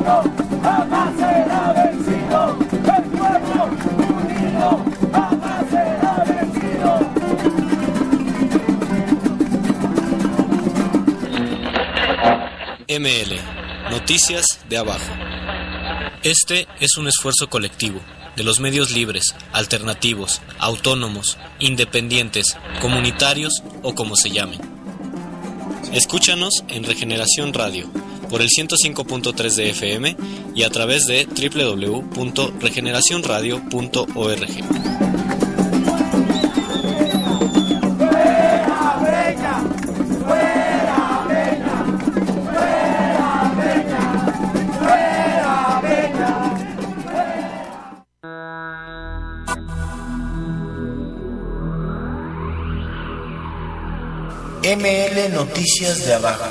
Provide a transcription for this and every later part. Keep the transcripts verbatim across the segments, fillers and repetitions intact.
vencido, jamás será vencido. El pueblo unido jamás será vencido. M L, Noticias de Abajo. Este es un esfuerzo colectivo de los medios libres, alternativos, autónomos, independientes, comunitarios o como se llamen. Escúchanos en Regeneración Radio por el ciento cinco punto tres de F M y a través de doble u doble u doble u punto regeneración radio punto org. M L Noticias de Abajo.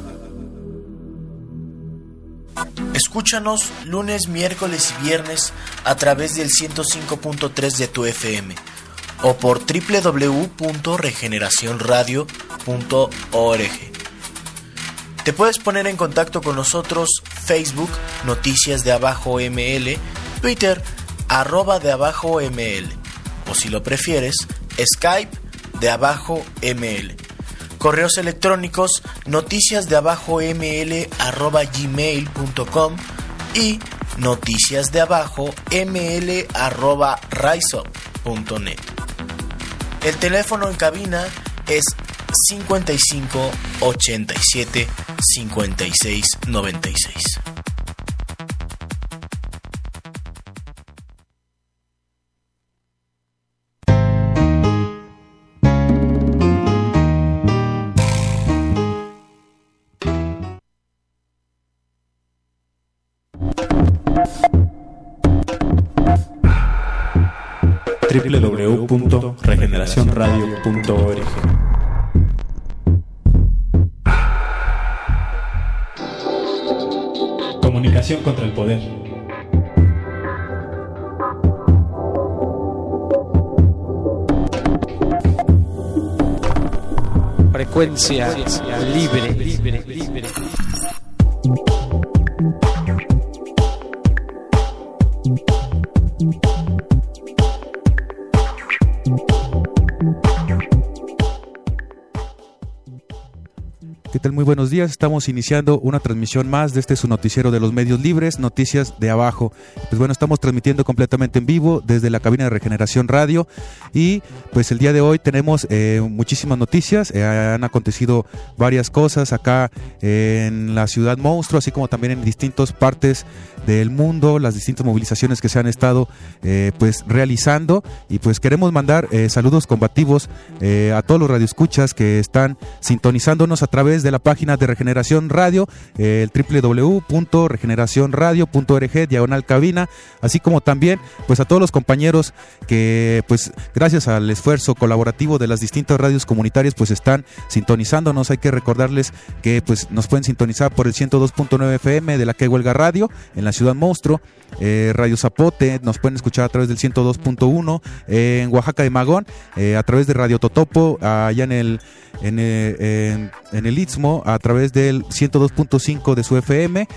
Escúchanos lunes, miércoles y viernes a través del ciento cinco punto tres de tu F M o por doble u doble u doble u punto regeneración radio punto org. Te puedes poner en contacto con nosotros: Facebook, Noticias de Abajo M L, Twitter, arroba de Abajo M L, o si lo prefieres, Skype de Abajo M L. Correos electrónicos noticiasdeabajoml arroba gmail punto com y noticiasdeabajoml arroba riseup punto net. El teléfono en cabina es cincuenta y cinco ochenta y siete cincuenta y seis noventa y seis. doble u doble u doble u punto regeneración radio punto org. Comunicación contra el poder. Frecuencia libre, libre, libre. ¿Qué tal? Muy buenos días. Estamos iniciando una transmisión más de este su noticiero de los medios libres, Noticias de Abajo. Pues bueno, estamos transmitiendo completamente en vivo desde la cabina de Regeneración Radio y pues el día de hoy tenemos eh, muchísimas noticias. Eh, han acontecido varias cosas acá en la ciudad monstruo, así como también en distintas partes del mundo, las distintas movilizaciones que se han estado eh, pues realizando, y pues queremos mandar eh, saludos combativos eh, a todos los radioescuchas que están sintonizándonos a través de la página de Regeneración Radio, eh, el doble u doble u doble u punto regeneración radio punto org diagonal cabina, así como también pues a todos los compañeros que pues gracias al esfuerzo colaborativo de las distintas radios comunitarias pues están sintonizándonos. Hay que recordarles que pues nos pueden sintonizar por el ciento dos punto nueve F M de la Que Huelga Radio en la ciudad monstruo, eh, Radio Zapote, nos pueden escuchar a través del ciento dos punto uno eh, en Oaxaca de Magón, eh, a través de Radio Totopo allá en el en, eh, en, en el Istmo, a través del ciento dos punto cinco de su F M,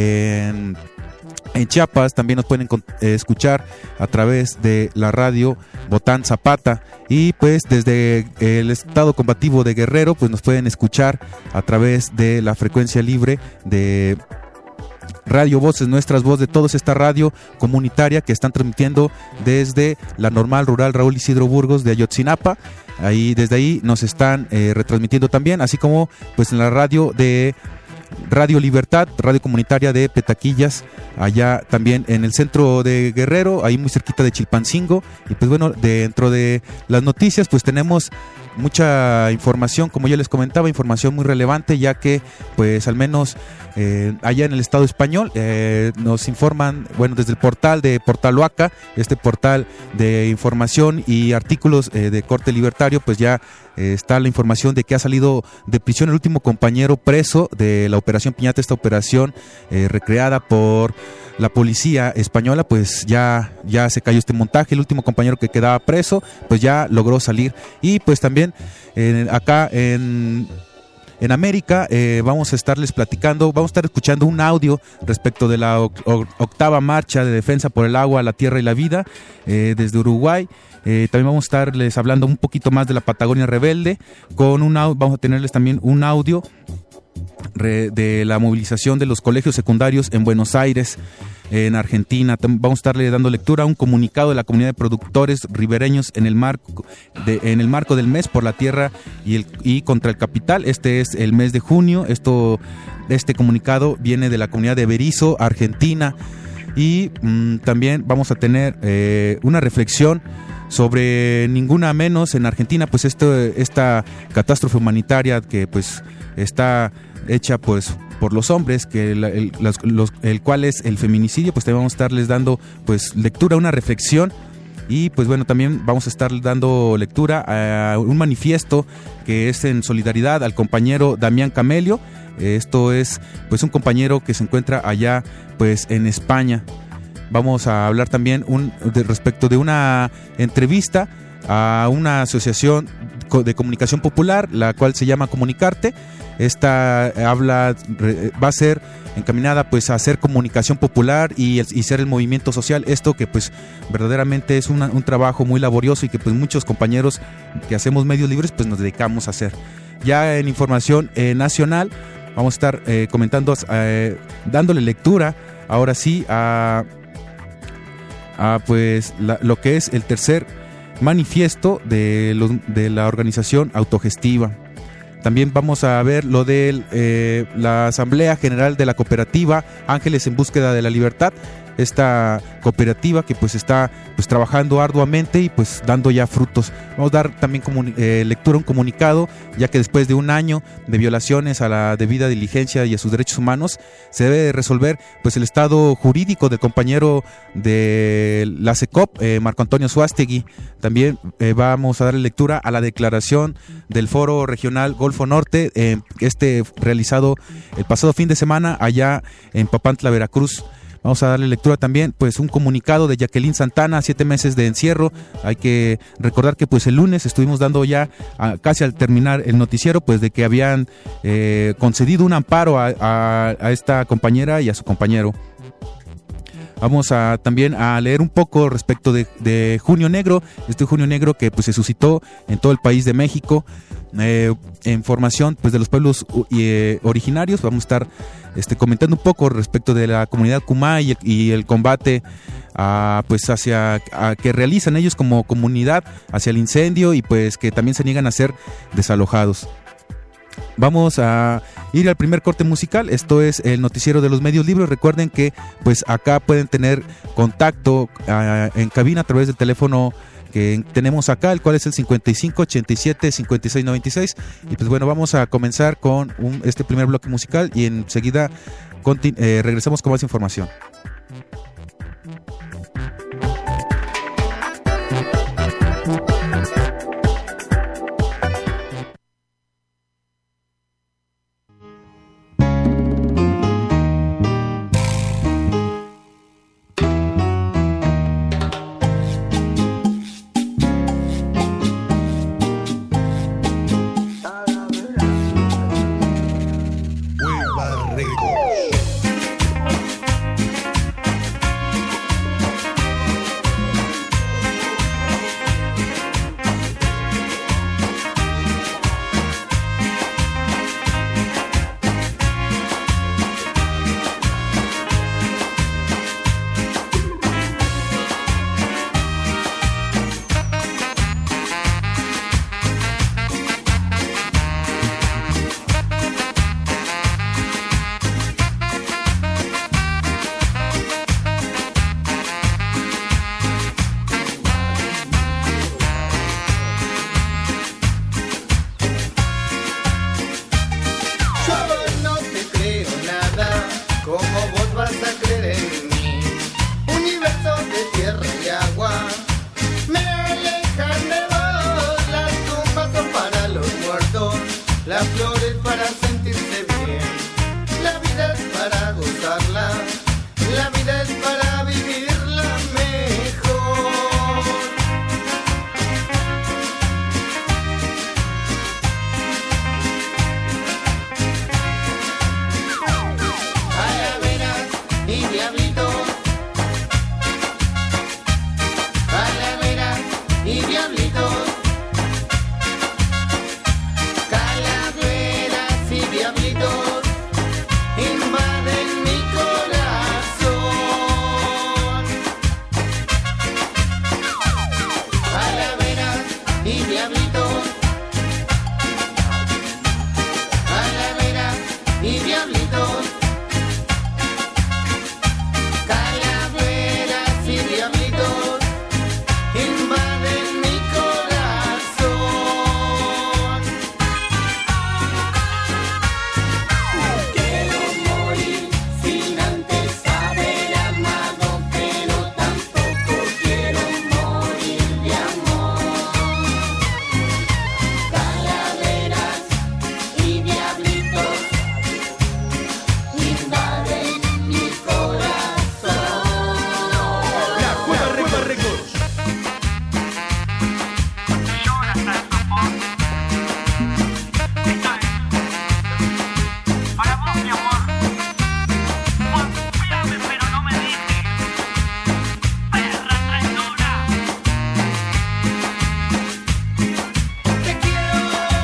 en En Chiapas también nos pueden eh, escuchar a través de la radio Botán Zapata, y pues desde el estado combativo de Guerrero pues nos pueden escuchar a través de la frecuencia libre de Radio Voces Nuestras, Voz de Todos, esta radio comunitaria que están transmitiendo desde la normal rural Raúl Isidro Burgos de Ayotzinapa. Ahí, desde ahí nos están eh, retransmitiendo también, así como pues en la radio de Radio Libertad, radio comunitaria de Petaquillas, allá también en el centro de Guerrero, ahí muy cerquita de Chilpancingo. Y pues bueno, dentro de las noticias pues tenemos mucha información, como ya les comentaba, información muy relevante, ya que pues al menos eh, allá en el Estado español eh, nos informan, bueno, desde el portal de Portaloaca, este portal de información y artículos eh, de corte libertario, pues ya eh, está la información de que ha salido de prisión el último compañero preso de la Operación Piñata, esta operación eh, recreada por la policía española. Pues ya, ya se cayó este montaje, el último compañero que quedaba preso pues ya logró salir. Y pues también eh, acá en en América, eh, vamos a estarles platicando, vamos a estar escuchando un audio respecto de la o- o- octava marcha de defensa por el agua, la tierra y la vida eh, desde Uruguay. Eh, también vamos a estarles hablando un poquito más de la Patagonia Rebelde, con un au- vamos a tenerles también un audio re- de la movilización de los colegios secundarios en Buenos Aires, en Argentina. Tam- Vamos a estarle dando lectura a un comunicado de la comunidad de productores ribereños en el marco de, en el marco del mes por la tierra y, el, y contra el capital. Este es el mes de junio. Esto, este comunicado viene de la comunidad de Berizo, Argentina. Y mmm, también vamos a tener eh, una reflexión sobre Ninguna Menos en Argentina, pues esto, esta catástrofe humanitaria que pues está hecha pues por los hombres, que la, el, los, los, el cual es el feminicidio. Pues también vamos a estarles dando pues lectura, una reflexión. Y pues bueno, también vamos a estar dando lectura a un manifiesto que es en solidaridad al compañero Damián Camelio. Esto es pues un compañero que se encuentra allá pues en España. Vamos a hablar también un, de, respecto de una entrevista a una asociación de comunicación popular, la cual se llama Comunicarte. Esta habla, va a ser encaminada pues a hacer comunicación popular y, y ser el movimiento social. Esto que pues verdaderamente es una, un trabajo muy laborioso y que pues muchos compañeros que hacemos medios libres pues nos dedicamos a hacer. Ya en información eh, nacional vamos a estar eh, comentando, eh, dándole lectura ahora sí a, a pues la, lo que es el tercer manifiesto de, los, de la organización autogestiva. También vamos a ver lo de eh, la Asamblea General de la Cooperativa Ángeles en Búsqueda de la Libertad. Esta cooperativa que pues está pues trabajando arduamente y pues dando ya frutos. Vamos a dar también comuni- eh, lectura a un comunicado, ya que después de un año de violaciones a la debida diligencia y a sus derechos humanos, se debe resolver pues el estado jurídico del compañero de la SECOP, eh, Marco Antonio Suástegui. También eh, vamos a darle lectura a la declaración del Foro Regional Golfo Norte, eh, este realizado el pasado fin de semana allá en Papantla, Veracruz. Vamos a darle lectura también, pues un comunicado de Jacqueline Santana, siete meses de encierro. Hay que recordar que pues el lunes estuvimos dando ya, a, casi al terminar el noticiero, pues de que habían eh, concedido un amparo a, a, a esta compañera y a su compañero. Vamos a también a leer un poco respecto de, de Junio Negro, este Junio Negro que pues se suscitó en todo el país de México, eh, en formación pues de los pueblos eh, originarios. Vamos a estar este, comentando un poco respecto de la comunidad Kumai y el, y el combate a, pues hacia a, que realizan ellos como comunidad hacia el incendio y pues que también se niegan a ser desalojados. Vamos a ir al primer corte musical. Esto es el noticiero de los medios libres. Recuerden que pues acá pueden tener contacto uh, en cabina a través del teléfono que tenemos acá, el cual es el cincuenta y cinco ochenta y siete cincuenta y seis noventa y seis. Y pues bueno, vamos a comenzar con un, este primer bloque musical y enseguida continu- eh, regresamos con más información. Hueva Records. y diablitos, calaveras y diablitos, calaveras y diablitos, invaden mi corazón. Calaveras y diablitos, calaveras y diablitos, calaveras y diablitos, invaden mi corazón. Quiero morir sin antes haber amado, pero tampoco quiero morir de amor. Calaveras y diablitos invaden mi corazón. La Cueva Record Records. Para vos, mi amor. Confíame, pero no me dejes. Perra traidora. Te quiero,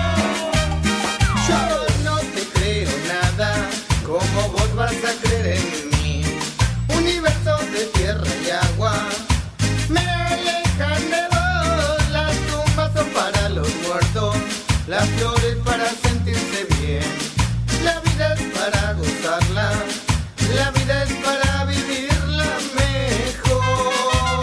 yo no te creo nada, ¿cómo vos vas a creer en mí? Universo de tierra y agua, me alejan de vos, las tumbas son para los muertos, las flores para sentirse bien, la vida es para gozarla, la vida es para vivirla mejor.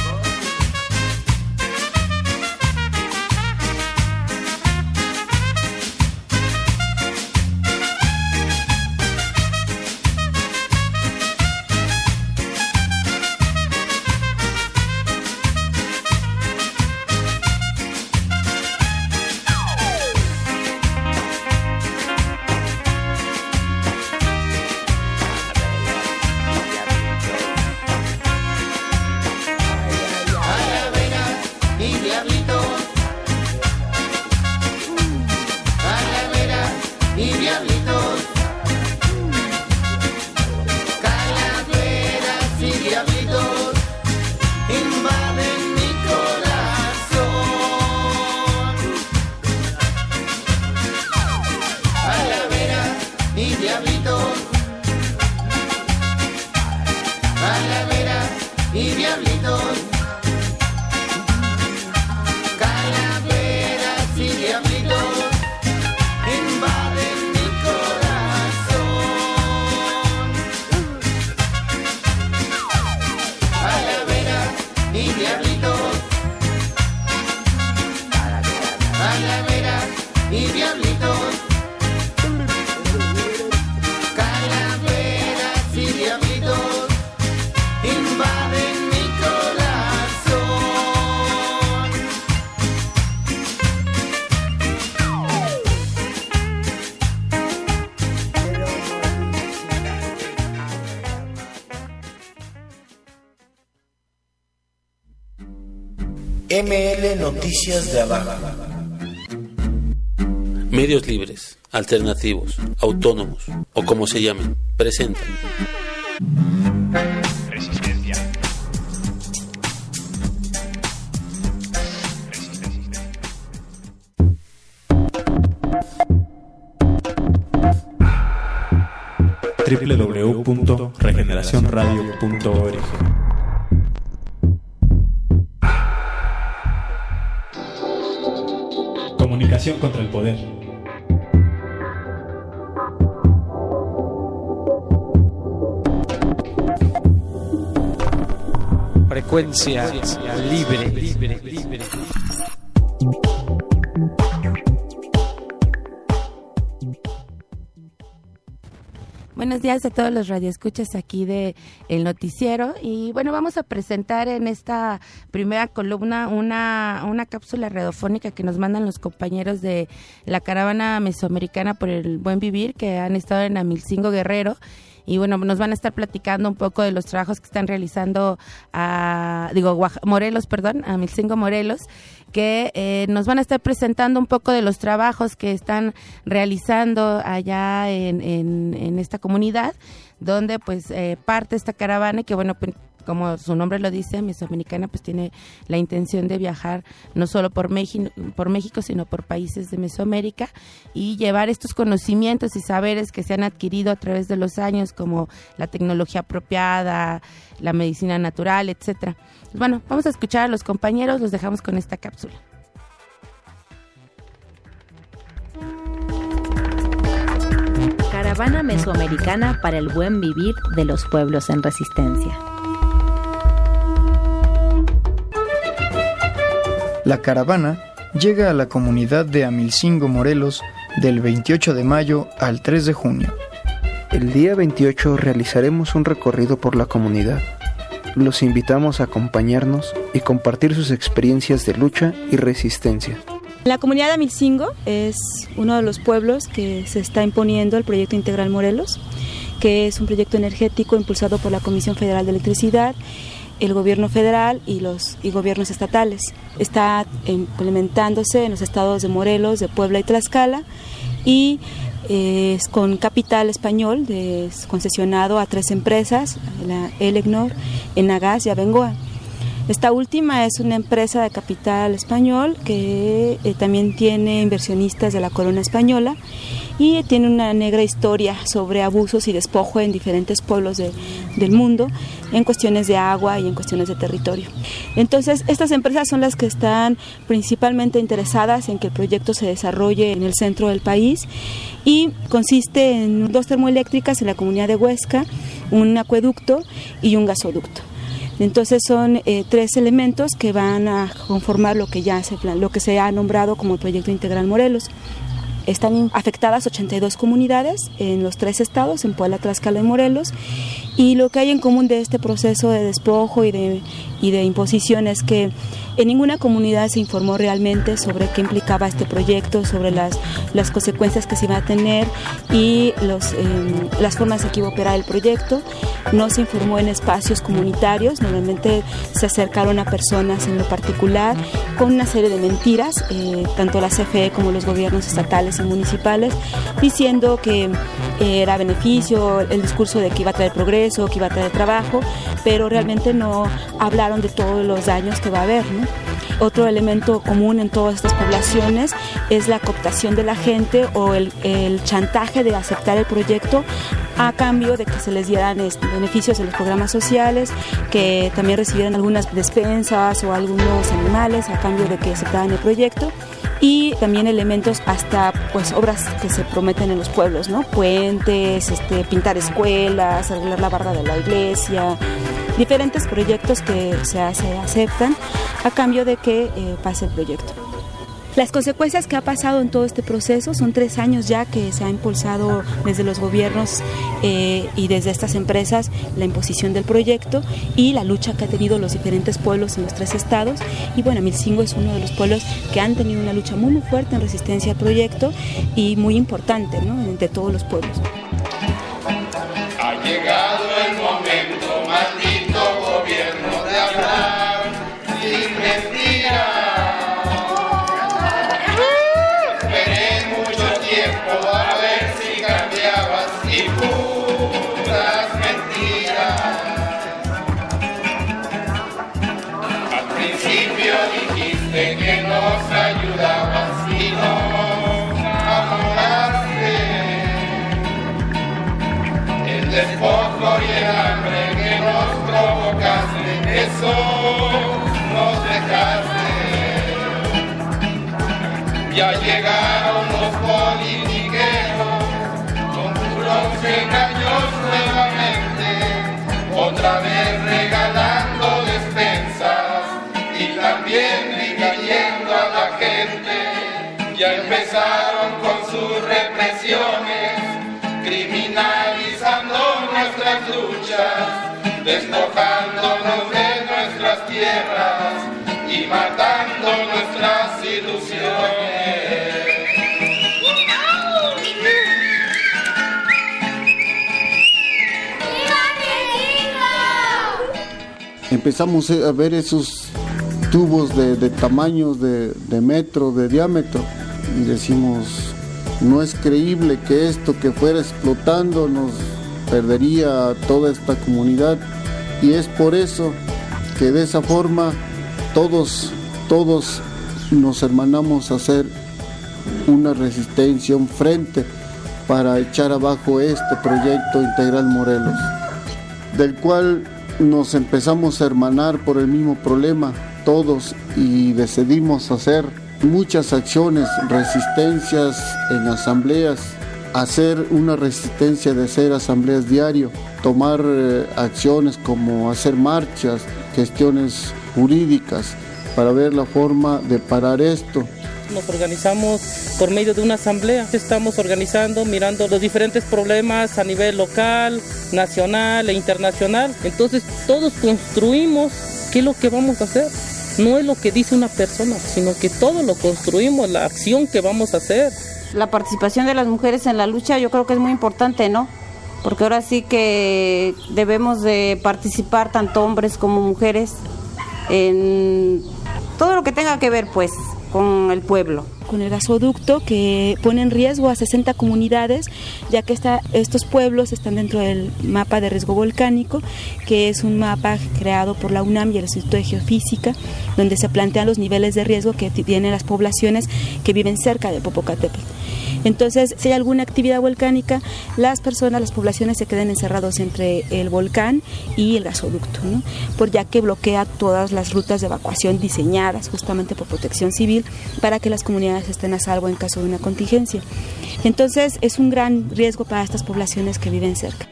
Calaveras y diablitos, calaveras y diablitos, calaveras y diablitos, invaden mi corazón. Calaveras y diablitos, calaveras y diablitos, calaveras y diablitos, invaden mi corazón. Calaveras y diablitos, calaveras y diablitos, calaveras y diablitos, invaden mi corazón. M L Noticias de Abajo. Medios libres, alternativos, autónomos o como se llamen, presentan Resistencia. w w w punto regeneración radio punto org. Comunicación contra el poder. Frecuencia libre. Buenos días a todos los radioescuchas aquí de El Noticiero y bueno, vamos a presentar en esta primera columna una, una cápsula radiofónica que nos mandan los compañeros de la Caravana Mesoamericana por el Buen Vivir que han estado en Amilcingo Guerrero. Y bueno, nos van a estar platicando un poco de los trabajos que están realizando a, digo, Morelos, perdón, a Amilcingo Morelos. que eh, nos van a estar presentando un poco de los trabajos que están realizando allá en, en, en esta comunidad, donde pues eh, parte esta caravana, que bueno, pues, como su nombre lo dice, Mesoamericana pues tiene la intención de viajar no solo por México, por México, sino por países de Mesoamérica y llevar estos conocimientos y saberes que se han adquirido a través de los años, como la tecnología apropiada, la medicina natural, etcétera. Pues bueno, vamos a escuchar a los compañeros, los dejamos con esta cápsula. Caravana Mesoamericana para el buen vivir de los pueblos en resistencia. La caravana llega a la comunidad de Amilcingo, Morelos, del veintiocho de mayo al tres de junio. El día veintiocho realizaremos un recorrido por la comunidad. Los invitamos a acompañarnos y compartir sus experiencias de lucha y resistencia. La comunidad de Amilcingo es uno de los pueblos que se está imponiendo el proyecto Integral Morelos, que es un proyecto energético impulsado por la Comisión Federal de Electricidad, el gobierno federal y los y gobiernos estatales. Está implementándose en los estados de Morelos, de Puebla y Tlaxcala, y eh, es con capital español, de, es concesionado a tres empresas, la Elecnor, Enagas y Abengoa. Esta última es una empresa de capital español que eh, también tiene inversionistas de la corona española y tiene una negra historia sobre abusos y despojo en diferentes pueblos de, del mundo, en cuestiones de agua y en cuestiones de territorio. Entonces, estas empresas son las que están principalmente interesadas en que el proyecto se desarrolle en el centro del país y consiste en dos termoeléctricas en la comunidad de Huesca, un acueducto y un gasoducto. Entonces son eh, tres elementos que van a conformar lo que ya se, lo que se ha nombrado como el Proyecto Integral Morelos. Están afectadas ochenta y dos comunidades en los tres estados, en Puebla, Tlaxcala y Morelos, y lo que hay en común de este proceso de despojo y de, y de imposición es que en ninguna comunidad se informó realmente sobre qué implicaba este proyecto, sobre las, las consecuencias que se iba a tener y los, eh, las formas en que iba a operar el proyecto. No se informó en espacios comunitarios, normalmente se acercaron a personas en lo particular con una serie de mentiras, eh, tanto la C F E como los gobiernos estatales y municipales, diciendo que eh, era beneficio, el discurso de que iba a traer progreso, que iba a traer trabajo, pero realmente no hablaron de todos los daños que va a haber, ¿no? Otro elemento común en todas estas poblaciones es la cooptación de la gente o el, el chantaje de aceptar el proyecto a cambio de que se les dieran este, beneficios en los programas sociales, que también recibieran algunas despensas o algunos animales a cambio de que aceptaran el proyecto. Y también elementos hasta pues obras que se prometen en los pueblos, ¿no? Puentes, este, pintar escuelas, arreglar la barda de la iglesia, diferentes proyectos que se, se aceptan a cambio de que eh, pase el proyecto. Las consecuencias que ha pasado en todo este proceso son tres años ya que se ha impulsado desde los gobiernos eh, y desde estas empresas la imposición del proyecto y la lucha que han tenido los diferentes pueblos en los tres estados. Y bueno, Amilcingo es uno de los pueblos que han tenido una lucha muy, muy fuerte en resistencia al proyecto y muy importante, ¿no?, de todos los pueblos. Ha llegado el momento, maldito gobierno, de hablar sin mentiras. Que nos ayudabas y nos amoraste. El despojo y el hambre que nos provocaste, eso nos dejaste. Ya llegaron los politiqueros con puros engaños nuevamente, otra vez regalando despensas y también cayendo a la gente. Ya empezaron con sus represiones, criminalizando nuestras luchas, despojándonos de nuestras tierras y matando nuestras ilusiones. Empezamos a ver esos tubos de, de tamaños de, de metro, de diámetro, y decimos, no es creíble que esto que fuera explotando nos perdería a toda esta comunidad, y es por eso que de esa forma todos, todos nos hermanamos a hacer una resistencia, un frente para echar abajo este proyecto Integral Morelos, del cual nos empezamos a hermanar por el mismo problema todos y decidimos hacer muchas acciones, resistencias en asambleas, hacer una resistencia de hacer asambleas diario, tomar eh, acciones como hacer marchas, gestiones jurídicas para ver la forma de parar esto. Nos organizamos por medio de una asamblea. Estamos organizando, mirando los diferentes problemas a nivel local, nacional e internacional. Entonces todos construimos qué es lo que vamos a hacer. No es lo que dice una persona, sino que todo lo construimos, la acción que vamos a hacer. La participación de las mujeres en la lucha yo creo que es muy importante, ¿no? Porque ahora sí que debemos de participar tanto hombres como mujeres en todo lo que tenga que ver, pues, con el pueblo. Con el gasoducto que pone en riesgo a sesenta comunidades, ya que está, estos pueblos están dentro del mapa de riesgo volcánico, que es un mapa creado por la UNAM y el Instituto de Geofísica, donde se plantean los niveles de riesgo que tienen las poblaciones que viven cerca del Popocatépetl. Entonces, si hay alguna actividad volcánica, las personas, las poblaciones se quedan encerrados entre el volcán y el gasoducto, ¿no? Por ya que bloquea todas las rutas de evacuación diseñadas justamente por Protección Civil para que las comunidades estén a salvo en caso de una contingencia. Entonces, es un gran riesgo para estas poblaciones que viven cerca.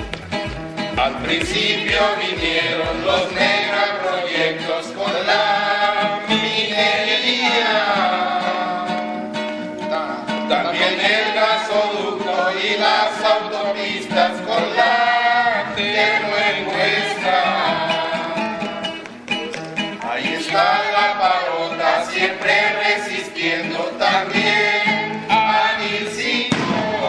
Al principio vinieron los megaproyectos con la minería. También el gasoducto y las autopistas con la termoencuesta. Ahí está la parota siempre resistiendo también a mil cinco.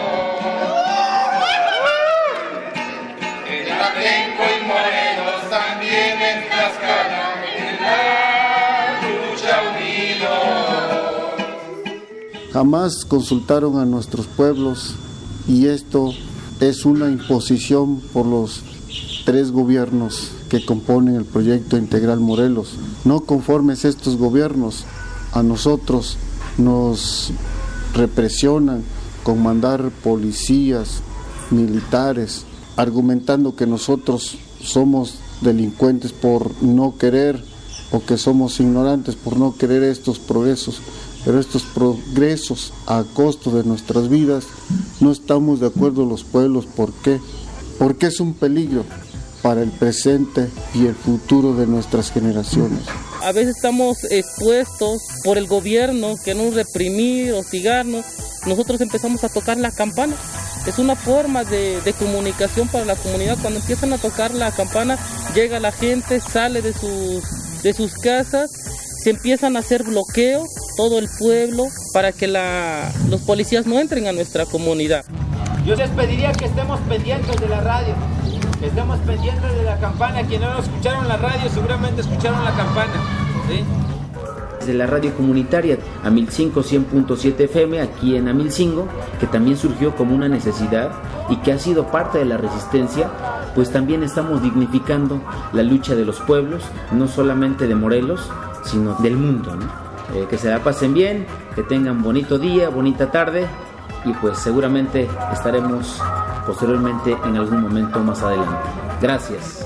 En Atenco y Morelos también en Tlaxcala en la lucha unidos. Jamás consultaron a nuestros pueblos y esto es una imposición por los tres gobiernos que componen el proyecto Integral Morelos. No conformes estos gobiernos, a nosotros nos represionan con mandar policías, militares, argumentando que nosotros somos delincuentes por no querer o que somos ignorantes por no querer estos progresos. Pero estos progresos a costo de nuestras vidas no estamos de acuerdo los pueblos. ¿Por qué? Porque es un peligro para el presente y el futuro de nuestras generaciones. A veces estamos expuestos por el gobierno, queremos reprimir, hostigarnos. Nosotros empezamos a tocar la campana. Es una forma de, de comunicación para la comunidad. Cuando empiezan a tocar la campana, llega la gente, sale de sus, de sus casas, se empiezan a hacer bloqueos, todo el pueblo, para que la, los policías no entren a nuestra comunidad. Yo les pediría que estemos pendientes de la radio, que estemos pendientes de la campana. Quienes no escucharon la radio seguramente escucharon la campana, ¿sí? De la radio comunitaria Amilcingo cien punto siete F M aquí en Amilcingo, que también surgió como una necesidad y que ha sido parte de la resistencia, pues también estamos dignificando la lucha de los pueblos, no solamente de Morelos, sino del mundo, ¿no? Eh, que se la pasen bien, que tengan bonito día, bonita tarde y pues seguramente estaremos posteriormente en algún momento más adelante. Gracias.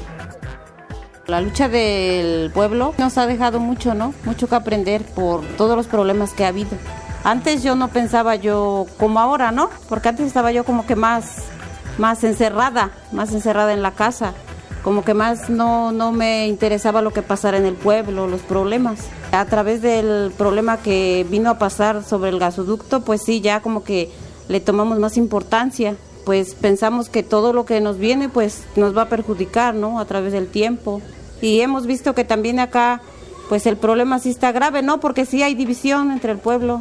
La lucha del pueblo nos ha dejado mucho, ¿no? Mucho que aprender por todos los problemas que ha habido. Antes yo no pensaba yo como ahora, ¿no? Porque antes estaba yo como que más, más encerrada, más encerrada en la casa. Como que más no, no me interesaba lo que pasara en el pueblo, los problemas. A través del problema que vino a pasar sobre el gasoducto, pues sí, ya como que le tomamos más importancia. Pues pensamos que todo lo que nos viene pues nos va a perjudicar, ¿no? A través del tiempo. Y hemos visto que también acá pues el problema sí está grave, ¿no? Porque sí hay división entre el pueblo,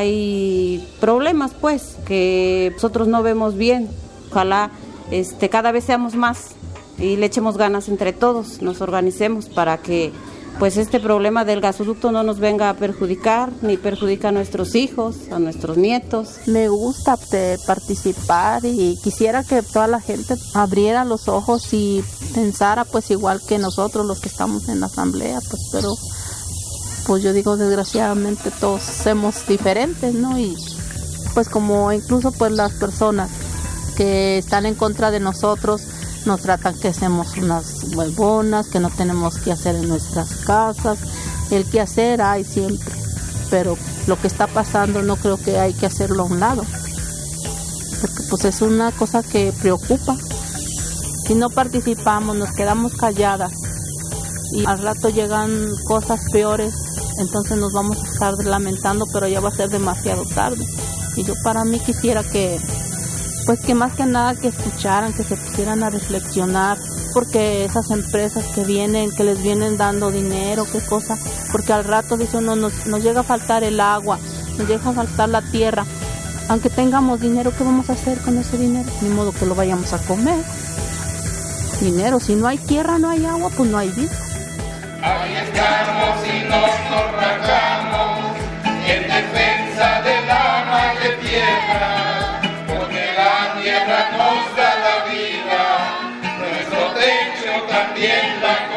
hay problemas pues que nosotros no vemos bien. Ojalá este, cada vez seamos más y le echemos ganas entre todos, nos organicemos para que pues este problema del gasoducto no nos venga a perjudicar, ni perjudica a nuestros hijos, a nuestros nietos. Me gusta de participar y quisiera que toda la gente abriera los ojos y pensara pues igual que nosotros los que estamos en la asamblea, pues pero pues yo digo desgraciadamente todos somos diferentes, ¿no? Y pues como incluso pues las personas que están en contra de nosotros nos tratan que somos unas huevonas, que no tenemos que hacer en nuestras casas. El que hacer hay siempre, pero lo que está pasando no creo que hay que hacerlo a un lado, porque pues es una cosa que preocupa. Si no participamos, nos quedamos calladas y al rato llegan cosas peores, entonces nos vamos a estar lamentando, pero ya va a ser demasiado tarde. Y yo para mí quisiera que pues que más que nada que escucharan, que se pusieran a reflexionar, porque esas empresas que vienen, que les vienen dando dinero, qué cosa, porque al rato dice uno, nos, nos llega a faltar el agua, nos llega a faltar la tierra, aunque tengamos dinero, ¿qué vamos a hacer con ese dinero? Ni modo que lo vayamos a comer. Dinero, si no hay tierra, no hay agua, pues no hay vida. Ahí estamos y nos corrajamos en defensa de la madre tierra. Tierra nos da la vida, nuestro techo también la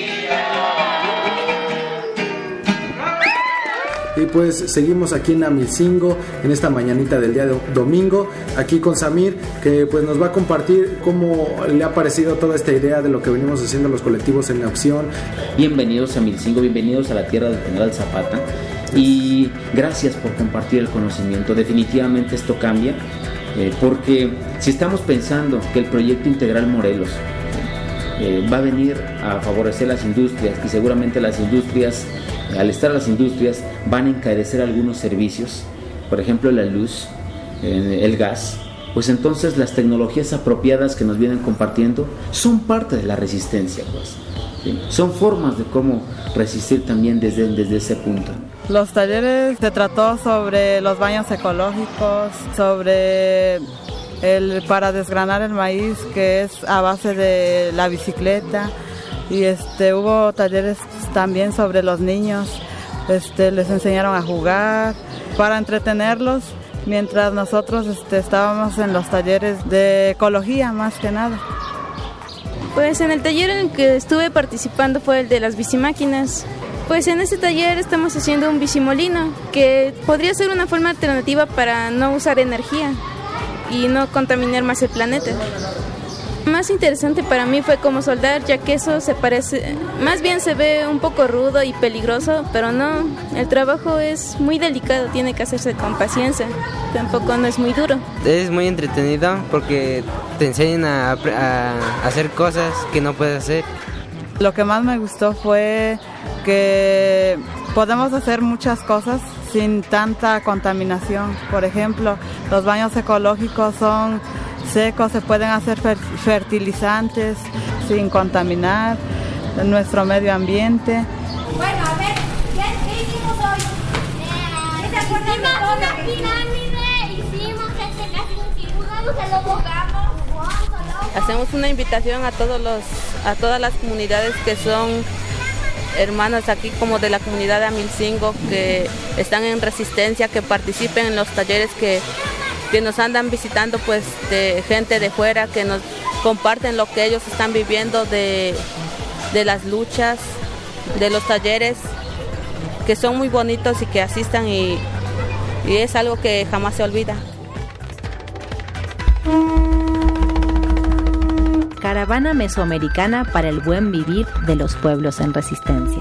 comida. Y pues seguimos aquí en Amilcingo, en esta mañanita del día de domingo, aquí con Samir, que pues nos va a compartir cómo le ha parecido toda esta idea de lo que venimos haciendo los colectivos en acción. Bienvenidos a Amilcingo, bienvenidos a la tierra del General Zapata. Y gracias por compartir el conocimiento. Definitivamente esto cambia. Eh, porque si estamos pensando que el proyecto Integral Morelos eh, va a venir a favorecer las industrias y seguramente las industrias, eh, al estar las industrias, van a encarecer algunos servicios, por ejemplo la luz, eh, el gas, pues entonces las tecnologías apropiadas que nos vienen compartiendo son parte de la resistencia, pues, ¿sí? Son formas de cómo resistir también desde, desde ese punto. Los talleres se trató sobre los baños ecológicos, sobre el para desgranar el maíz, que es a base de la bicicleta, y este hubo talleres también sobre los niños, este les enseñaron a jugar para entretenerlos mientras nosotros este, estábamos en los talleres de ecología más que nada. Pues en el taller en el que estuve participando fue el de las bicimáquinas. Pues en este taller estamos haciendo un bicimolino, que podría ser una forma alternativa para no usar energía y no contaminar más el planeta. Más interesante para mí fue cómo soldar, ya que eso se parece, más bien se ve un poco rudo y peligroso, pero no, el trabajo es muy delicado, tiene que hacerse con paciencia, tampoco no es muy duro. Es muy entretenido porque te enseñan a, a hacer cosas que no puedes hacer. Lo que más me gustó fue que podemos hacer muchas cosas sin tanta contaminación. Por ejemplo, los baños ecológicos son secos, se pueden hacer fertilizantes sin contaminar nuestro medio ambiente. Bueno, a ver, ¿qué hicimos hoy? Eh, ¿Se acuerdan de todo? Una pirámide, hicimos este casi un círculo, se lo bogamos. Hacemos una invitación a todos los, a todas las comunidades que son hermanos aquí como de la comunidad de Amilcingo, que están en resistencia, que participen en los talleres que, que nos andan visitando, pues de gente de fuera, que nos comparten lo que ellos están viviendo de, de las luchas, de los talleres, que son muy bonitos y que asistan y, y es algo que jamás se olvida. Caravana Mesoamericana para el buen vivir de los pueblos en resistencia.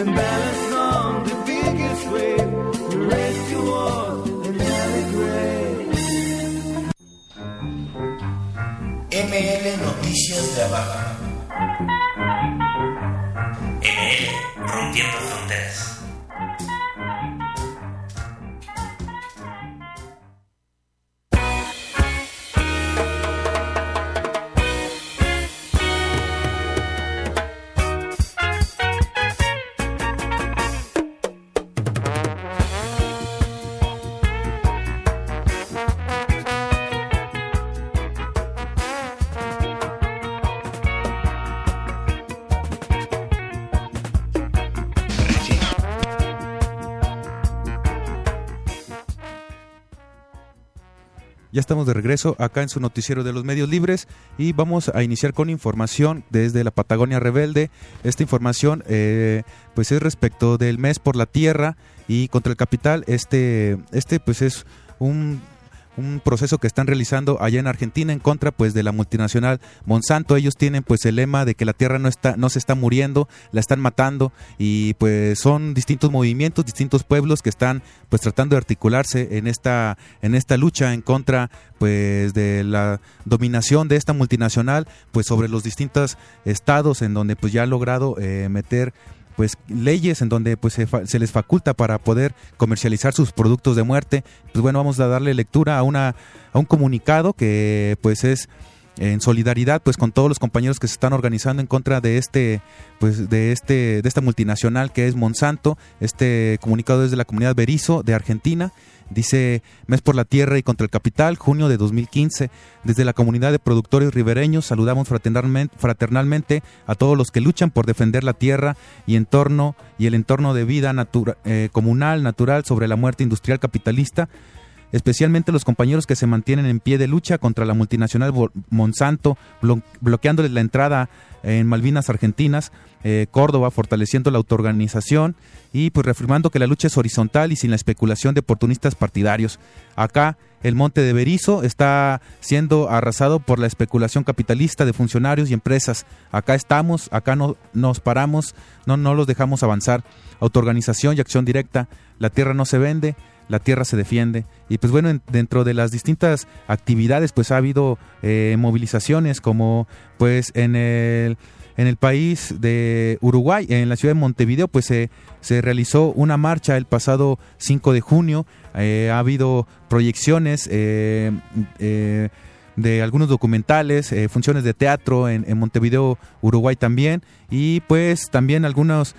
and balance on the biggest wave, race to war and have it great. M L Noticias de Abajo. M L Rompiendo Fronteras. Ya estamos de regreso acá en su noticiero de los medios libres y vamos a iniciar con información desde la Patagonia Rebelde. Esta información eh, pues es respecto del mes por la tierra y contra el capital. Este, este pues es un... un proceso que están realizando allá en Argentina en contra pues de la multinacional Monsanto. Ellos tienen pues el lema de que la tierra no está no se está muriendo, la están matando, y pues son distintos movimientos, distintos pueblos que están pues tratando de articularse en esta en esta lucha en contra pues de la dominación de esta multinacional pues sobre los distintos estados en donde pues ya ha logrado eh, meter pues leyes en donde pues se, fa- se les faculta para poder comercializar sus productos de muerte. Pues bueno, vamos a darle lectura a una a un comunicado que pues es en solidaridad pues con todos los compañeros que se están organizando en contra de este pues de este de esta multinacional que es Monsanto. Este comunicado es de la comunidad Berizo de Argentina. Dice: Mes por la Tierra y contra el Capital, junio de dos mil quince. Desde la comunidad de productores ribereños saludamos fraternalmente, fraternalmente a todos los que luchan por defender la tierra y entorno y el entorno de vida natura, eh, comunal, natural sobre la muerte industrial capitalista. Especialmente los compañeros que se mantienen en pie de lucha contra la multinacional Monsanto, blo- bloqueándoles la entrada en Malvinas Argentinas, eh, Córdoba, fortaleciendo la autoorganización y pues reafirmando que la lucha es horizontal y sin la especulación de oportunistas partidarios. Acá el monte de Berizo está siendo arrasado por la especulación capitalista de funcionarios y empresas. Acá estamos, acá no nos paramos, no, no los dejamos avanzar. Autoorganización y acción directa. La tierra no se vende, la tierra se defiende. Y pues bueno, en, dentro de las distintas actividades pues ha habido eh, movilizaciones como pues en el en el país de Uruguay, en la ciudad de Montevideo, pues se, se realizó una marcha el pasado cinco de junio. Eh, ha habido proyecciones eh, eh, de algunos documentales, eh, funciones de teatro en, en Montevideo, Uruguay también, y pues también algunos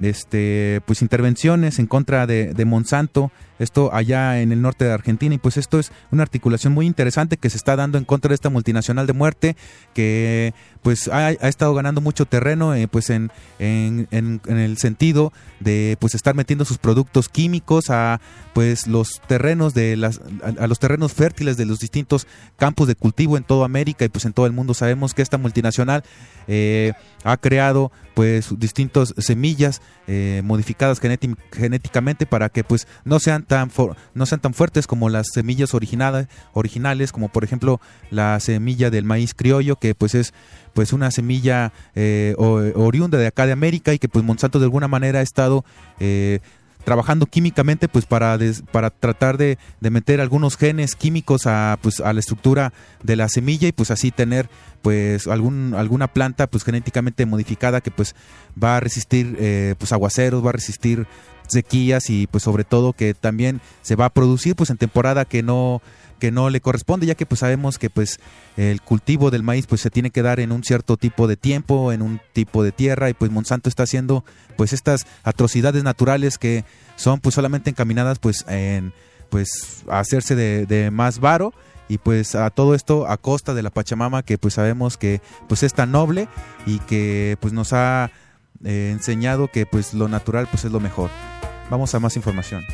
este pues intervenciones en contra de, de Monsanto, esto allá en el norte de Argentina. Y pues esto es una articulación muy interesante que se está dando en contra de esta multinacional de muerte que pues ha, ha estado ganando mucho terreno eh, pues en, en, en, en el sentido de pues estar metiendo sus productos químicos a pues los terrenos de las a, a los terrenos fértiles de los distintos campos de cultivo en toda América y pues en todo el mundo. Sabemos que esta multinacional eh, ha creado pues distintas semillas eh, modificadas genéti- genéticamente para que pues no sean tan for- no sean tan fuertes como las semillas originales originales, como por ejemplo la semilla del maíz criollo, que pues es pues una semilla eh, oriunda de acá de América y que pues Monsanto de alguna manera ha estado eh, trabajando químicamente pues para des, para tratar de, de meter algunos genes químicos a pues a la estructura de la semilla y pues así tener pues algún alguna planta pues genéticamente modificada que pues va a resistir eh, pues aguaceros, va a resistir sequías y pues sobre todo que también se va a producir pues en temporada que no que no le corresponde, ya que pues sabemos que pues el cultivo del maíz pues se tiene que dar en un cierto tipo de tiempo, en un tipo de tierra, y pues Monsanto está haciendo pues estas atrocidades naturales que son pues solamente encaminadas pues en pues a hacerse de, de más varo, y pues a todo esto a costa de la Pachamama, que pues sabemos que pues es tan noble y que pues nos ha eh, enseñado que pues lo natural pues es lo mejor. Vamos a más información.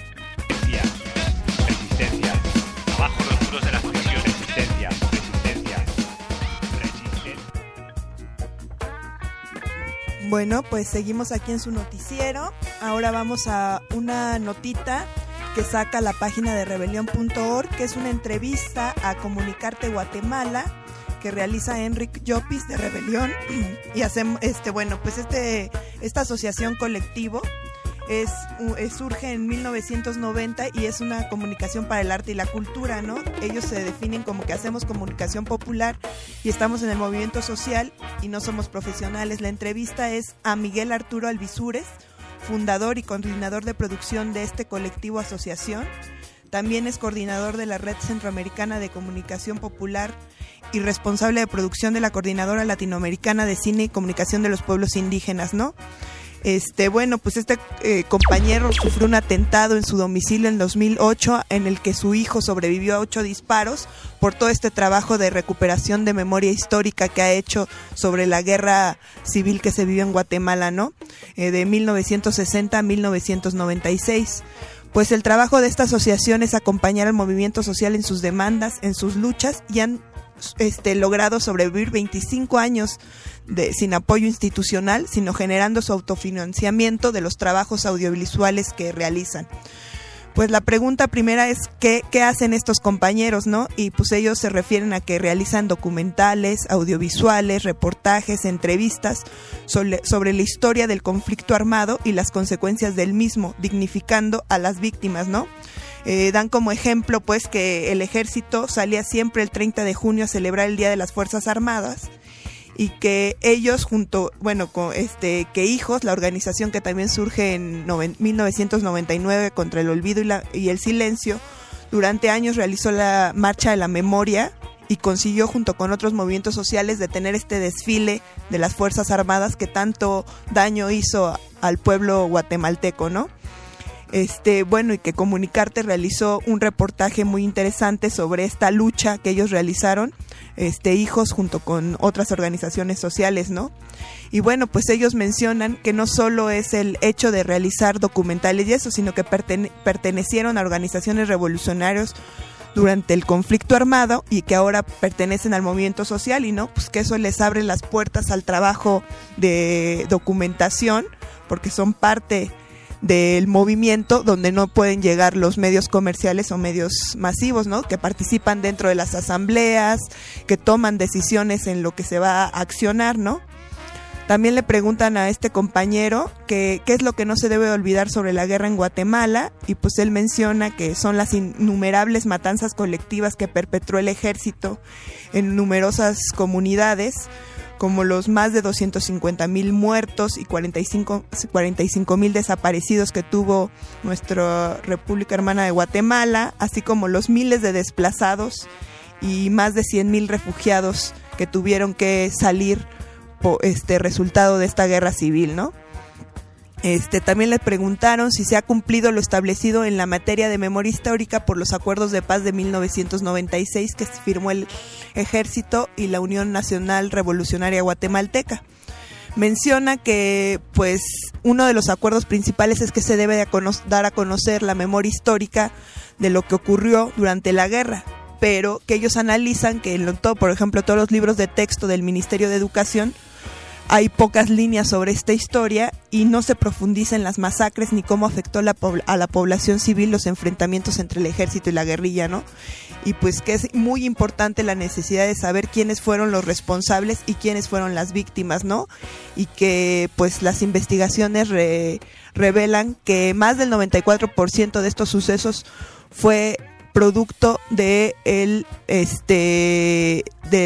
Resistencia. Abajo los muros de la prisión. Resistencia. Resistencia. Resistencia. Bueno, pues seguimos aquí en su noticiero. Ahora vamos a una notita que saca la página de rebelión punto org, que es una entrevista a Comunicarte Guatemala que realiza Enric Llopis de Rebelión y hacemos este bueno pues este esta asociación colectivo Es, es, surge en mil novecientos noventa y es una comunicación para el arte y la cultura, ¿no? Ellos se definen como que hacemos comunicación popular y estamos en el movimiento social y no somos profesionales. La entrevista es a Miguel Arturo Alvisures, fundador y coordinador de producción de este colectivo asociación. También es coordinador de la Red Centroamericana de Comunicación Popular y responsable de producción de la Coordinadora Latinoamericana de Cine y Comunicación de los Pueblos Indígenas, ¿no? Este, bueno, pues este eh, compañero sufrió un atentado en su domicilio en dos mil ocho, en el que su hijo sobrevivió a ocho disparos por todo este trabajo de recuperación de memoria histórica que ha hecho sobre la guerra civil que se vivió en Guatemala, ¿no? Eh, de mil novecientos sesenta a mil novecientos noventa y seis. Pues el trabajo de esta asociación es acompañar al movimiento social en sus demandas, en sus luchas, y han este, logrado sobrevivir veinticinco años de, sin apoyo institucional, sino generando su autofinanciamiento de los trabajos audiovisuales que realizan. Pues la pregunta primera es ¿qué, qué hacen estos compañeros, no? Y pues ellos se refieren a que realizan documentales, audiovisuales, reportajes, entrevistas sobre, sobre la historia del conflicto armado y las consecuencias del mismo, dignificando a las víctimas, ¿no? Eh, dan como ejemplo pues que el ejército salía siempre el treinta de junio a celebrar el Día de las Fuerzas Armadas, y que ellos junto, bueno, con este, que Hijos, la organización que también surge en noven, mil novecientos noventa y nueve contra el olvido y, la, y el silencio, durante años realizó la Marcha de la Memoria y consiguió junto con otros movimientos sociales detener este desfile de las Fuerzas Armadas que tanto daño hizo al pueblo guatemalteco, ¿no? Este, bueno, y que Comunicarte realizó un reportaje muy interesante sobre esta lucha que ellos realizaron, este, Hijos junto con otras organizaciones sociales, ¿no? Y bueno, pues ellos mencionan que no solo es el hecho de realizar documentales y eso, sino que pertene- pertenecieron a organizaciones revolucionarias durante el conflicto armado y que ahora pertenecen al movimiento social, y no, pues que eso les abre las puertas al trabajo de documentación, porque son parte del movimiento donde no pueden llegar los medios comerciales o medios masivos, ¿no? Que participan dentro de las asambleas, que toman decisiones en lo que se va a accionar, ¿no? También le preguntan a este compañero que qué es lo que no se debe olvidar sobre la guerra en Guatemala, y pues él menciona que son las innumerables matanzas colectivas que perpetró el ejército en numerosas comunidades, como los más de doscientos cincuenta mil muertos y cuarenta y cinco mil desaparecidos que tuvo nuestra República Hermana de Guatemala, así como los miles de desplazados y más de cien mil refugiados que tuvieron que salir por este resultado de esta guerra civil, ¿no? Este, también le preguntaron si se ha cumplido lo establecido en la materia de memoria histórica por los acuerdos de paz de mil novecientos noventa y seis que firmó el Ejército y la Unión Nacional Revolucionaria Guatemalteca. Menciona que pues uno de los acuerdos principales es que se debe de a cono- dar a conocer la memoria histórica de lo que ocurrió durante la guerra, pero que ellos analizan que en lo todo, por ejemplo, todos los libros de texto del Ministerio de Educación hay pocas líneas sobre esta historia y no se profundiza en las masacres ni cómo afectó la pobl- a la población civil los enfrentamientos entre el ejército y la guerrilla, ¿no? Y pues que es muy importante la necesidad de saber quiénes fueron los responsables y quiénes fueron las víctimas, ¿no? Y que pues las investigaciones re- revelan que más del noventa y cuatro por ciento de estos sucesos fue producto de el este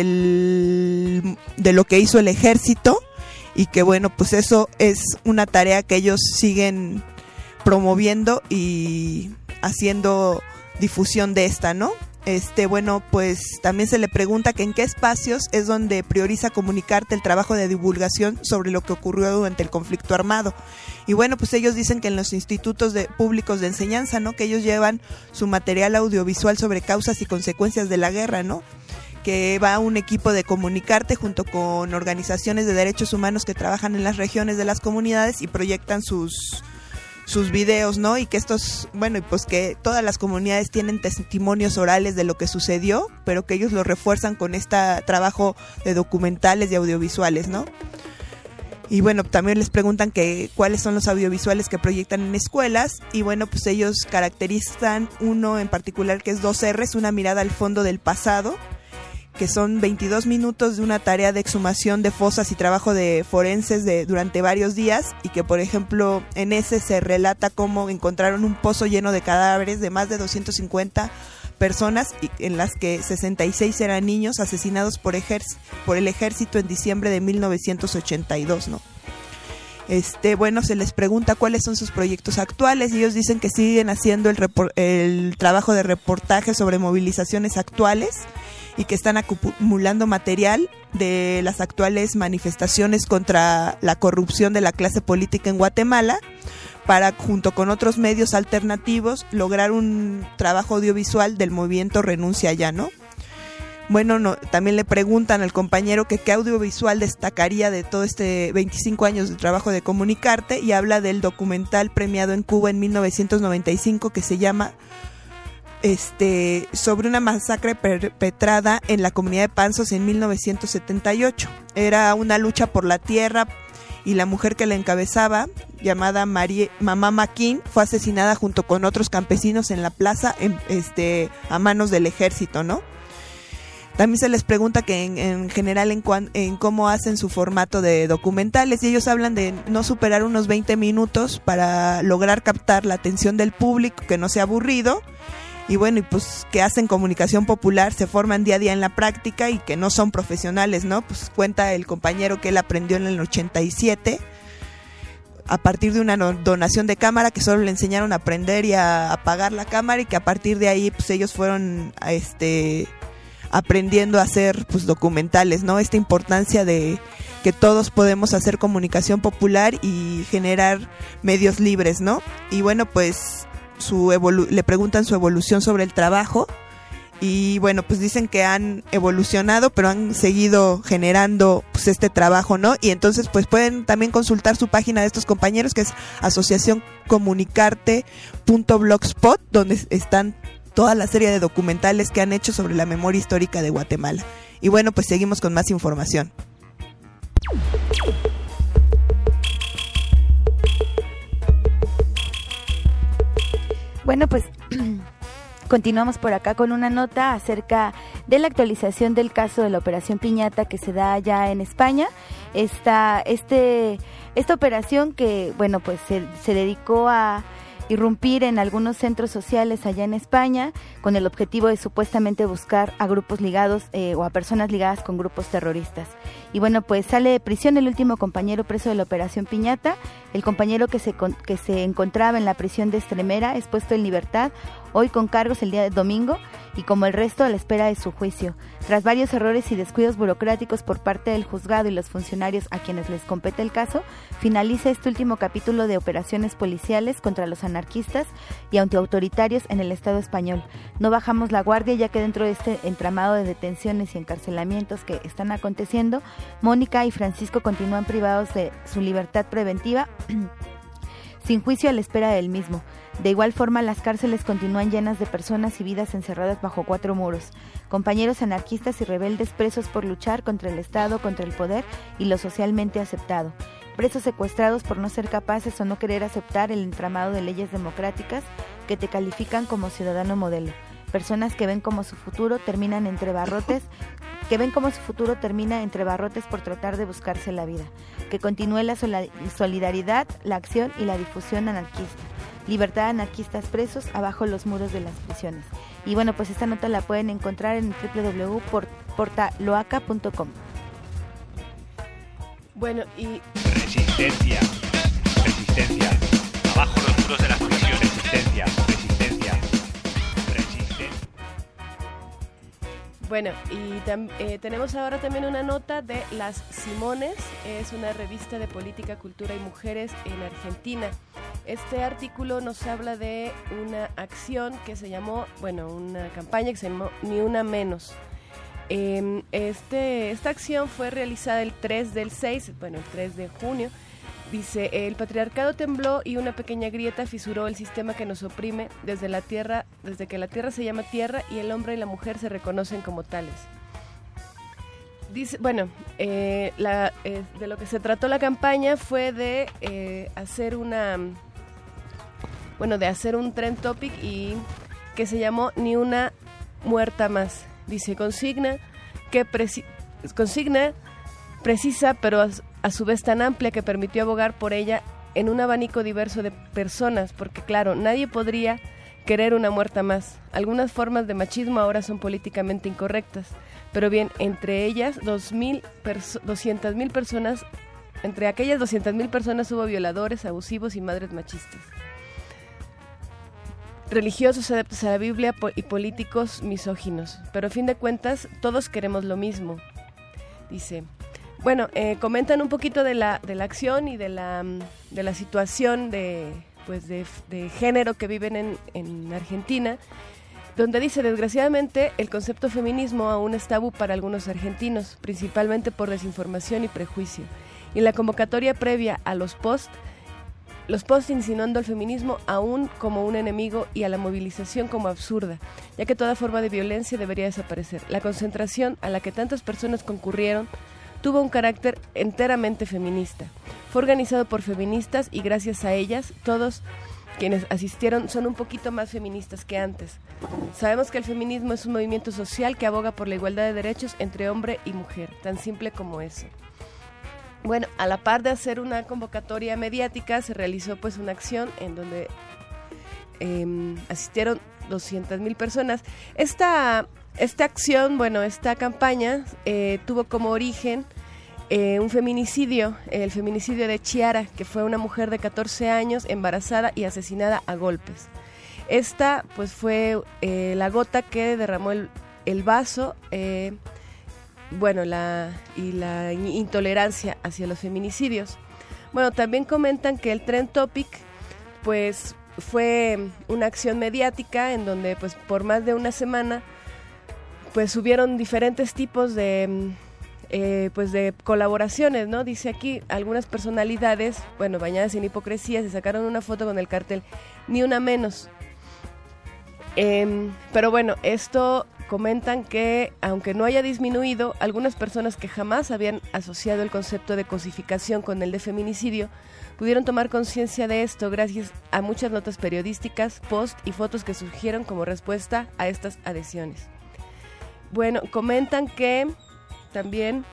del de lo que hizo el ejército, y que bueno, pues eso es una tarea que ellos siguen promoviendo y haciendo difusión de esta, ¿no? Este, bueno, pues también se le pregunta que en qué espacios es donde prioriza Comunicarte el trabajo de divulgación sobre lo que ocurrió durante el conflicto armado. Y bueno, pues ellos dicen que en los institutos de, públicos de enseñanza, ¿no? Que ellos llevan su material audiovisual sobre causas y consecuencias de la guerra, ¿no? Que va un equipo de Comunicarte junto con organizaciones de derechos humanos que trabajan en las regiones de las comunidades y proyectan sus sus videos, ¿no? Y que estos, bueno, y pues que todas las comunidades tienen testimonios orales de lo que sucedió, pero que ellos lo refuerzan con este trabajo de documentales y audiovisuales, ¿no? Y bueno, también les preguntan que cuáles son los audiovisuales que proyectan en escuelas, y bueno, pues ellos caracterizan uno en particular que es dos erres, una mirada al fondo del pasado, que son veintidós minutos de una tarea de exhumación de fosas y trabajo de forenses de, durante varios días, y que por ejemplo en ese se relata cómo encontraron un pozo lleno de cadáveres de más de doscientas cincuenta personas, en las que sesenta y seis eran niños asesinados por, ejerc- por el ejército en diciembre de mil novecientos ochenta y dos, ¿no? Este, bueno, se les pregunta cuáles son sus proyectos actuales y ellos dicen que siguen haciendo el, repor- el trabajo de reportaje sobre movilizaciones actuales y que están acumulando material de las actuales manifestaciones contra la corrupción de la clase política en Guatemala para, junto con otros medios alternativos, lograr un trabajo audiovisual del movimiento Renuncia Ya, ¿no? Bueno, no, también le preguntan al compañero que qué audiovisual destacaría de todo este veinticinco años de trabajo de Comunicarte, y habla del documental premiado en Cuba en mil novecientos noventa y cinco que se llama este sobre una masacre perpetrada en la comunidad de Panzos en mil novecientos setenta y ocho. Era una lucha por la tierra y la mujer que la encabezaba, llamada Marie, Mamá Maquín, fue asesinada junto con otros campesinos en la plaza en, este, a manos del ejército, ¿no? También se les pregunta que en, en general en, cuan, en cómo hacen su formato de documentales, y ellos hablan de no superar unos veinte minutos para lograr captar la atención del público, que no sea aburrido, y bueno, y pues que hacen comunicación popular, se forman día a día en la práctica y que no son profesionales, ¿no? Pues cuenta el compañero que él aprendió en el ochenta y siete a partir de una donación de cámara, que solo le enseñaron a aprender y a apagar la cámara, y que a partir de ahí pues ellos fueron a este aprendiendo a hacer pues documentales, ¿no? Esta importancia de que todos podemos hacer comunicación popular y generar medios libres, ¿no? Y bueno, pues su evolu- le preguntan su evolución sobre el trabajo, y bueno, pues dicen que han evolucionado, pero han seguido generando pues este trabajo, ¿no? Y entonces pues pueden también consultar su página de estos compañeros, que es asociación comunicarte punto blogspot, donde están toda la serie de documentales que han hecho sobre la memoria histórica de Guatemala. Y bueno, pues seguimos con más información. Bueno, pues continuamos por acá con una nota acerca de la actualización del caso de la Operación Piñata que se da allá en España. Esta, este, esta operación que, bueno, pues se, se dedicó a irrumpir en algunos centros sociales allá en España con el objetivo de supuestamente buscar a grupos ligados eh, o a personas ligadas con grupos terroristas. Y bueno, pues sale de prisión el último compañero preso de la Operación Piñata. El compañero que se, que se encontraba en la prisión de Estremera es puesto en libertad hoy con cargos el día de domingo, y como el resto a la espera de su juicio. Tras varios errores y descuidos burocráticos por parte del juzgado y los funcionarios a quienes les compete el caso, finaliza este último capítulo de operaciones policiales contra los anarquistas y antiautoritarios en el Estado español. No bajamos la guardia, ya que dentro de este entramado de detenciones y encarcelamientos que están aconteciendo, Mónica y Francisco continúan privados de su libertad preventiva sin juicio a la espera del mismo. De igual forma, las cárceles continúan llenas de personas y vidas encerradas bajo cuatro muros. Compañeros anarquistas y rebeldes presos por luchar contra el Estado, contra el poder y lo socialmente aceptado. Presos secuestrados por no ser capaces o no querer aceptar el entramado de leyes democráticas que te califican como ciudadano modelo. Personas que ven como su futuro terminan entre barrotes, que ven como su futuro termina entre barrotes por tratar de buscarse la vida. Que continúe la solidaridad, la acción y la difusión anarquista. Libertad a anarquistas presos abajo los muros de las prisiones. Y bueno, pues esta nota la pueden encontrar en doble u doble u doble u punto portaloaca punto com. Bueno, y... Resistencia, resistencia. Abajo los muros de las prisiones. Resistencia, resistencia, resistencia. Bueno, y tam- eh, tenemos ahora también una nota de Las Simones. Es una revista de política, cultura y mujeres en Argentina. Este artículo nos habla de una acción que se llamó, bueno, una campaña que se llamó Ni Una Menos. Eh, este, esta acción fue realizada el tres del seis, bueno, el tres de junio. Dice, el patriarcado tembló y una pequeña grieta fisuró el sistema que nos oprime desde la tierra, desde que la tierra se llama tierra y el hombre y la mujer se reconocen como tales. Dice, bueno, eh, la, eh, de lo que se trató la campaña fue de eh, hacer una, bueno, de hacer un trend topic y que se llamó Ni Una Muerta Más. Dice, consigna que preci- consigna precisa, pero a, a su vez tan amplia, que permitió abogar por ella en un abanico diverso de personas, porque claro, nadie podría querer una muerta más. Algunas formas de machismo ahora son políticamente incorrectas, pero bien, entre ellas dos mil perso- doscientas mil personas, entre aquellas doscientas mil personas hubo violadores, abusivos y madres machistas. Religiosos adeptos a la Biblia po- y políticos misóginos, pero a fin de cuentas todos queremos lo mismo. Dice, bueno, eh, comentan un poquito de la, de la acción y de la, de la situación de, pues de, de género que viven en, en Argentina, donde dice, desgraciadamente el concepto feminismo aún es tabú para algunos argentinos, principalmente por desinformación y prejuicio. Y en la convocatoria previa a los post, los post insinuando al feminismo aún como un enemigo y a la movilización como absurda, ya que toda forma de violencia debería desaparecer. La concentración a la que tantas personas concurrieron tuvo un carácter enteramente feminista. Fue organizado por feministas y gracias a ellas, todos quienes asistieron son un poquito más feministas que antes. Sabemos que el feminismo es un movimiento social que aboga por la igualdad de derechos entre hombre y mujer, tan simple como eso. Bueno, a la par de hacer una convocatoria mediática, se realizó pues una acción en donde eh, asistieron doscientas mil personas. Esta, esta acción, bueno, esta campaña eh, tuvo como origen eh, un feminicidio, el feminicidio de Chiara, que fue una mujer de catorce años embarazada y asesinada a golpes. Esta pues fue eh, la gota que derramó el, el vaso, eh, bueno, la y la intolerancia hacia los feminicidios. Bueno, también comentan que el Trend Topic pues fue una acción mediática en donde pues por más de una semana pues hubieron diferentes tipos de eh, pues de colaboraciones, ¿no? Dice aquí, algunas personalidades, bueno, bañadas en hipocresía, se sacaron una foto con el cartel Ni Una Menos. Eh, pero bueno, esto comentan que, aunque no haya disminuido, algunas personas que jamás habían asociado el concepto de cosificación con el de feminicidio pudieron tomar conciencia de esto gracias a muchas notas periodísticas, posts y fotos que surgieron como respuesta a estas adhesiones. Bueno, comentan que también,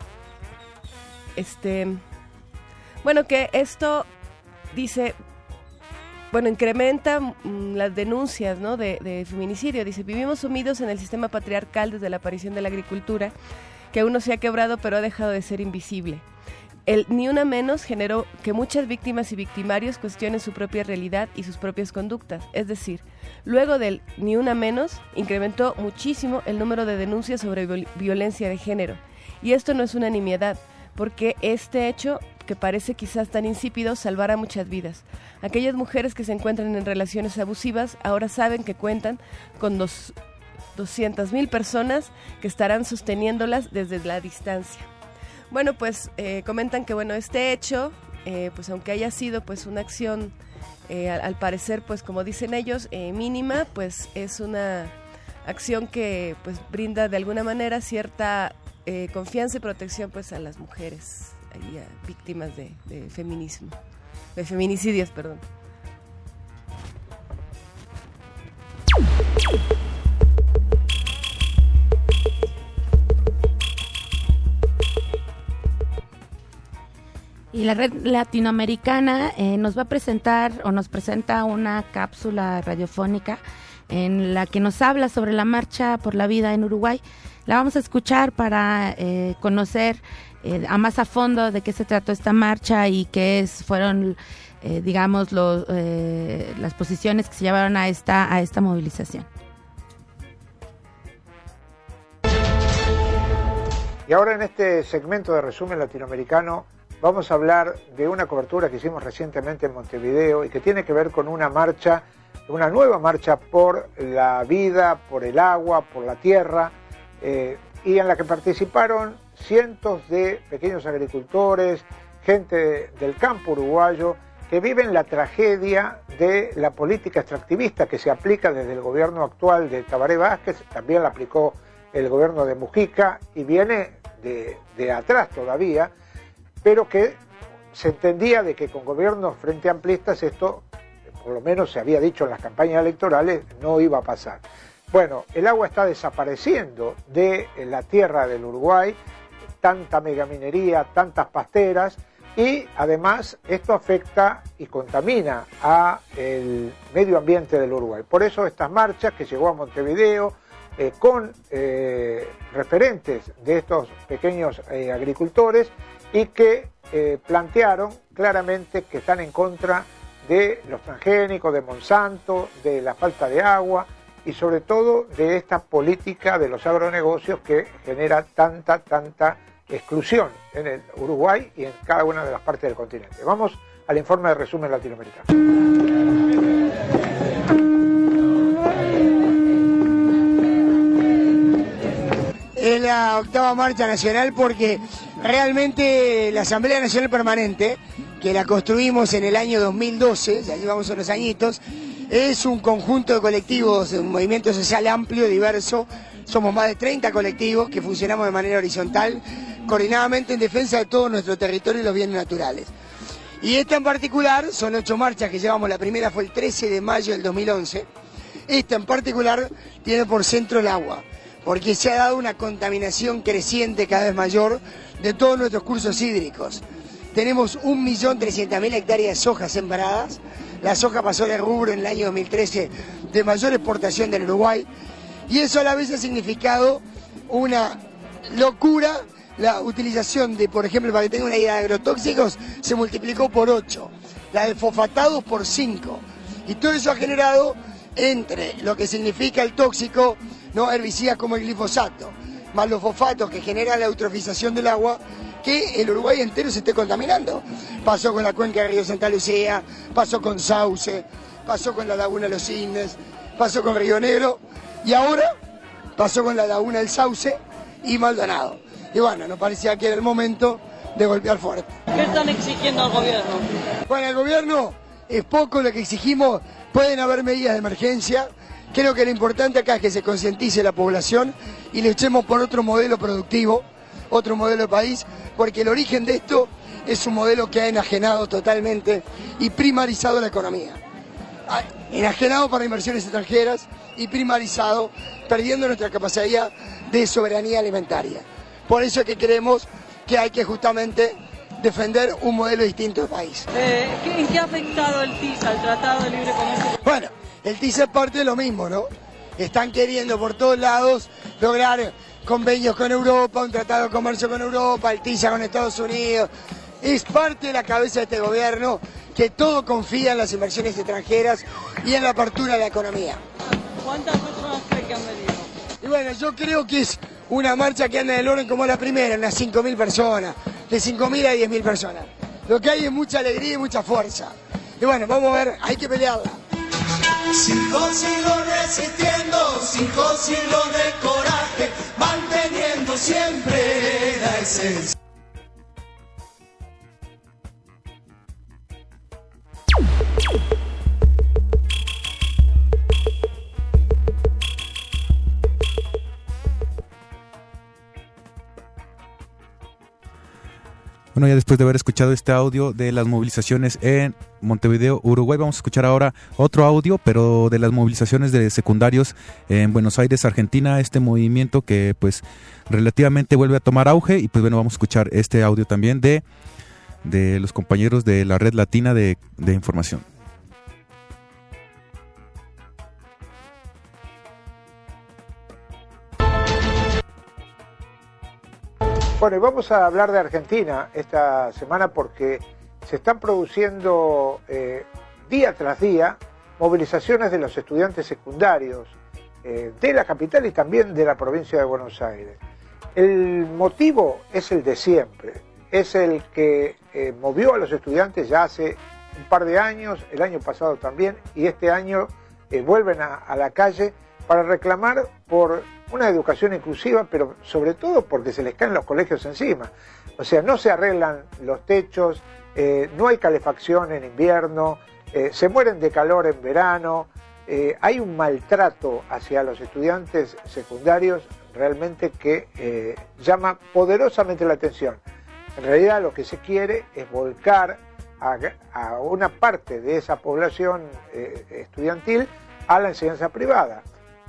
este, bueno, que esto dice... Bueno, incrementa mm, las denuncias, ¿no?, de, de feminicidio. Dice, vivimos sumidos en el sistema patriarcal desde la aparición de la agricultura, que aún no se ha quebrado, pero ha dejado de ser invisible. El Ni Una Menos generó que muchas víctimas y victimarios cuestionen su propia realidad y sus propias conductas. Es decir, luego del Ni Una Menos, incrementó muchísimo el número de denuncias sobre viol- violencia de género. Y esto no es una nimiedad, porque este hecho, que parece quizás tan insípido, salvará muchas vidas. Aquellas mujeres que se encuentran en relaciones abusivas ahora saben que cuentan con dos, doscientas mil personas que estarán sosteniéndolas desde la distancia. Bueno, pues eh, comentan que bueno, este hecho, eh, pues aunque haya sido pues una acción, eh, al, al parecer, pues como dicen ellos, eh, mínima, pues es una acción que pues brinda de alguna manera cierta eh, confianza y protección pues a las mujeres y a víctimas de, de feminismo, de feminicidios, perdón. Y la red latinoamericana eh, nos va a presentar o nos presenta una cápsula radiofónica en la que nos habla sobre la marcha por la vida en Uruguay. La vamos a escuchar para eh, conocer eh, a más a fondo de qué se trató esta marcha y qué es, fueron, eh, digamos, los, eh, las posiciones que se llevaron a esta, a esta movilización. Y ahora en este segmento de resumen latinoamericano vamos a hablar de una cobertura que hicimos recientemente en Montevideo y que tiene que ver con una marcha, una nueva marcha por la vida, por el agua, por la tierra, eh, y en la que participaron cientos de pequeños agricultores, gente del campo uruguayo, que viven la tragedia de la política extractivista que se aplica desde el gobierno actual de Tabaré Vázquez, también la aplicó el gobierno de Mujica y viene de, de atrás todavía, pero que se entendía de que con gobiernos frente amplistas esto, por lo menos se había dicho en las campañas electorales, no iba a pasar. Bueno, el agua está desapareciendo de la tierra del Uruguay, tanta megaminería, tantas pasteras, y además esto afecta y contamina a el medio ambiente del Uruguay. Por eso estas marchas que llegó a Montevideo eh, con eh, referentes de estos pequeños eh, agricultores y que eh, plantearon claramente que están en contra de los transgénicos, de Monsanto, de la falta de agua y sobre todo de esta política de los agronegocios que genera tanta, tanta exclusión en el Uruguay y en cada una de las partes del continente. Vamos al informe de resumen latinoamericano. Es la octava marcha nacional porque realmente la Asamblea Nacional Permanente, que la construimos en el año dos mil doce, ya llevamos unos añitos, es un conjunto de colectivos, un movimiento social amplio, diverso. Somos más de treinta colectivos que funcionamos de manera horizontal, coordinadamente en defensa de todo nuestro territorio y los bienes naturales. Y esta en particular, son ocho marchas que llevamos, la primera fue el trece de mayo del dos mil once. Esta en particular tiene por centro el agua, porque se ha dado una contaminación creciente cada vez mayor de todos nuestros cursos hídricos. Tenemos un millón trescientas mil hectáreas de soja sembradas. La soja pasó de rubro en el año dos mil trece de mayor exportación del Uruguay. Y eso a la vez ha significado una locura. La utilización de, por ejemplo, para que tengan una idea, de agrotóxicos se multiplicó por ocho. La de fosfatados por cinco. Y todo eso ha generado, entre lo que significa el tóxico, ¿no?, herbicidas como el glifosato, más los fosfatos que generan la eutrofización del agua, que el Uruguay entero se esté contaminando. Pasó con la cuenca del río Santa Lucía, pasó con Sauce, pasó con la laguna de los Cisnes, pasó con Río Negro y ahora pasó con la laguna del Sauce y Maldonado. Y bueno, nos parecía que era el momento de golpear fuerte. ¿Qué están exigiendo al gobierno? Bueno, el gobierno es poco lo que exigimos, pueden haber medidas de emergencia. Creo que lo importante acá es que se concientice la población y luchemos por otro modelo productivo, otro modelo de país, porque el origen de esto es un modelo que ha enajenado totalmente y primarizado la economía. Enajenado para inversiones extranjeras y primarizado, perdiendo nuestra capacidad de soberanía alimentaria. Por eso es que creemos que hay que justamente defender un modelo distinto de país. Eh, ¿En qué ha afectado el TISA, el Tratado de Libre Comercio? Bueno, el TISA es parte de lo mismo, ¿no? Están queriendo por todos lados lograr convenios con Europa, un tratado de comercio con Europa, el TISA con Estados Unidos. Es parte de la cabeza de este gobierno que todo confía en las inversiones extranjeras y en la apertura de la economía. ¿Cuántas personas cree que han venido? Y bueno, yo creo que es una marcha que anda en el orden como la primera, unas cinco mil personas, de cinco mil a diez mil personas. Lo que hay es mucha alegría y mucha fuerza. Y bueno, vamos a ver, hay que pelearla. Cinco siglos resistiendo, cinco siglos de coraje, manteniendo siempre la esencia. Bueno, ya después de haber escuchado este audio de las movilizaciones en Montevideo, Uruguay, vamos a escuchar ahora otro audio, pero de las movilizaciones de secundarios en Buenos Aires, Argentina, este movimiento que pues relativamente vuelve a tomar auge y pues bueno, vamos a escuchar este audio también de, de los compañeros de la Red Latina de, de Información. Bueno, y vamos a hablar de Argentina esta semana porque se están produciendo eh, día tras día movilizaciones de los estudiantes secundarios eh, de la capital y también de la provincia de Buenos Aires. El motivo es el de siempre, es el que eh, movió a los estudiantes ya hace un par de años, el año pasado también, y este año eh, vuelven a, a la calle para reclamar por una educación inclusiva, pero sobre todo porque se les caen los colegios encima. O sea, no se arreglan los techos, eh, no hay calefacción en invierno, eh, se mueren de calor en verano, eh, hay un maltrato hacia los estudiantes secundarios realmente que eh, llama poderosamente la atención. En realidad lo que se quiere es volcar a, a una parte de esa población eh, estudiantil a la enseñanza privada.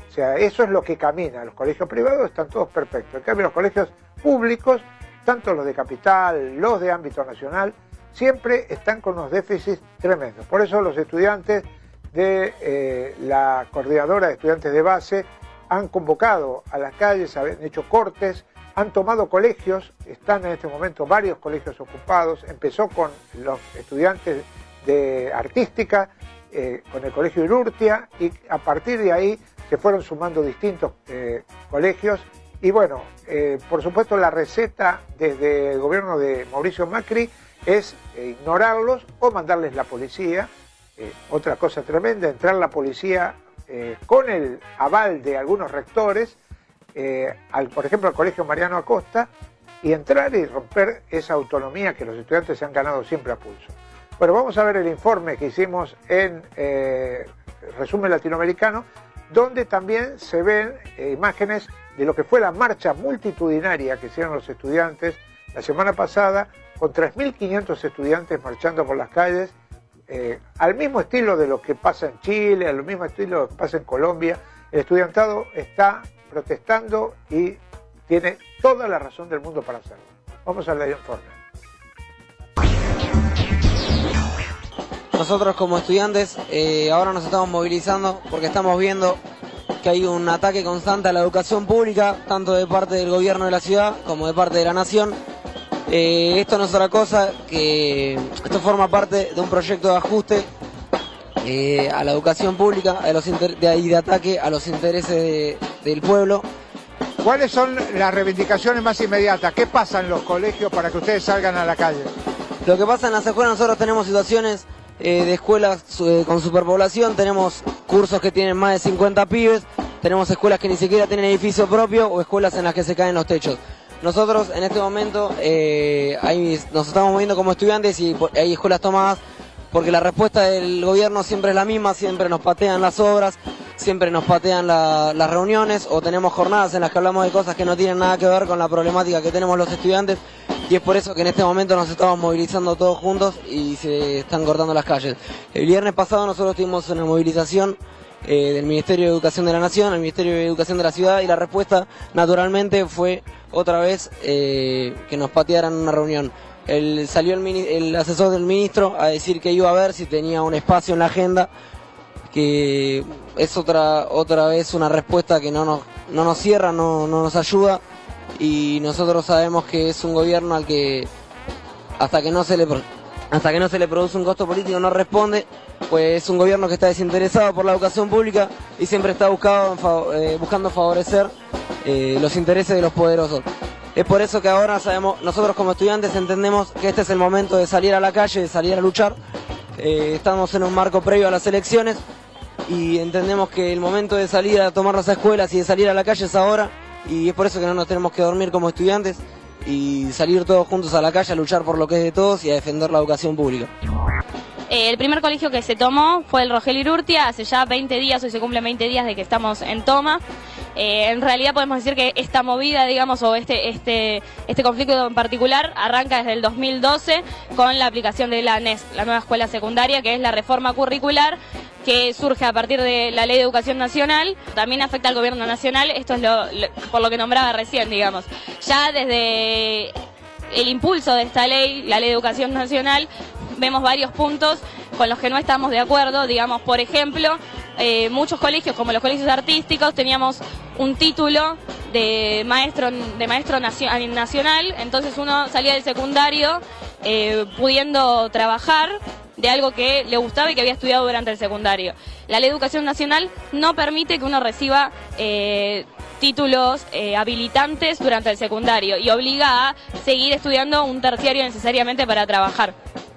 O sea, eso es lo que camina. Los colegios privados están todos perfectos. En cambio, los colegios públicos, tanto los de capital, los de ámbito nacional, siempre están con unos déficits tremendos. Por eso los estudiantes de eh, la coordinadora de estudiantes de base han convocado a las calles, han hecho cortes, han tomado colegios, están en este momento varios colegios ocupados. Empezó con los estudiantes de artística, eh, con el colegio Urrutia, y a partir de ahí se fueron sumando distintos eh, colegios. Y bueno, eh, por supuesto la receta desde el gobierno de Mauricio Macri es eh, ignorarlos o mandarles la policía. Eh, otra cosa tremenda, entrar la policía eh, con el aval de algunos rectores, eh, al, por ejemplo al colegio Mariano Acosta, y entrar y romper esa autonomía que los estudiantes se han ganado siempre a pulso. Bueno, vamos a ver el informe que hicimos en eh, Resumen Latinoamericano, donde también se ven eh, imágenes de lo que fue la marcha multitudinaria que hicieron los estudiantes la semana pasada, con tres mil quinientos estudiantes marchando por las calles, eh, al mismo estilo de lo que pasa en Chile, al mismo estilo de lo que pasa en Colombia. El estudiantado está protestando y tiene toda la razón del mundo para hacerlo. Vamos a leer el informe. Nosotros como estudiantes eh, ahora nos estamos movilizando porque estamos viendo que hay un ataque constante a la educación pública, tanto de parte del gobierno de la ciudad como de parte de la nación. Eh, esto no es otra cosa que esto forma parte de un proyecto de ajuste eh, a la educación pública, a los inter- de, de ataque a los intereses de, del pueblo. ¿Cuáles son las reivindicaciones más inmediatas? ¿Qué pasa en los colegios para que ustedes salgan a la calle? Lo que pasa en las escuelas, nosotros tenemos situaciones eh, de escuelas eh, con superpoblación, tenemos cursos que tienen más de cincuenta pibes, tenemos escuelas que ni siquiera tienen edificio propio o escuelas en las que se caen los techos. Nosotros en este momento eh, ahí nos estamos moviendo como estudiantes y hay escuelas tomadas porque la respuesta del gobierno siempre es la misma, siempre nos patean las obras, siempre nos patean la, las reuniones o tenemos jornadas en las que hablamos de cosas que no tienen nada que ver con la problemática que tenemos los estudiantes, y es por eso que en este momento nos estamos movilizando todos juntos y se están cortando las calles. El viernes pasado nosotros tuvimos una movilización eh, del Ministerio de Educación de la Nación, al Ministerio de Educación de la Ciudad, y la respuesta naturalmente fue otra vez eh, que nos patearan una reunión. El, salió el, mini, el asesor del ministro a decir que iba a ver si tenía un espacio en la agenda, que es otra otra vez una respuesta que no nos, no nos cierra, no, no nos ayuda, y nosotros sabemos que es un gobierno al que hasta que no se le hasta que no se le produce un costo político no responde, pues es un gobierno que está desinteresado por la educación pública y siempre está buscado, eh, buscando favorecer eh, los intereses de los poderosos. Es por eso que ahora sabemos, nosotros como estudiantes entendemos que este es el momento de salir a la calle, de salir a luchar. Eh, estamos en un marco previo a las elecciones y entendemos que el momento de salir a tomar las escuelas y de salir a la calle es ahora, y es por eso que no nos tenemos que dormir como estudiantes y salir todos juntos a la calle a luchar por lo que es de todos y a defender la educación pública. Eh, el primer colegio que se tomó fue el Rogelio Urrutia, hace ya veinte días, hoy se cumplen veinte días de que estamos en toma. Eh, en realidad podemos decir que esta movida, digamos, o este este este conflicto en particular arranca desde el dos mil doce con la aplicación de la N E S, la nueva escuela secundaria, que es la reforma curricular que surge a partir de la Ley de Educación Nacional. También afecta al gobierno nacional, esto es lo, lo por lo que nombraba recién, digamos. Ya desde el impulso de esta ley, la Ley de Educación Nacional, vemos varios puntos con los que no estamos de acuerdo. Digamos, por ejemplo, eh, muchos colegios, como los colegios artísticos, teníamos un título de maestro de maestro nacional, entonces uno salía del secundario eh, pudiendo trabajar de algo que le gustaba y que había estudiado durante el secundario. La Ley de Educación Nacional no permite que uno reciba eh, títulos eh, habilitantes durante el secundario y obliga a seguir estudiando un terciario necesariamente para trabajar.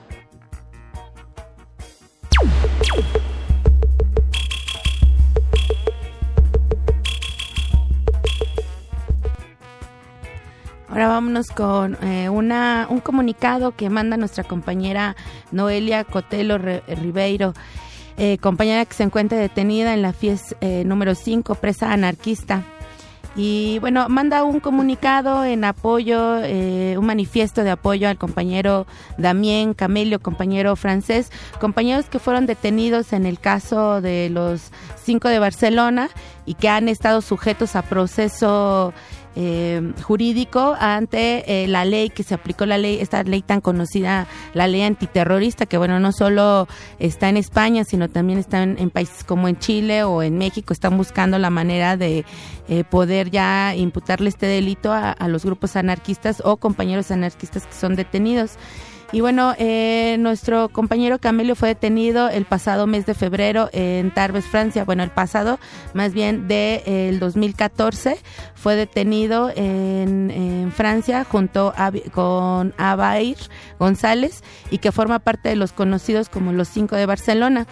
Ahora vámonos con eh, una un comunicado que manda nuestra compañera Noelia Cotelo Re- Ribeiro, eh, compañera que se encuentra detenida en la F I E S eh, número cinco, presa anarquista. Y bueno, manda un comunicado en apoyo, eh, un manifiesto de apoyo al compañero Damien Camelio, compañero francés, compañeros que fueron detenidos en el caso de los cinco de Barcelona y que han estado sujetos a proceso Eh, jurídico ante eh, la ley que se aplicó, la ley, esta ley tan conocida, la ley antiterrorista, que bueno, no solo está en España, sino también está en, en países como en Chile o en México. Están buscando la manera de eh, poder ya imputarle este delito a, a los grupos anarquistas o compañeros anarquistas que son detenidos. Y bueno, eh, nuestro compañero Camelio fue detenido el pasado mes de febrero en Tarbes, Francia. Bueno, el pasado, más bien de eh, el dos mil catorce, fue detenido en, en Francia junto a, con Abair González, y que forma parte de los conocidos como los cinco de Barcelona.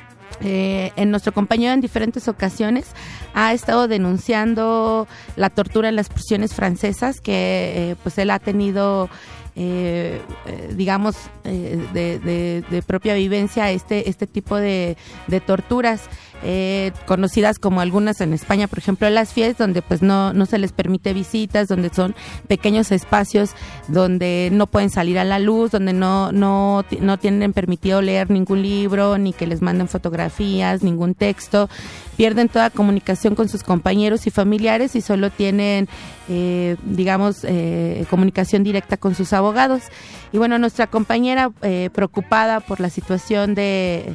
Eh, en nuestro compañero en diferentes ocasiones ha estado denunciando la tortura en las prisiones francesas, que eh, pues él ha tenido Eh, eh, digamos eh, de, de, de propia vivencia este este tipo de, de torturas eh, conocidas como algunas en España, por ejemplo las F I E S, donde pues no, no se les permite visitas, donde son pequeños espacios donde no pueden salir a la luz, donde no, no, no tienen permitido leer ningún libro, ni que les manden fotografías, ningún texto, pierden toda comunicación con sus compañeros y familiares y solo tienen eh, digamos eh, comunicación directa con sus abogados. Y bueno, nuestra compañera eh, preocupada por la situación de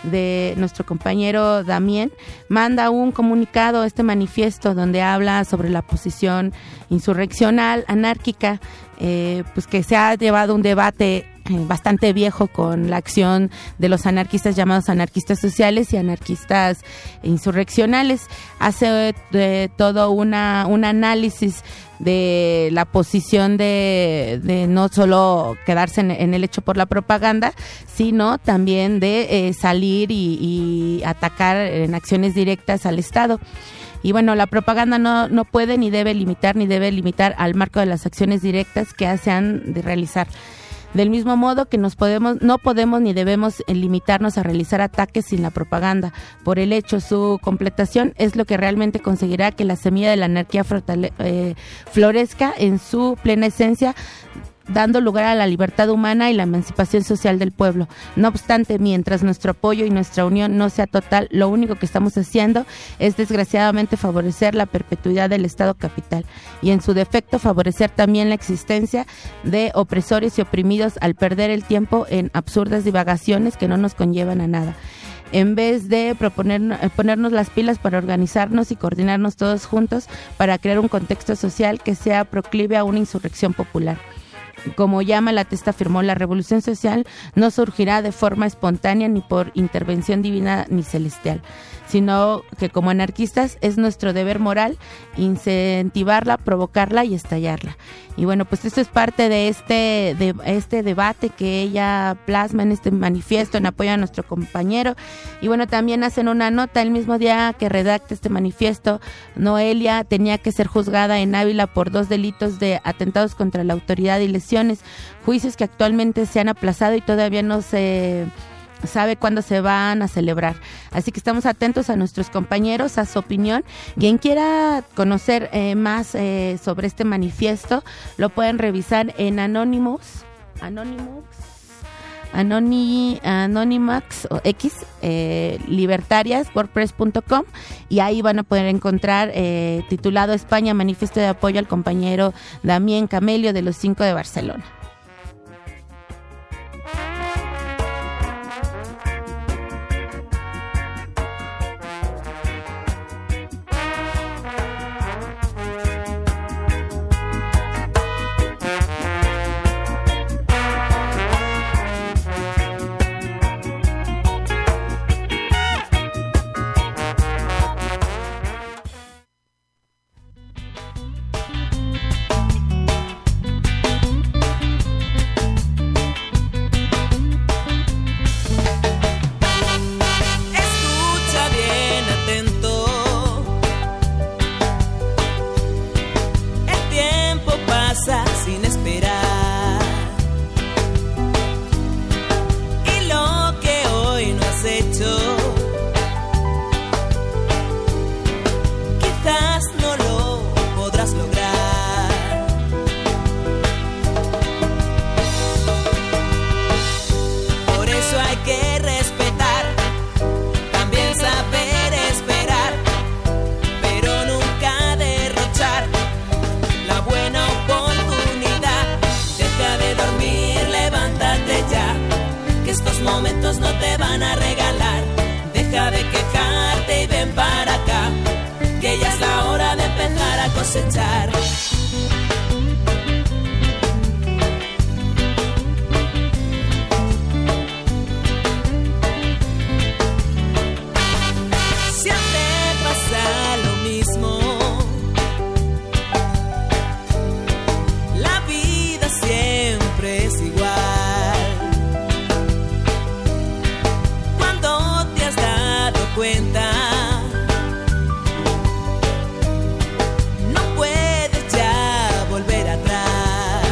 de nuestro compañero Damien, manda un comunicado, este manifiesto, donde habla sobre la posición insurreccional, anárquica, eh, pues que se ha llevado un debate eh, bastante viejo con la acción de los anarquistas llamados anarquistas sociales y anarquistas insurreccionales. Hace eh, todo una, un análisis de la posición de, de no solo quedarse en, en el hecho por la propaganda, sino también de eh, salir y, y atacar en acciones directas al Estado. Y bueno, la propaganda no, no puede ni debe limitar, ni debe limitar al marco de las acciones directas que se han de realizar. Del mismo modo que nos podemos, no podemos ni debemos limitarnos a realizar ataques sin la propaganda. Por el hecho, su completación es lo que realmente conseguirá que la semilla de la anarquía frotale, eh, florezca en su plena esencia, dando lugar a la libertad humana y la emancipación social del pueblo. No obstante, mientras nuestro apoyo y nuestra unión no sea total, lo único que estamos haciendo es desgraciadamente favorecer la perpetuidad del Estado capital y en su defecto favorecer también la existencia de opresores y oprimidos al perder el tiempo en absurdas divagaciones que no nos conllevan a nada. En vez de proponer, ponernos las pilas para organizarnos y coordinarnos todos juntos para crear un contexto social que sea proclive a una insurrección popular. Como llama la testa afirmó, la revolución social no surgirá de forma espontánea ni por intervención divina ni celestial, sino que como anarquistas es nuestro deber moral incentivarla, provocarla y estallarla. Y bueno, pues esto es parte de este, de este debate que ella plasma en este manifiesto en apoyo a nuestro compañero. Y bueno, también hacen una nota: el mismo día que redacta este manifiesto, Noelia tenía que ser juzgada en Ávila por dos delitos de atentados contra la autoridad y lesiones, juicios que actualmente se han aplazado y todavía no se sabe cuándo se van a celebrar. Así que estamos atentos a nuestros compañeros, a su opinión. Quien quiera conocer eh, más eh, sobre este manifiesto, lo pueden revisar en Anonymous, Anonymous, Anony, Anonymax o X, eh, libertarias, wordpress punto com, y ahí van a poder encontrar eh, titulado España, manifiesto de apoyo al compañero Damien Camelio de los cinco de Barcelona. te van a regalar. Deja de quejarte y ven para acá, que ya es la hora de empezar a cosechar. Siempre pasa lo mismo, la vida siempre es igual. Cuando te has dado cuenta, no puedes ya volver atrás.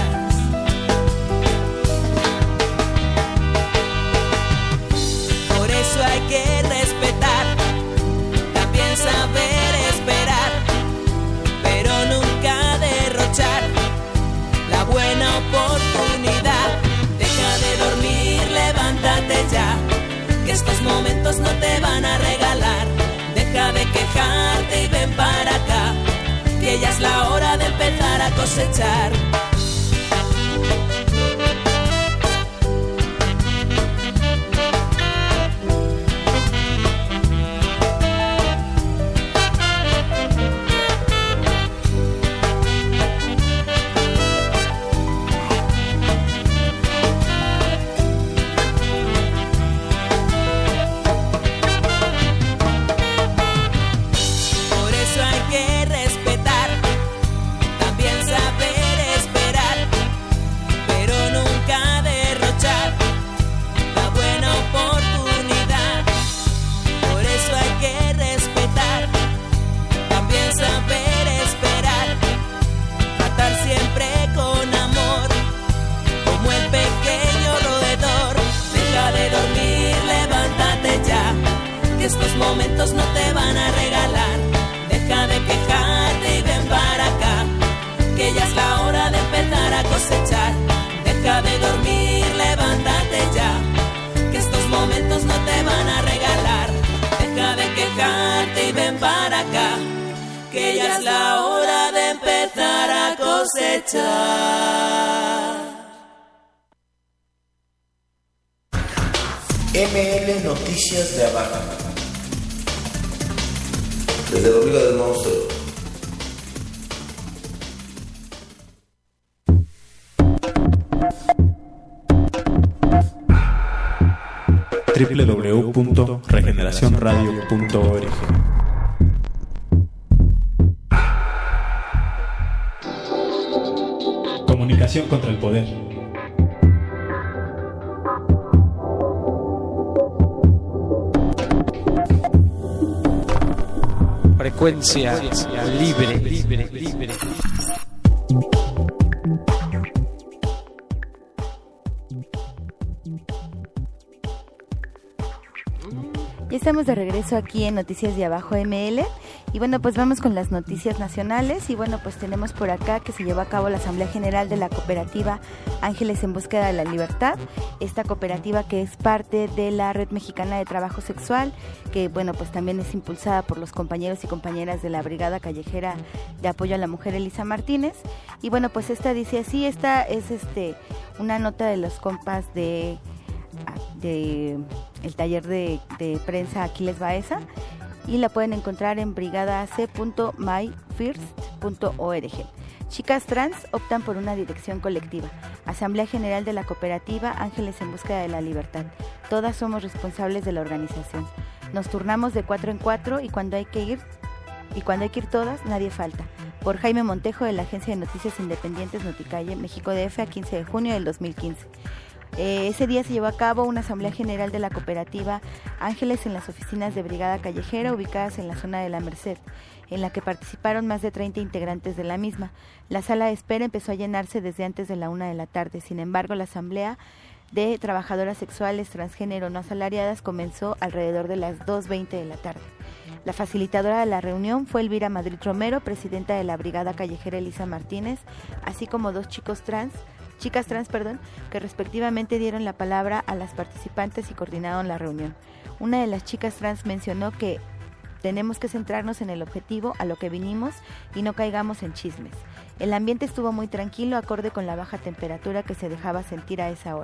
Por eso hay que respetar, también saber esperar, pero nunca derrochar la buena oportunidad. Deja de dormir, levántate ya, que estos momentos no te van a regalar. Deja de quejarte y ven para acá, que ya es la hora de empezar a cosechar. Por eso hay que respetar, también saber esperar, pero nunca derrochar la buena oportunidad. Por eso hay que respetar, también saber esperar, tratar siempre con amor, como el pequeño roedor. Deja de dormir, levántate ya, que estos momentos no te van a regalar. Deja de quejarte y ven para acá, que ya es la hora de empezar a cosechar. Deja de dormir, levántate ya, que estos momentos no te van a regalar. Deja de quejarte y ven para acá, que ya es la hora de empezar a cosechar. M L Noticias de Abajo. Desde la Hormiga del Monstruo. doble u doble u doble u punto regeneración radio punto org. Comunicación contra el poder. Frecuencia libre, libre, libre. Ya estamos de regreso aquí en Noticias de Abajo M L y bueno, pues vamos con las noticias nacionales y bueno, pues tenemos por acá que se llevó a cabo la Asamblea General de la Cooperativa Ángeles en Búsqueda de la Libertad, esta cooperativa que es parte de la Red Mexicana de Trabajo Sexual, que bueno, pues también es impulsada por los compañeros y compañeras de la Brigada Callejera de Apoyo a la Mujer Elisa Martínez y bueno, pues esta dice así, esta es este una nota de los compas de de el taller de, de prensa Aquiles Baeza y la pueden encontrar en brigadac punto my first punto org. Chicas trans optan por una dirección colectiva. Asamblea General de la Cooperativa Ángeles en Búsqueda de la Libertad. Todas somos responsables de la organización. Nos turnamos de cuatro en cuatro y cuando hay que ir y cuando hay que ir todas, nadie falta. Por Jaime Montejo de la Agencia de Noticias Independientes Noticalle, México D F, a quince de junio del dos mil quince. Eh, ese día se llevó a cabo una asamblea general de la cooperativa Ángeles en las oficinas de Brigada Callejera ubicadas en la zona de la Merced, en la que participaron más de treinta integrantes de la misma. La sala de espera empezó a llenarse desde antes de la una de la tarde. Sin embargo, la asamblea de trabajadoras sexuales transgénero no asalariadas comenzó alrededor de las dos veinte de la tarde. La facilitadora de la reunión fue Elvira Madrid Romero, presidenta de la Brigada Callejera Elisa Martínez, así como dos chicos trans chicas trans, perdón, que respectivamente dieron la palabra a las participantes y coordinaron la reunión. Una de las chicas trans mencionó que tenemos que centrarnos en el objetivo, a lo que vinimos, y no caigamos en chismes. El ambiente estuvo muy tranquilo, acorde con la baja temperatura que se dejaba sentir a esa hora.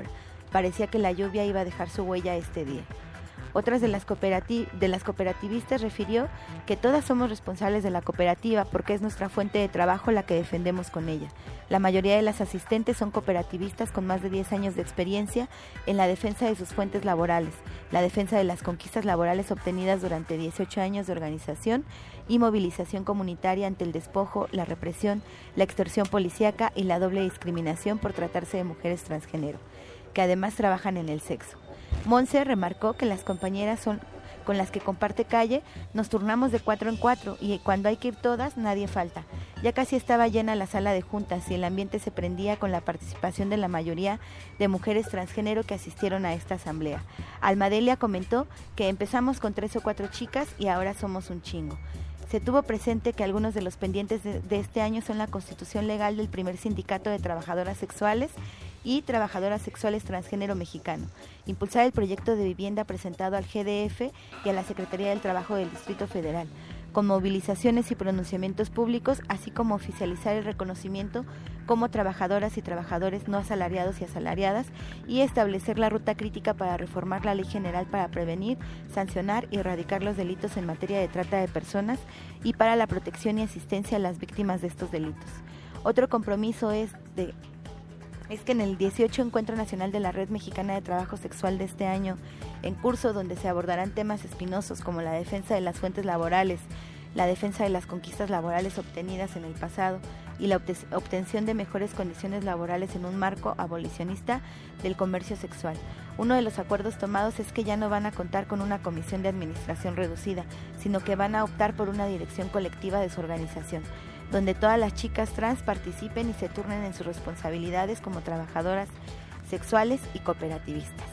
Parecía que la lluvia iba a dejar su huella este día. Otras de las, cooperati- de las cooperativistas refirió que todas somos responsables de la cooperativa porque es nuestra fuente de trabajo la que defendemos con ella. La mayoría de las asistentes son cooperativistas con más de diez años de experiencia en la defensa de sus fuentes laborales, la defensa de las conquistas laborales obtenidas durante dieciocho años de organización y movilización comunitaria ante el despojo, la represión, la extorsión policíaca y la doble discriminación por tratarse de mujeres transgénero, que además trabajan en el sexo. Monse remarcó que las compañeras son con las que comparte calle, nos turnamos de cuatro en cuatro y cuando hay que ir todas, nadie falta. Ya casi estaba llena la sala de juntas y el ambiente se prendía con la participación de la mayoría de mujeres transgénero que asistieron a esta asamblea. Almadelia comentó que empezamos con tres o cuatro chicas y ahora somos un chingo. Se tuvo presente que algunos de los pendientes de, de este año son la constitución legal del primer sindicato de trabajadoras sexuales y trabajadoras sexuales transgénero mexicano, impulsar el proyecto de vivienda presentado al G D F y a la Secretaría del Trabajo del Distrito Federal, con movilizaciones y pronunciamientos públicos, así como oficializar el reconocimiento como trabajadoras y trabajadores no asalariados y asalariadas y establecer la ruta crítica para reformar la Ley General para prevenir, sancionar y erradicar los delitos en materia de trata de personas y para la protección y asistencia a las víctimas de estos delitos. Otro compromiso es de es que en el dieciocho Encuentro Nacional de la Red Mexicana de Trabajo Sexual de este año, en curso donde se abordarán temas espinosos como la defensa de las fuentes laborales, la defensa de las conquistas laborales obtenidas en el pasado y la obtención de mejores condiciones laborales en un marco abolicionista del comercio sexual. Uno de los acuerdos tomados es que ya no van a contar con una comisión de administración reducida, sino que van a optar por una dirección colectiva de su organización, donde todas las chicas trans participen y se turnen en sus responsabilidades como trabajadoras sexuales y cooperativistas.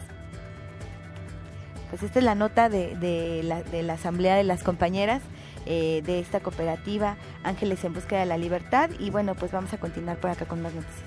Pues esta es la nota de, de, la, de la Asamblea de las Compañeras eh, de esta cooperativa Ángeles en Búsqueda de la Libertad. Y bueno, pues vamos a continuar por acá con más noticias.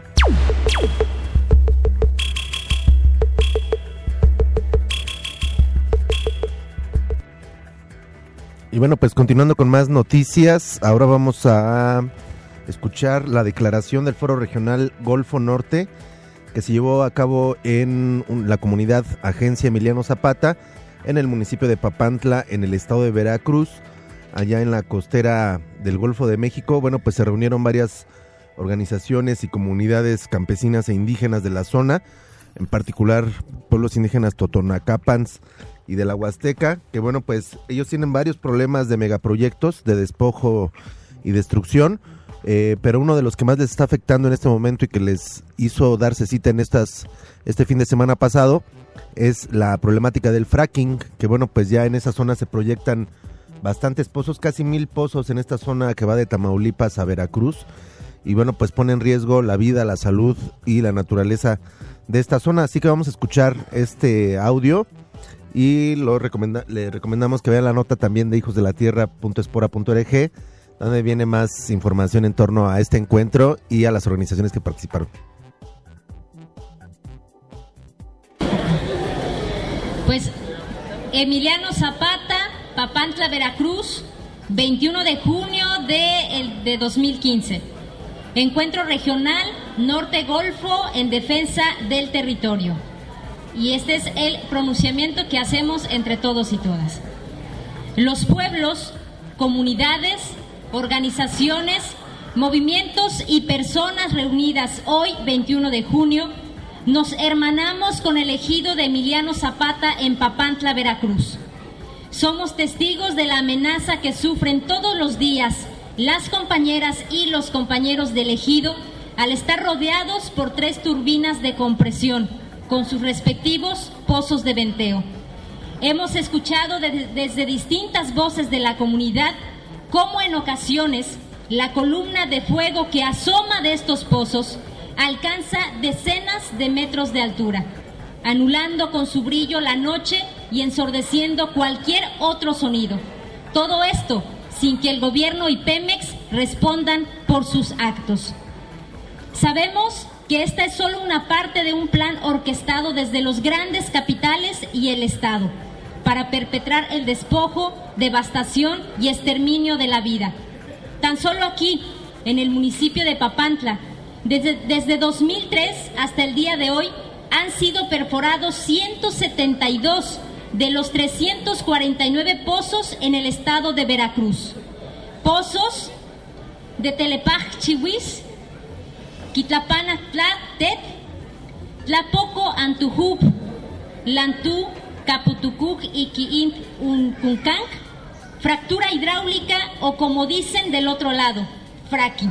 Y bueno, pues continuando con más noticias, ahora vamos a escuchar la declaración del Foro Regional Golfo Norte que se llevó a cabo en la comunidad Agencia Emiliano Zapata, en el municipio de Papantla, en el estado de Veracruz, allá en la costera del Golfo de México. Bueno, pues se reunieron varias organizaciones y comunidades campesinas e indígenas de la zona, en particular pueblos indígenas Totonacapans y de la Huasteca, que bueno, pues ellos tienen varios problemas de megaproyectos de despojo y destrucción, eh, pero uno de los que más les está afectando en este momento y que les hizo darse cita en estas este fin de semana pasado es la problemática del fracking, que bueno, pues ya en esa zona se proyectan bastantes pozos, casi mil pozos en esta zona que va de Tamaulipas a Veracruz, y bueno, pues pone en riesgo la vida, la salud y la naturaleza de esta zona. Así que vamos a escuchar este audio y lo recomenda, le recomendamos que vean la nota también de hijos de la tierra punto espora punto org, donde viene más información en torno a este encuentro y a las organizaciones que participaron. Pues Emiliano Zapata, Papantla, Veracruz, veintiuno de junio de, el, de dos mil quince. Encuentro Regional Norte Golfo en defensa del territorio. Y este es el pronunciamiento que hacemos entre todos y todas. Los pueblos, comunidades, organizaciones, movimientos y personas reunidas hoy, veintiuno de junio, nos hermanamos con el ejido de Emiliano Zapata en Papantla, Veracruz. Somos testigos de la amenaza que sufren todos los días las compañeras y los compañeros del ejido al estar rodeados por tres turbinas de compresión, con sus respectivos pozos de venteo. Hemos escuchado de, desde distintas voces de la comunidad cómo en ocasiones la columna de fuego que asoma de estos pozos alcanza decenas de metros de altura, anulando con su brillo la noche y ensordeciendo cualquier otro sonido. Todo esto sin que el gobierno y Pemex respondan por sus actos. Sabemos que esta es solo una parte de un plan orquestado desde los grandes capitales y el Estado para perpetrar el despojo, devastación y exterminio de la vida. Tan solo aquí, en el municipio de Papantla, desde, desde dos mil tres hasta el día de hoy, han sido perforados ciento setenta y dos de los trescientos cuarenta y nueve pozos en el estado de Veracruz. Pozos de Telepaj Chihuis, Quitlapana Tlatet, Tlapoco Antujup, Lantú, Caputucuc y Quiint Uncuncang, fractura hidráulica o como dicen del otro lado, fracking.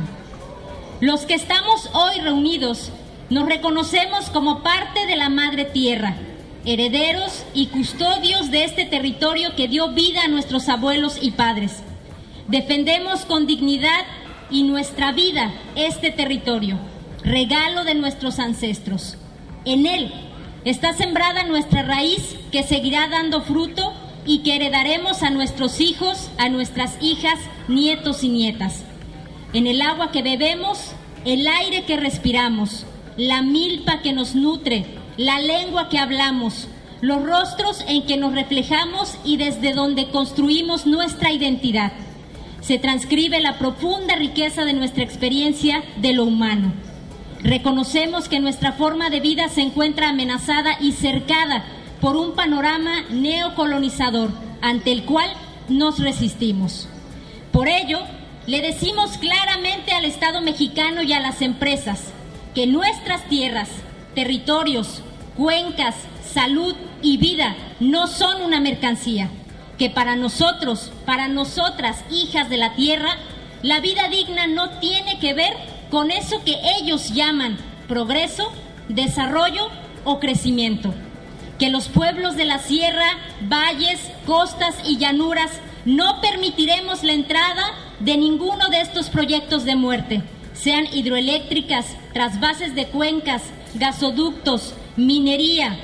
Los que estamos hoy reunidos nos reconocemos como parte de la Madre Tierra, herederos y custodios de este territorio que dio vida a nuestros abuelos y padres. Defendemos con dignidad y nuestra vida este territorio, regalo de nuestros ancestros. En él está sembrada nuestra raíz que seguirá dando fruto y que heredaremos a nuestros hijos, a nuestras hijas, nietos y nietas. En el agua que bebemos, el aire que respiramos, la milpa que nos nutre, la lengua que hablamos, los rostros en que nos reflejamos y desde donde construimos nuestra identidad. Se transcribe la profunda riqueza de nuestra experiencia de lo humano. Reconocemos que nuestra forma de vida se encuentra amenazada y cercada por un panorama neocolonizador ante el cual nos resistimos. Por ello, le decimos claramente al Estado mexicano y a las empresas que nuestras tierras, territorios, cuencas, salud y vida no son una mercancía, que para nosotros, para nosotras, hijas de la tierra, la vida digna no tiene que ver con eso que ellos llaman progreso, desarrollo o crecimiento. Que los pueblos de la sierra, valles, costas y llanuras no permitiremos la entrada de ninguno de estos proyectos de muerte, sean hidroeléctricas, trasvases de cuencas, gasoductos, minería,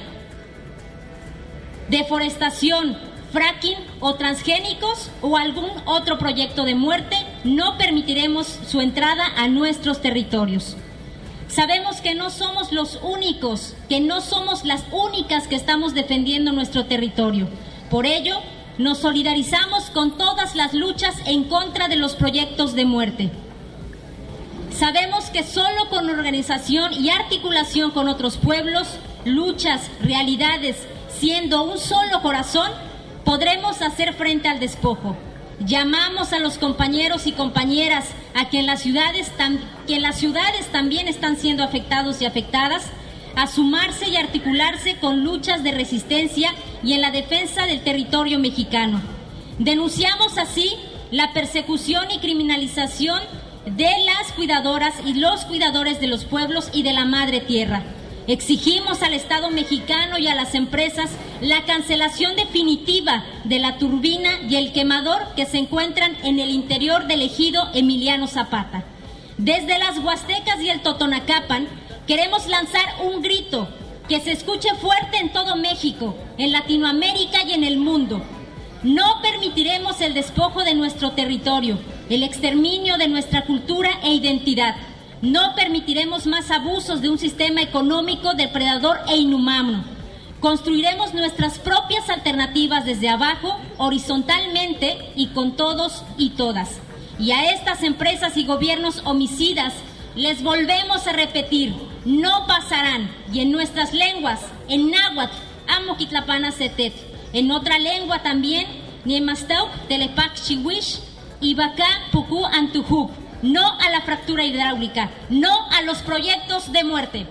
deforestación, fracking o transgénicos o algún otro proyecto de muerte. No permitiremos su entrada a nuestros territorios. Sabemos que no somos los únicos, que no somos las únicas que estamos defendiendo nuestro territorio. Por ello, nos solidarizamos con todas las luchas en contra de los proyectos de muerte. Sabemos que solo con organización y articulación con otros pueblos, luchas, realidades, siendo un solo corazón, podremos hacer frente al despojo. Llamamos a los compañeros y compañeras a que en las ciudades, tam, que en las ciudades también están siendo afectados y afectadas, a sumarse y articularse con luchas de resistencia y en la defensa del territorio mexicano. Denunciamos así la persecución y criminalización de las cuidadoras y los cuidadores de los pueblos y de la Madre Tierra. Exigimos al Estado mexicano y a las empresas la cancelación definitiva de la turbina y el quemador que se encuentran en el interior del ejido Emiliano Zapata. Desde las Huastecas y el Totonacapan queremos lanzar un grito que se escuche fuerte en todo México, en Latinoamérica y en el mundo. No permitiremos el despojo de nuestro territorio, el exterminio de nuestra cultura e identidad. No permitiremos más abusos de un sistema económico depredador e inhumano. Construiremos nuestras propias alternativas desde abajo, horizontalmente y con todos y todas. Y a estas empresas y gobiernos homicidas les volvemos a repetir, no pasarán. Y en nuestras lenguas, en náhuatl, amo Quitlapana Cetet. En otra lengua también, Niemastau, Telepac Chihuish, Ibacá, Pucú, Antujup. No a la fractura hidráulica, no a los proyectos de muerte.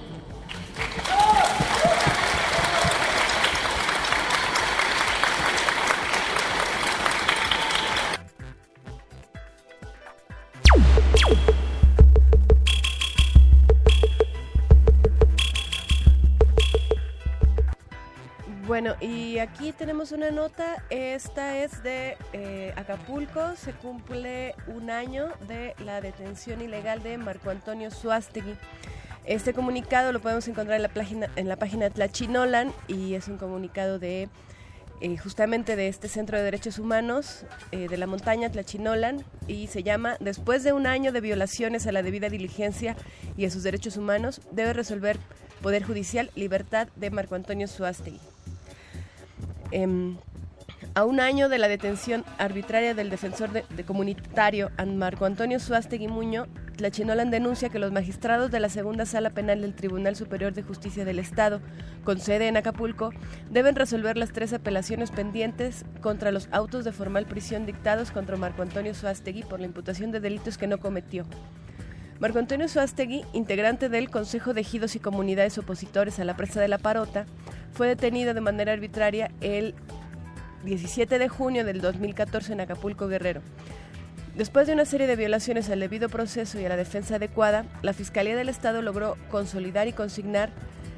Bueno, y aquí tenemos una nota, esta es de eh, Acapulco, se cumple un año de la detención ilegal de Marco Antonio Suástegui. Este comunicado lo podemos encontrar en la página, en la página de Tlachinolan y es un comunicado de eh, justamente de este Centro de Derechos Humanos eh, de la montaña Tlachinolan y se llama Después de un año de violaciones a la debida diligencia y a sus derechos humanos, debe resolver Poder Judicial libertad de Marco Antonio Suástegui. Eh, a un año de la detención arbitraria del defensor de, de comunitario Marco Antonio Suástegui Muño, Tlachinolan denuncia que los magistrados de la Segunda Sala Penal del Tribunal Superior de Justicia del Estado, con sede en Acapulco, deben resolver las tres apelaciones pendientes contra los autos de formal prisión dictados contra Marco Antonio Suástegui por la imputación de delitos que no cometió. Marco Antonio Suástegui, integrante del Consejo de Ejidos y Comunidades Opositores a la Presa de la Parota, fue detenido de manera arbitraria el diecisiete de junio del dos mil catorce en Acapulco, Guerrero. Después de una serie de violaciones al debido proceso y a la defensa adecuada, la Fiscalía del Estado logró consolidar y consignar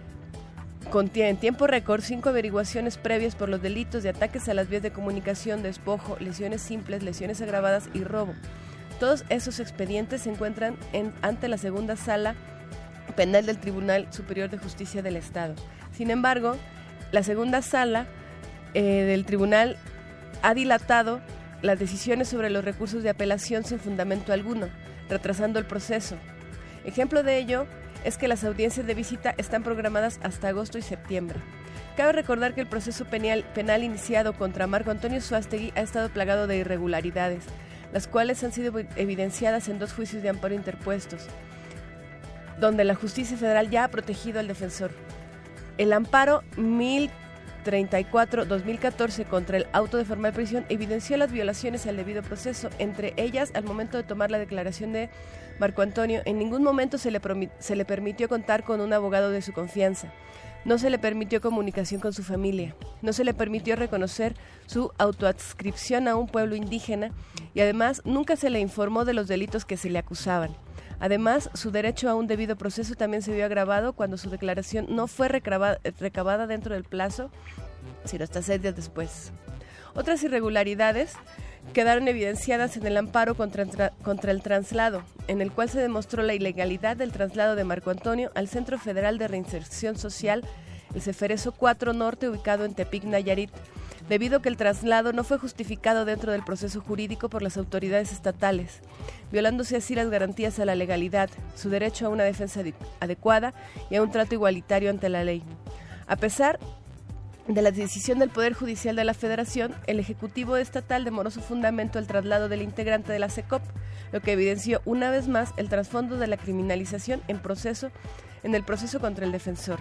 con tie- en tiempo récord cinco averiguaciones previas por los delitos de ataques a las vías de comunicación, despojo, lesiones simples, lesiones agravadas y robo. Todos esos expedientes se encuentran en, ante la Segunda Sala Penal del Tribunal Superior de Justicia del Estado. Sin embargo, la Segunda Sala eh, del Tribunal ha dilatado las decisiones sobre los recursos de apelación sin fundamento alguno, retrasando el proceso. Ejemplo de ello es que las audiencias de visita están programadas hasta agosto y septiembre. Cabe recordar que el proceso penal, penal iniciado contra Marco Antonio Suástegui ha estado plagado de irregularidades, las cuales han sido evidenciadas en dos juicios de amparo interpuestos, donde la justicia federal ya ha protegido al defensor. El amparo mil treinta y cuatro guion dos mil catorce contra el auto de formal prisión evidenció las violaciones al debido proceso, entre ellas al momento de tomar la declaración de Marco Antonio. En ningún momento se le, se le permitió contar con un abogado de su confianza. No se le permitió comunicación con su familia, no se le permitió reconocer su autoadscripción a un pueblo indígena y además nunca se le informó de los delitos que se le acusaban. Además, su derecho a un debido proceso también se vio agravado cuando su declaración no fue recabada, recabada dentro del plazo, sino hasta seis días después. Otras irregularidades quedaron evidenciadas en el amparo contra, contra el traslado, en el cual se demostró la ilegalidad del traslado de Marco Antonio al Centro Federal de Reinserción Social, el Ceferezo cuatro Norte, ubicado en Tepic, Nayarit, debido a que el traslado no fue justificado dentro del proceso jurídico por las autoridades estatales, violándose así las garantías a la legalidad, su derecho a una defensa adecuada y a un trato igualitario ante la ley. A pesar de la decisión del Poder Judicial de la Federación, el Ejecutivo Estatal demoró su fundamento el traslado del integrante de la SECOP, lo que evidenció una vez más el trasfondo de la criminalización en proceso, en el proceso contra el defensor.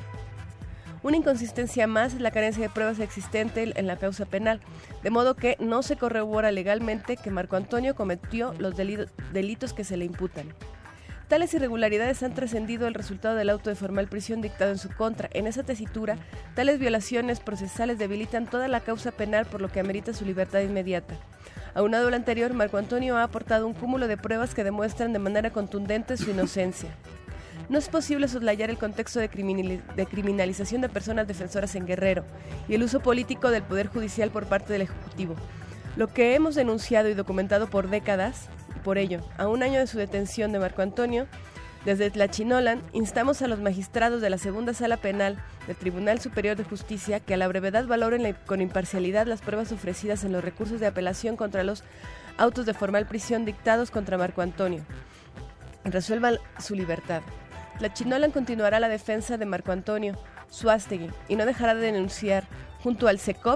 Una inconsistencia más es la carencia de pruebas existente en la causa penal, de modo que no se corrobora legalmente que Marco Antonio cometió los delitos que se le imputan. Tales irregularidades han trascendido el resultado del auto de formal prisión dictado en su contra. En esa tesitura, tales violaciones procesales debilitan toda la causa penal, por lo que amerita su libertad inmediata. Aunado a lo anterior, Marco Antonio ha aportado un cúmulo de pruebas que demuestran de manera contundente su inocencia. No es posible soslayar el contexto de, criminal, de criminalización de personas defensoras en Guerrero y el uso político del Poder Judicial por parte del Ejecutivo. Lo que hemos denunciado y documentado por décadas, y por ello, a un año de su detención de Marco Antonio, desde Tlachinolan, instamos a los magistrados de la Segunda Sala Penal del Tribunal Superior de Justicia que a la brevedad valoren la, con imparcialidad las pruebas ofrecidas en los recursos de apelación contra los autos de formal prisión dictados contra Marco Antonio. Resuelvan su libertad. Tlachinolan continuará la defensa de Marco Antonio Suástegui y no dejará de denunciar, junto al SECOP,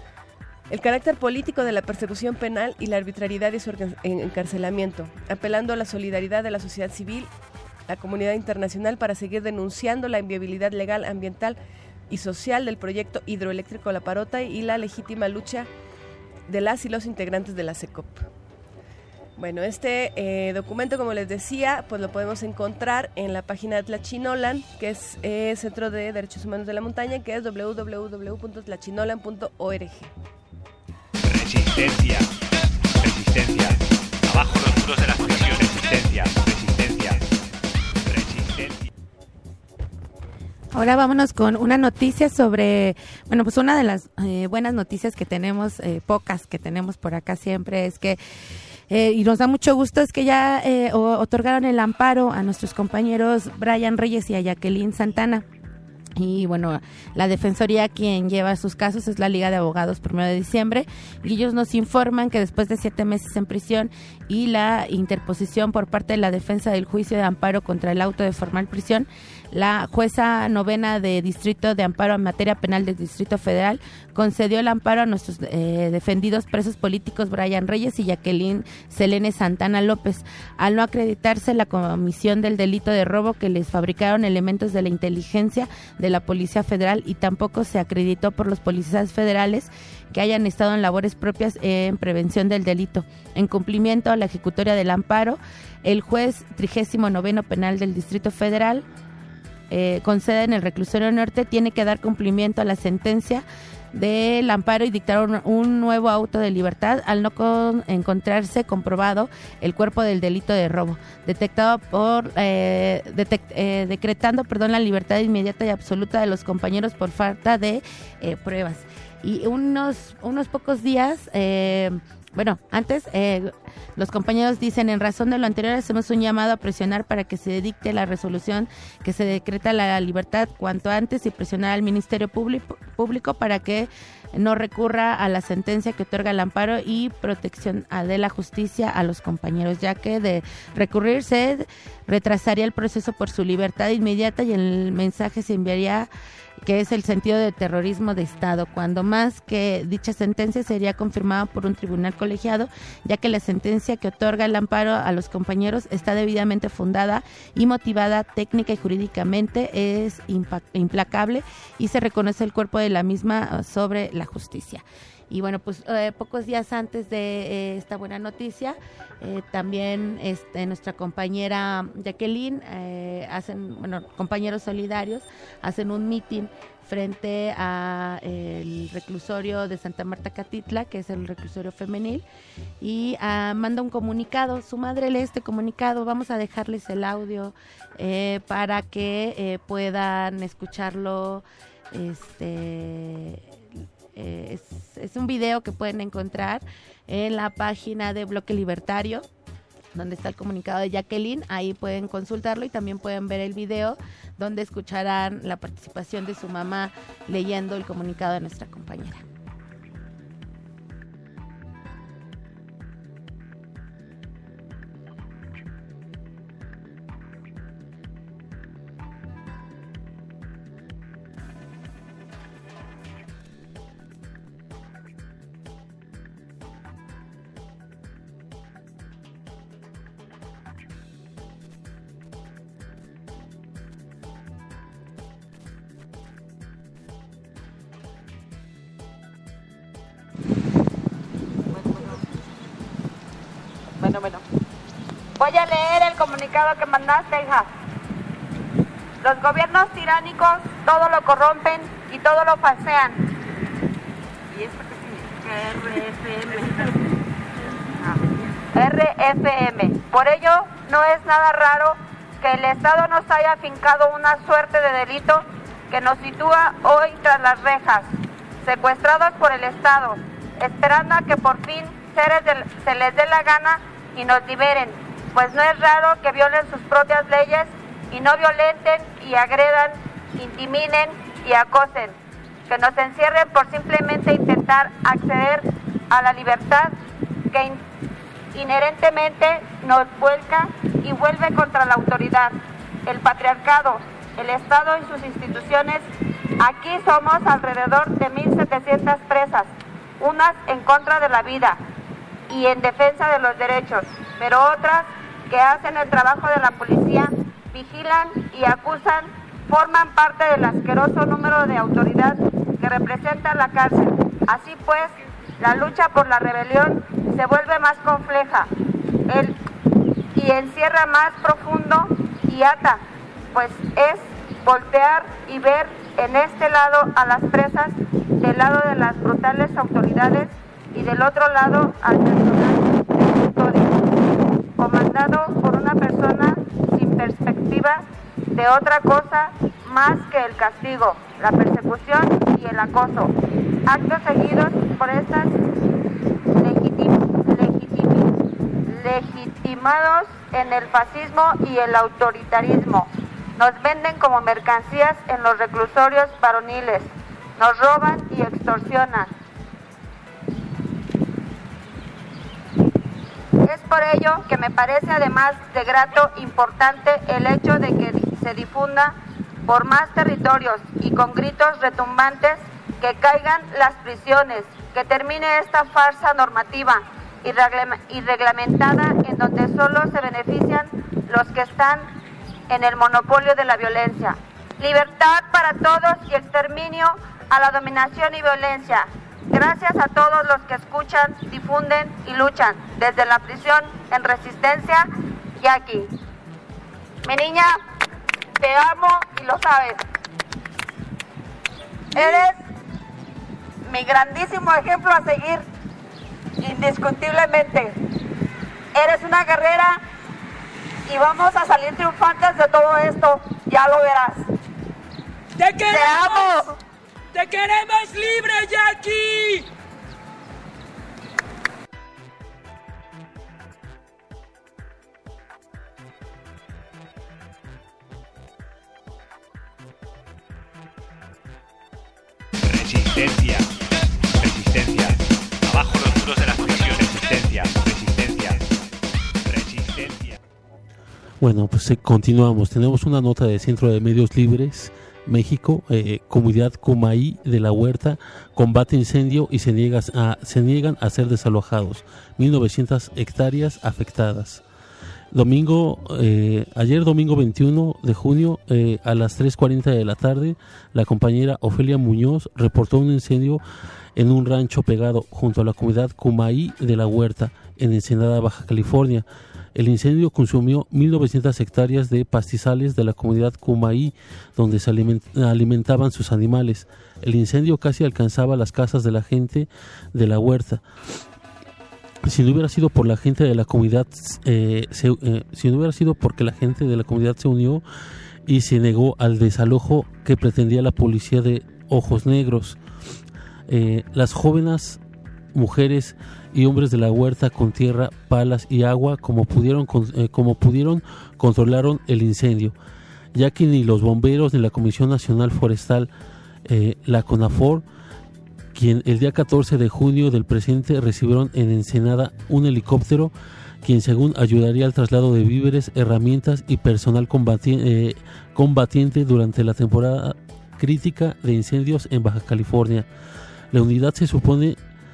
el carácter político de la persecución penal y la arbitrariedad de su encarcelamiento, apelando a la solidaridad de la sociedad civil, la comunidad internacional, para seguir denunciando la inviabilidad legal, ambiental y social del proyecto hidroeléctrico La Parota y la legítima lucha de las y los integrantes de la SECOP. Bueno, este eh, documento, como les decía, pues lo podemos encontrar en la página de Tlachinolan, que es eh, Centro de Derechos Humanos de la Montaña, que es doble u doble u doble u punto tlachinolan punto org. Resistencia, resistencia, abajo los muros de las prisiones, resistencia, resistencia, resistencia. Ahora vámonos con una noticia sobre, bueno, pues una de las eh, buenas noticias que tenemos, eh, pocas que tenemos por acá siempre, es que Eh, y nos da mucho gusto es que ya eh, otorgaron el amparo a nuestros compañeros Brian Reyes y a Jacqueline Santana. Y bueno, la Defensoría quien lleva sus casos es la Liga de Abogados Primero de Diciembre, y ellos nos informan que después de siete meses en prisión y la interposición por parte de la defensa del juicio de amparo contra el auto de formal prisión, La jueza novena de Distrito de Amparo en Materia Penal del Distrito Federal concedió el amparo a nuestros eh, defendidos presos políticos Brian Reyes y Jacqueline Selene Santana López, al no acreditarse la comisión del delito de robo que les fabricaron elementos de la inteligencia de la Policía Federal, y tampoco se acreditó por los policías federales que hayan estado en labores propias en prevención del delito. En cumplimiento a la ejecutoria del amparo, el juez trigésimo noveno penal del Distrito Federal eh, con sede en el Reclusorio Norte tiene que dar cumplimiento a la sentencia del amparo y dictar un, un nuevo auto de libertad al no con, encontrarse comprobado el cuerpo del delito de robo, detectado por eh, detect, eh, decretando perdón la libertad inmediata y absoluta de los compañeros por falta de eh, pruebas. Y unos unos pocos días eh, bueno, antes eh, los compañeros dicen: en razón de lo anterior hacemos un llamado a presionar para que se dicte la resolución que se decreta la libertad cuanto antes y presionar al Ministerio Público, público para que no recurra a la sentencia que otorga el amparo y protección de la justicia a los compañeros, ya que de recurrir se retrasaría el proceso por su libertad inmediata y el mensaje se enviaría que es el sentido de terrorismo de Estado, cuando más que dicha sentencia sería confirmada por un tribunal colegiado, ya que la sentencia que otorga el amparo a los compañeros está debidamente fundada y motivada técnica y jurídicamente, es implacable y se reconoce el cuerpo de la misma sobre la justicia. Y bueno, pues eh, pocos días antes de eh, esta buena noticia, eh, también este, nuestra compañera Jacqueline, eh, hacen, bueno, compañeros solidarios, hacen un mitin frente a eh, el reclusorio de Santa Marta Catitla, que es el reclusorio femenil, y uh, manda un comunicado. Su madre lee este comunicado. Vamos a dejarles el audio eh, para que eh, puedan escucharlo. Este... Eh, es, es un video que pueden encontrar en la página de Bloque Libertario, donde está el comunicado de Jacqueline. Ahí pueden consultarlo y también pueden ver el video donde escucharán la participación de su mamá leyendo el comunicado de nuestra compañera. Bueno, bueno. Voy a leer el comunicado que mandaste, hija. Los gobiernos tiránicos todo lo corrompen y todo lo falsean. ¿Y esto qué significa? R F M. R F M. Por ello, no es nada raro que el Estado nos haya afincado una suerte de delito que nos sitúa hoy tras las rejas, secuestrados por el Estado, esperando a que por fin se les dé la gana y nos liberen, pues no es raro que violen sus propias leyes y no violenten y agredan, intimiden y acosen, que nos encierren por simplemente intentar acceder a la libertad que in- inherentemente nos vuelca y vuelve contra la autoridad, el patriarcado, el Estado y sus instituciones. Aquí somos alrededor de mil setecientas presas, unas en contra de la vida y en defensa de los derechos, pero otras que hacen el trabajo de la policía, vigilan y acusan, forman parte del asqueroso número de autoridad que representa la cárcel. Así pues, la lucha por la rebelión se vuelve más compleja el, y encierra más profundo y ata, pues es voltear y ver en este lado a las presas, del lado de las brutales autoridades y del otro lado al personal histórico, comandado por una persona sin perspectiva de otra cosa más que el castigo, la persecución y el acoso. Actos seguidos por estas legitim, legitim, legitimados en el fascismo y el autoritarismo. Nos venden como mercancías en los reclusorios varoniles, nos roban y extorsionan. Es por ello que me parece además de grato importante el hecho de que se difunda por más territorios y con gritos retumbantes que caigan las prisiones, que termine esta farsa normativa y, reglame- y reglamentada en donde solo se benefician los que están en el monopolio de la violencia. Libertad para todos y exterminio a la dominación y violencia. Gracias a todos los que escuchan, difunden y luchan desde la prisión en Resistencia y aquí. Mi niña, te amo y lo sabes. Eres mi grandísimo ejemplo a seguir, indiscutiblemente. Eres una guerrera y vamos a salir triunfantes de todo esto, ya lo verás. ¡Te queremos! ¡Te amo! ¡Te queremos libre, Jackie! Resistencia, resistencia. Abajo los muros de las prisiones. Resistencia, resistencia, resistencia. Bueno, pues eh, continuamos. Tenemos una nota del Centro de Medios Libres México, eh, comunidad Cumaí de la Huerta combate incendio y se, niega a, se niegan a ser desalojados. mil novecientas hectáreas afectadas. Domingo, eh, ayer domingo veintiuno de junio eh, a las tres cuarenta de la tarde, la compañera Ofelia Muñoz reportó un incendio en un rancho pegado junto a la comunidad Cumaí de la Huerta en Ensenada, Baja California. El incendio consumió mil novecientas hectáreas de pastizales de la comunidad Cumaí, donde se aliment- alimentaban sus animales. El incendio casi alcanzaba las casas de la gente de la huerta. Si no hubiera sido por la gente de la comunidad, eh, se, eh, si no hubiera sido porque la gente de la comunidad se unió y se negó al desalojo que pretendía la policía de Ojos Negros. Eh, las jóvenes, mujeres y hombres de la huerta con tierra, palas y agua como pudieron, eh, como pudieron controlaron el incendio, ya que ni los bomberos ni la Comisión Nacional Forestal, eh, la CONAFOR, quien el día catorce de junio del presente recibieron en Ensenada un helicóptero, quien según ayudaría al traslado de víveres, herramientas y personal combati- eh, combatiente durante la temporada crítica de incendios en Baja California. La unidad se supone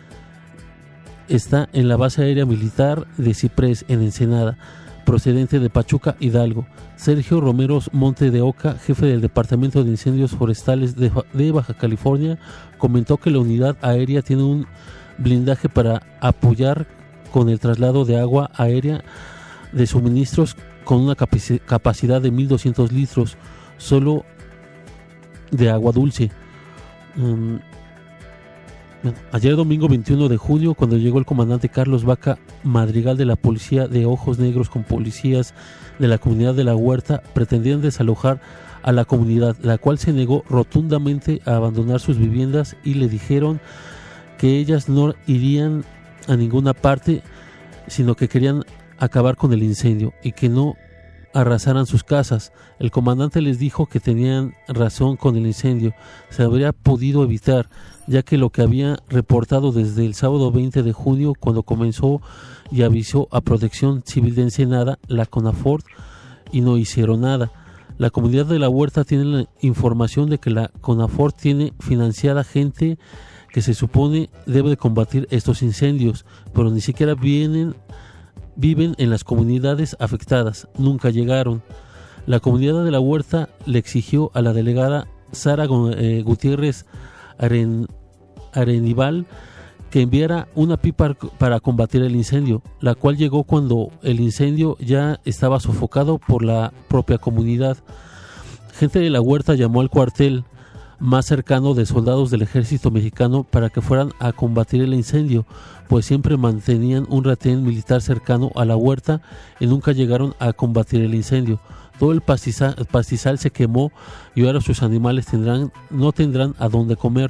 está en la base aérea militar de Ciprés en Ensenada, procedente de Pachuca, Hidalgo. Sergio Romero Monte de Oca, jefe del Departamento de Incendios Forestales de, de Baja California, comentó que la unidad aérea tiene un blindaje para apoyar con el traslado de agua aérea de suministros con una capaci- capacidad de mil doscientos litros solo de agua dulce. Um, Bueno, ayer domingo veintiuno de junio, cuando llegó el comandante Carlos Vaca Madrigal de la policía de Ojos Negros con policías de la comunidad de la Huerta, pretendían desalojar a la comunidad, la cual se negó rotundamente a abandonar sus viviendas y le dijeron que ellas no irían a ninguna parte, sino que querían acabar con el incendio y que no arrasaran sus casas. El comandante les dijo que tenían razón con el incendio, se habría podido evitar, ya que lo que había reportado desde el sábado veinte de junio, cuando comenzó y avisó a Protección Civil de Ensenada, la CONAFOR, y no hicieron nada. La comunidad de la Huerta tiene la información de que la CONAFOR tiene financiada gente que se supone debe de combatir estos incendios, pero ni siquiera vienen viven en las comunidades afectadas, nunca llegaron. La comunidad de la Huerta le exigió a la delegada Sara eh, Gutiérrez Aren, Arenival que enviara una pipa para combatir el incendio, la cual llegó cuando el incendio ya estaba sofocado por la propia comunidad. Gente de la Huerta llamó al cuartel más cercano de soldados del ejército mexicano para que fueran a combatir el incendio, pues siempre mantenían un retén militar cercano a la huerta y nunca llegaron a combatir el incendio. Todo el pastizal, el pastizal se quemó y ahora sus animales tendrán, no tendrán a dónde comer,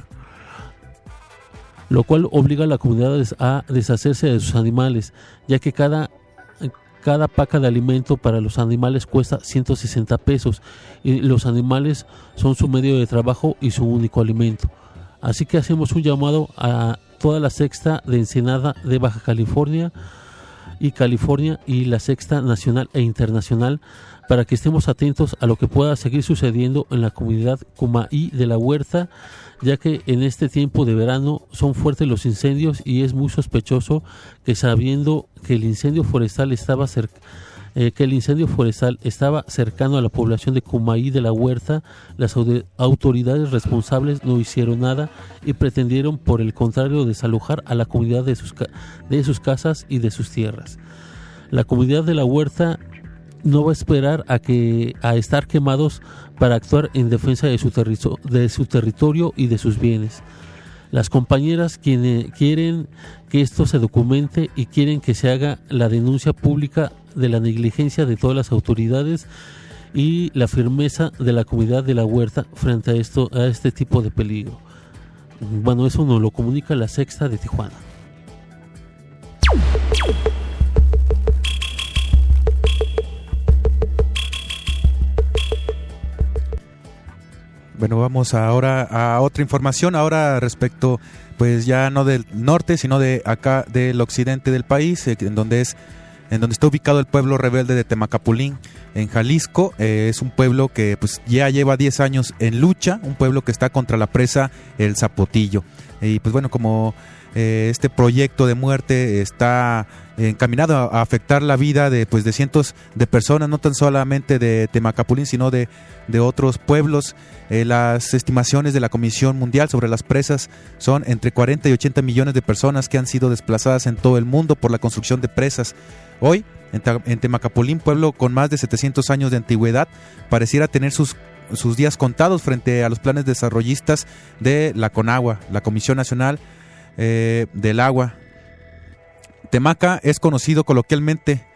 lo cual obliga a la comunidad a deshacerse de sus animales, ya que cada Cada paca de alimento para los animales cuesta ciento sesenta pesos y los animales son su medio de trabajo y su único alimento. Así que hacemos un llamado a toda la sexta de Ensenada de Baja California y California y la Sexta Nacional e Internacional, para que estemos atentos a lo que pueda seguir sucediendo en la comunidad Cumaí de la Huerta, ya que en este tiempo de verano son fuertes los incendios y es muy sospechoso que, sabiendo que el incendio forestal estaba cerca, eh, que el incendio forestal estaba cercano a la población de Cumaí de la Huerta, las autoridades responsables no hicieron nada y pretendieron, por el contrario, desalojar a la comunidad de sus, de sus casas y de sus tierras. La comunidad de la Huerta no va a esperar a que a estar quemados para actuar en defensa de su, terri- de su territorio y de sus bienes. Las compañeras quienes quieren que esto se documente y quieren que se haga la denuncia pública de la negligencia de todas las autoridades y la firmeza de la comunidad de la Huerta frente a esto, a este tipo de peligro. Bueno, eso nos lo comunica la Sexta de Tijuana. Bueno, vamos ahora a otra información, ahora respecto, pues ya no del norte, sino de acá del occidente del país, en donde es, en donde está ubicado el pueblo rebelde de Temacapulín, en Jalisco. Eh, es un pueblo que pues ya lleva diez años en lucha, un pueblo que está contra la presa El Zapotillo. Y pues bueno, como eh, este proyecto de muerte está encaminado a, a afectar la vida de pues de cientos de personas, no tan solamente de Temacapulín, sino de, de otros pueblos. Eh, las estimaciones de la Comisión Mundial sobre las presas son entre cuarenta y ochenta millones de personas que han sido desplazadas en todo el mundo por la construcción de presas. Hoy, en, en Temacapulín, pueblo con más de setecientos años de antigüedad, pareciera tener sus, sus días contados frente a los planes desarrollistas de la CONAGUA, la Comisión Nacional eh, del Agua. Temaca es conocido coloquialmente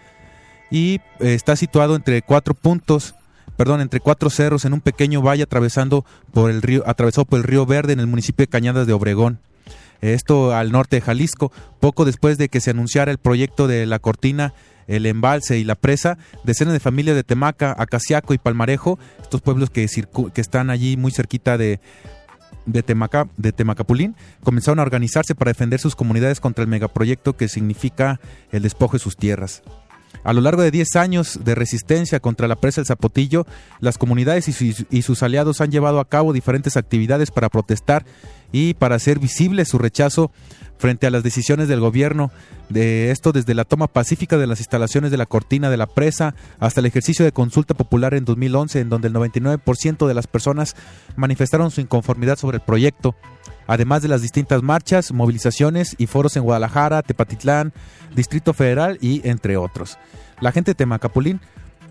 y eh, está situado entre cuatro puntos, perdón, entre cuatro cerros en un pequeño valle atravesando por el río, atravesado por el río Verde en el municipio de Cañadas de Obregón. Esto al norte de Jalisco. Poco después de que se anunciara el proyecto de la cortina, el embalse y la presa, decenas de familias de Temaca, Acaciaco y Palmarejo, estos pueblos que, circu- que están allí muy cerquita de de, Temaca, de Temacapulín, comenzaron a organizarse para defender sus comunidades contra el megaproyecto que significa el despojo de sus tierras. A lo largo de diez años de resistencia contra la presa El Zapotillo, las comunidades y sus, y sus aliados han llevado a cabo diferentes actividades para protestar y para hacer visible su rechazo frente a las decisiones del gobierno, de esto desde la toma pacífica de las instalaciones de la cortina de la presa hasta el ejercicio de consulta popular en dos mil once, en donde el noventa y nueve por ciento de las personas manifestaron su inconformidad sobre el proyecto, además de las distintas marchas, movilizaciones y foros en Guadalajara, Tepatitlán, Distrito Federal y entre otros. La gente de Temacapulín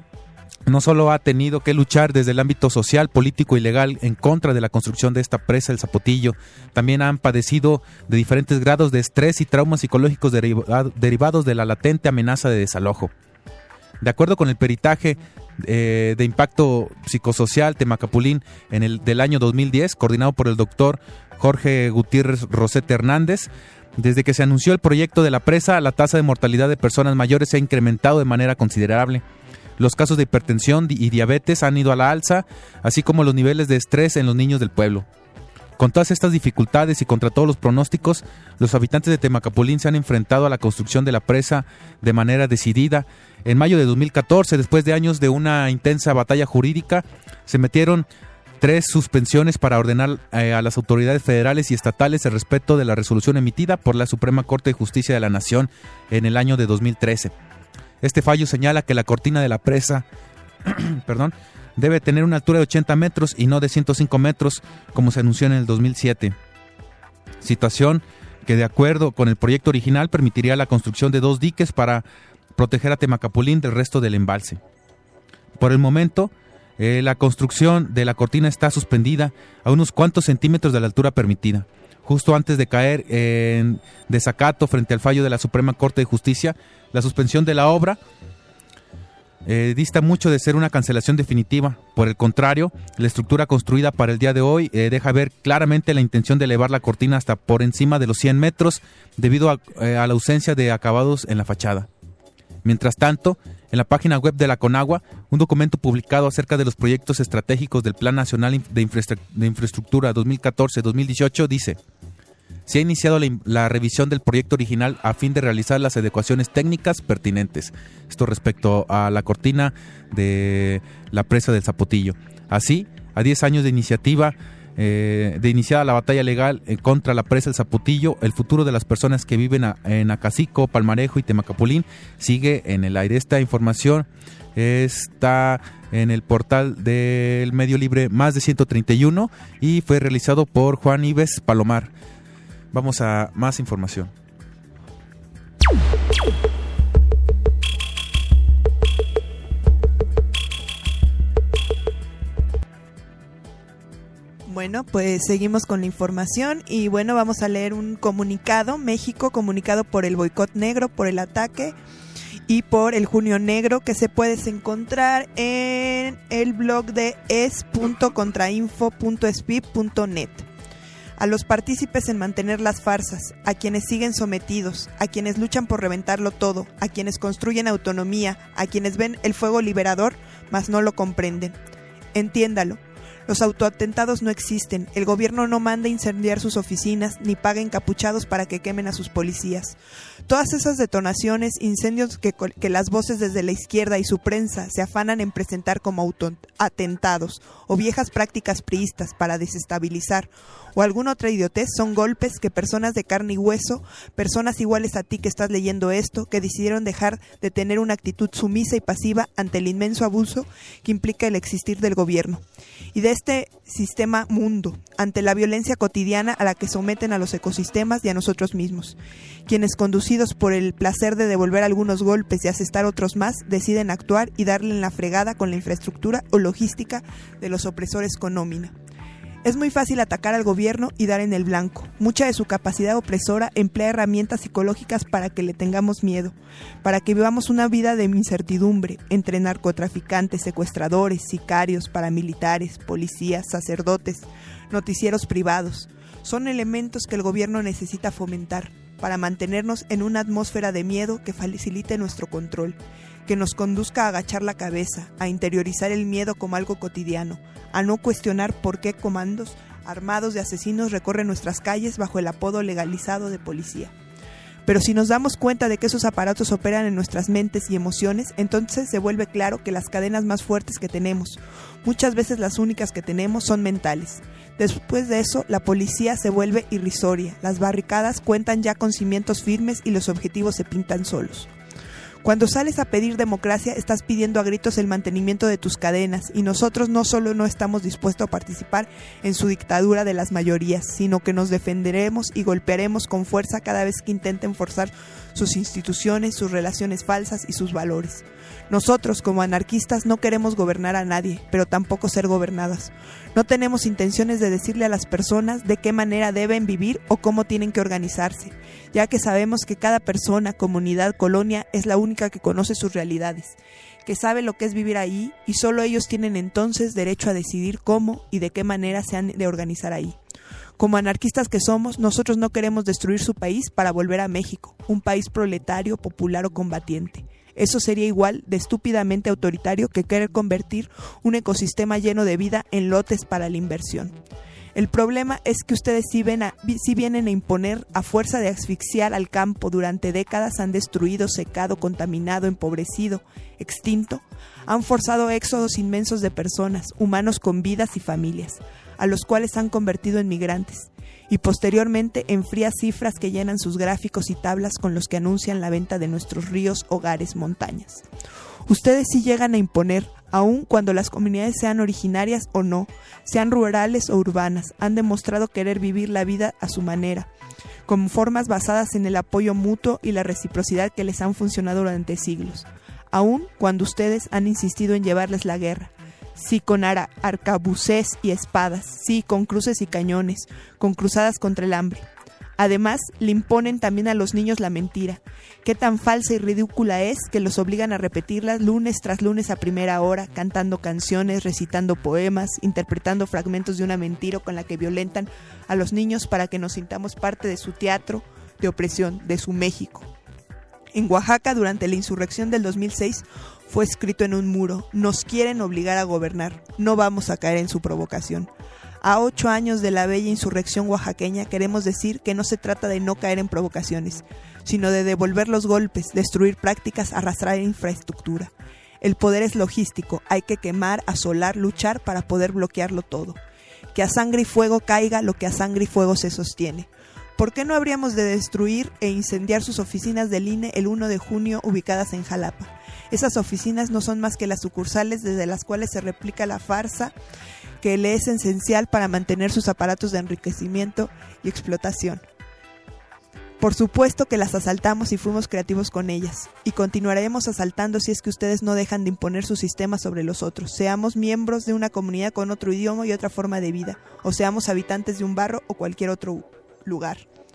no solo ha tenido que luchar desde el ámbito social, político y legal en contra de la construcción de esta presa El Zapotillo, también han padecido de diferentes grados de estrés y traumas psicológicos derivado, derivados de la latente amenaza de desalojo. De acuerdo con el peritaje eh, de impacto psicosocial Temacapulín en el del año dos mil diez, coordinado por el doctor Jorge Gutiérrez Rosete Hernández, desde que se anunció el proyecto de la presa, la tasa de mortalidad de personas mayores se ha incrementado de manera considerable. Los casos de hipertensión y diabetes han ido a la alza, así como los niveles de estrés en los niños del pueblo. Con todas estas dificultades y contra todos los pronósticos, los habitantes de Temacapulín se han enfrentado a la construcción de la presa de manera decidida. En mayo de dos mil catorce, después de años de una intensa batalla jurídica, se metieron tres suspensiones para ordenar eh, a las autoridades federales y estatales el respeto de la resolución emitida por la Suprema Corte de Justicia de la Nación en el año de dos mil trece. Este fallo señala que la cortina de la presa perdón, debe tener una altura de ochenta metros y no de ciento cinco metros, como se anunció en el dos mil siete. Situación que, de acuerdo con el proyecto original, permitiría la construcción de dos diques para proteger a Temacapulín del resto del embalse. Por el momento, eh, la construcción de la cortina está suspendida a unos cuantos centímetros de la altura permitida. Justo antes de caer en desacato frente al fallo de la Suprema Corte de Justicia, la suspensión de la obra eh, dista mucho de ser una cancelación definitiva. Por el contrario, la estructura construida para el día de hoy eh, deja ver claramente la intención de elevar la cortina hasta por encima de los cien metros debido a, eh, a la ausencia de acabados en la fachada. Mientras tanto, en la página web de la CONAGUA, un documento publicado acerca de los proyectos estratégicos del Plan Nacional de Infraestructura dos mil catorce a dos mil dieciocho dice: se ha iniciado la, la revisión del proyecto original a fin de realizar las adecuaciones técnicas pertinentes. Esto respecto a la cortina de la presa del Zapotillo. Así, a diez años de iniciativa, eh, de iniciada la batalla legal eh, contra la presa del Zapotillo, el futuro de las personas que viven a, en Acacico, Palmarejo y Temacapulín sigue en el aire. Esta información está en el portal del Medio Libre Más de ciento treinta y uno y fue realizado por Juan Ives Palomar. Vamos a más información. Bueno, pues seguimos con la información y bueno, vamos a leer un comunicado. México, comunicado por el boicot negro, por el ataque y por el Junio Negro, que se puedes encontrar en el blog de es punto contrainfo punto s p i punto net. A los partícipes en mantener las farsas, a quienes siguen sometidos, a quienes luchan por reventarlo todo, a quienes construyen autonomía, a quienes ven el fuego liberador, mas no lo comprenden. Entiéndalo. Los autoatentados no existen, el gobierno no manda incendiar sus oficinas, ni paga encapuchados para que quemen a sus policías. Todas esas detonaciones, incendios que, que las voces desde la izquierda y su prensa se afanan en presentar como autoatentados, o viejas prácticas priistas para desestabilizar, o alguna otra idiotez, son golpes que personas de carne y hueso, personas iguales a ti que estás leyendo esto, que decidieron dejar de tener una actitud sumisa y pasiva ante el inmenso abuso que implica el existir del gobierno y de este sistema mundo, ante la violencia cotidiana a la que someten a los ecosistemas y a nosotros mismos, quienes conducidos por el placer de devolver algunos golpes y asestar otros más, deciden actuar y darle en la fregada con la infraestructura o logística de los opresores con nómina. Es muy fácil atacar al gobierno y dar en el blanco. Mucha de su capacidad opresora emplea herramientas psicológicas para que le tengamos miedo, para que vivamos una vida de incertidumbre entre narcotraficantes, secuestradores, sicarios, paramilitares, policías, sacerdotes, noticieros privados. Son elementos que el gobierno necesita fomentar para mantenernos en una atmósfera de miedo que facilite nuestro control, que nos conduzca a agachar la cabeza, a interiorizar el miedo como algo cotidiano, a no cuestionar por qué comandos armados de asesinos recorren nuestras calles bajo el apodo legalizado de policía. Pero si nos damos cuenta de que esos aparatos operan en nuestras mentes y emociones, entonces se vuelve claro que las cadenas más fuertes que tenemos, muchas veces las únicas que tenemos, son mentales. Después de eso, la policía se vuelve irrisoria, las barricadas cuentan ya con cimientos firmes y los objetivos se pintan solos. Cuando sales a pedir democracia, estás pidiendo a gritos el mantenimiento de tus cadenas, y nosotros no solo no estamos dispuestos a participar en su dictadura de las mayorías, sino que nos defenderemos y golpearemos con fuerza cada vez que intenten forzar sus instituciones, sus relaciones falsas y sus valores. Nosotros, como anarquistas, no queremos gobernar a nadie, pero tampoco ser gobernadas. No tenemos intenciones de decirle a las personas de qué manera deben vivir o cómo tienen que organizarse, ya que sabemos que cada persona, comunidad, colonia es la única que conoce sus realidades, que sabe lo que es vivir ahí, y solo ellos tienen entonces derecho a decidir cómo y de qué manera se han de organizar ahí. Como anarquistas que somos, nosotros no queremos destruir su país para volver a México, un país proletario, popular o combatiente. Eso sería igual de estúpidamente autoritario que querer convertir un ecosistema lleno de vida en lotes para la inversión. El problema es que ustedes sí, ven a, sí vienen a imponer, a fuerza de asfixiar al campo. Durante décadas han destruido, secado, contaminado, empobrecido, extinto. Han forzado éxodos inmensos de personas, humanos con vidas y familias, a los cuales han convertido en migrantes, y posteriormente en frías cifras que llenan sus gráficos y tablas con los que anuncian la venta de nuestros ríos, hogares, montañas. Ustedes sí llegan a imponer, aun cuando las comunidades sean originarias o no, sean rurales o urbanas, han demostrado querer vivir la vida a su manera, con formas basadas en el apoyo mutuo y la reciprocidad que les han funcionado durante siglos, aun cuando ustedes han insistido en llevarles la guerra. Sí, con ara- arcabuces y espadas, sí, con cruces y cañones, con cruzadas contra el hambre. Además, le imponen también a los niños la mentira. Qué tan falsa y ridícula es que los obligan a repetirla lunes tras lunes a primera hora, cantando canciones, recitando poemas, interpretando fragmentos de una mentira con la que violentan a los niños para que nos sintamos parte de su teatro de opresión, de su México. En Oaxaca, durante la insurrección del dos mil seis, fue escrito en un muro: nos quieren obligar a gobernar, no vamos a caer en su provocación. A ocho años de la bella insurrección oaxaqueña queremos decir que no se trata de no caer en provocaciones, sino de devolver los golpes, destruir prácticas, arrastrar infraestructura. El poder es logístico, hay que quemar, asolar, luchar para poder bloquearlo todo. Que a sangre y fuego caiga lo que a sangre y fuego se sostiene. ¿Por qué no habríamos de destruir e incendiar sus oficinas del I N E el uno de junio ubicadas en Jalapa? Esas oficinas no son más que las sucursales desde las cuales se replica la farsa que le es esencial para mantener sus aparatos de enriquecimiento y explotación. Por supuesto que las asaltamos y fuimos creativos con ellas, y continuaremos asaltando si es que ustedes no dejan de imponer su sistema sobre los otros, seamos miembros de una comunidad con otro idioma y otra forma de vida, o seamos habitantes de un barrio o cualquier otro lugar.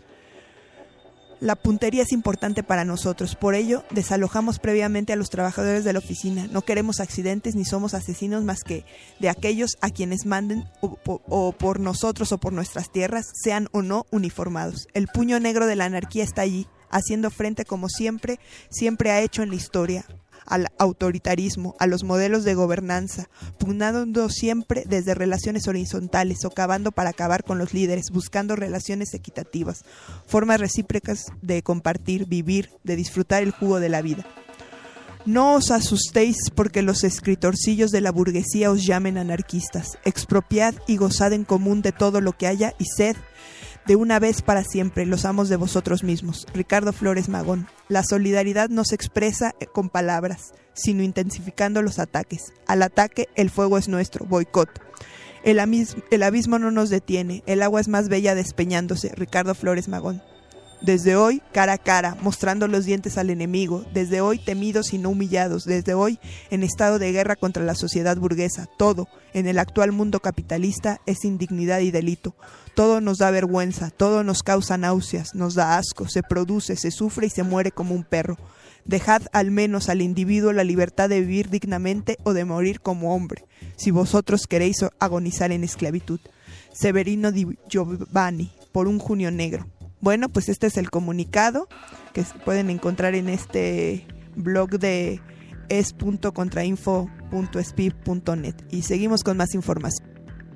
La puntería es importante para nosotros, por ello desalojamos previamente a los trabajadores de la oficina. No queremos accidentes ni somos asesinos más que de aquellos a quienes manden o, o, o por nosotros o por nuestras tierras, sean o no uniformados. El puño negro de la anarquía está allí, haciendo frente como siempre, siempre ha hecho en la historia, al autoritarismo, a los modelos de gobernanza, pugnando siempre desde relaciones horizontales, socavando para acabar con los líderes, buscando relaciones equitativas, formas recíprocas de compartir, vivir, de disfrutar el jugo de la vida. No os asustéis porque los escritorcillos de la burguesía os llamen anarquistas. Expropiad y gozad en común de todo lo que haya y sed de una vez para siempre los amos de vosotros mismos. Ricardo Flores Magón. La solidaridad no se expresa con palabras, sino intensificando los ataques. Al ataque, el fuego es nuestro, boicot. El, amis- el abismo no nos detiene, el agua es más bella despeñándose. Ricardo Flores Magón. Desde hoy, cara a cara, mostrando los dientes al enemigo. Desde hoy, temidos y no humillados. Desde hoy, en estado de guerra contra la sociedad burguesa. Todo, en el actual mundo capitalista, es indignidad y delito. Todo nos da vergüenza, todo nos causa náuseas, nos da asco, se produce, se sufre y se muere como un perro. Dejad al menos al individuo la libertad de vivir dignamente o de morir como hombre, si vosotros queréis agonizar en esclavitud. Severino Di Giovanni, por un junio negro. Bueno, pues este es el comunicado que pueden encontrar en este blog de es punto contrainfo punto s p i punto net. Y seguimos con más información.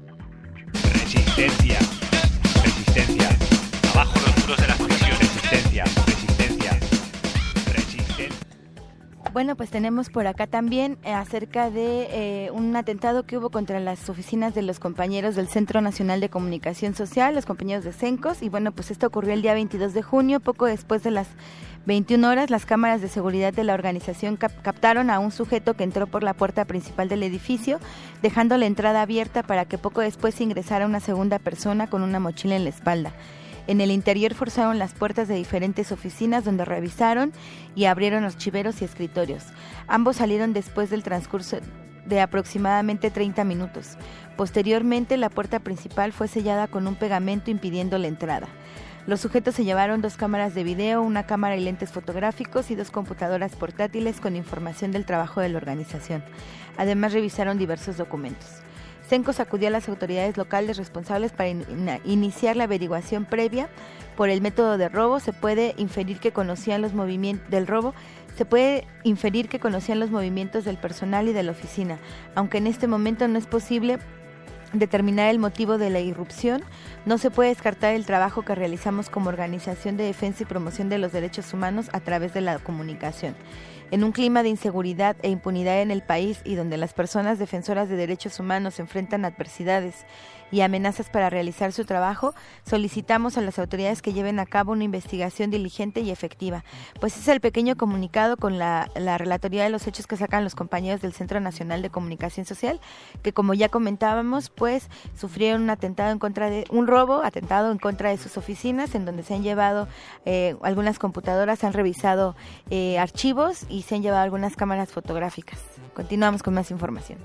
Resistencia, resistencia, abajo los muros de las prisiones, resistencia, resistencia, resistencia. Bueno, pues tenemos por acá también eh, acerca de eh, un atentado que hubo contra las oficinas de los compañeros del Centro Nacional de Comunicación Social, los compañeros de CENCOS, y bueno, pues esto ocurrió el día veintidós de junio, poco después de las veintiuna horas. Las cámaras de seguridad de la organización cap- captaron a un sujeto que entró por la puerta principal del edificio, dejando la entrada abierta para que poco después ingresara una segunda persona con una mochila en la espalda. En el interior forzaron las puertas de diferentes oficinas donde revisaron y abrieron archiveros y escritorios. Ambos salieron después del transcurso de aproximadamente treinta minutos. Posteriormente, la puerta principal fue sellada con un pegamento impidiendo la entrada. Los sujetos se llevaron dos cámaras de video, una cámara y lentes fotográficos y dos computadoras portátiles con información del trabajo de la organización. Además, revisaron diversos documentos. CENCOS acudió a las autoridades locales responsables para in- iniciar la averiguación previa. Por el método de robo se puede inferir que conocían los movimientos del robo, se puede inferir que conocían los movimientos del personal y de la oficina, aunque en este momento no es posible determinar el motivo de la irrupción. No se puede descartar el trabajo que realizamos como organización de defensa y promoción de los derechos humanos a través de la comunicación. En un clima de inseguridad e impunidad en el país y donde las personas defensoras de derechos humanos enfrentan adversidades y amenazas para realizar su trabajo, solicitamos a las autoridades que lleven a cabo una investigación diligente y efectiva. Pues ese es el pequeño comunicado con la, la relatoría de los hechos que sacan los compañeros del Centro Nacional de Comunicación Social, que como ya comentábamos, pues sufrieron un atentado en contra de, un robo, atentado en contra de sus oficinas, en donde se han llevado eh, algunas computadoras, se han revisado eh, archivos y se han llevado algunas cámaras fotográficas. Continuamos con más información.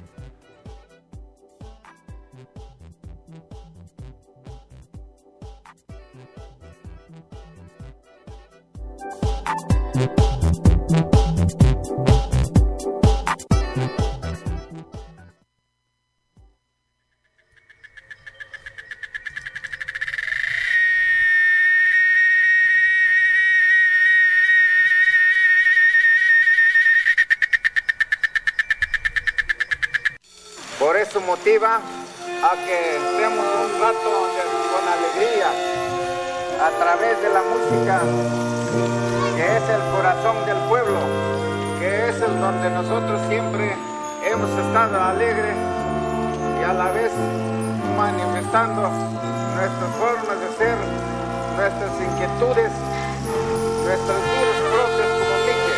Por eso motiva a que estemos un rato de- con alegría a través de la música, que es el corazón del pueblo, que es el donde nosotros siempre hemos estado alegres y a la vez manifestando nuestras formas de ser, nuestras inquietudes, nuestros duros propios como Mique.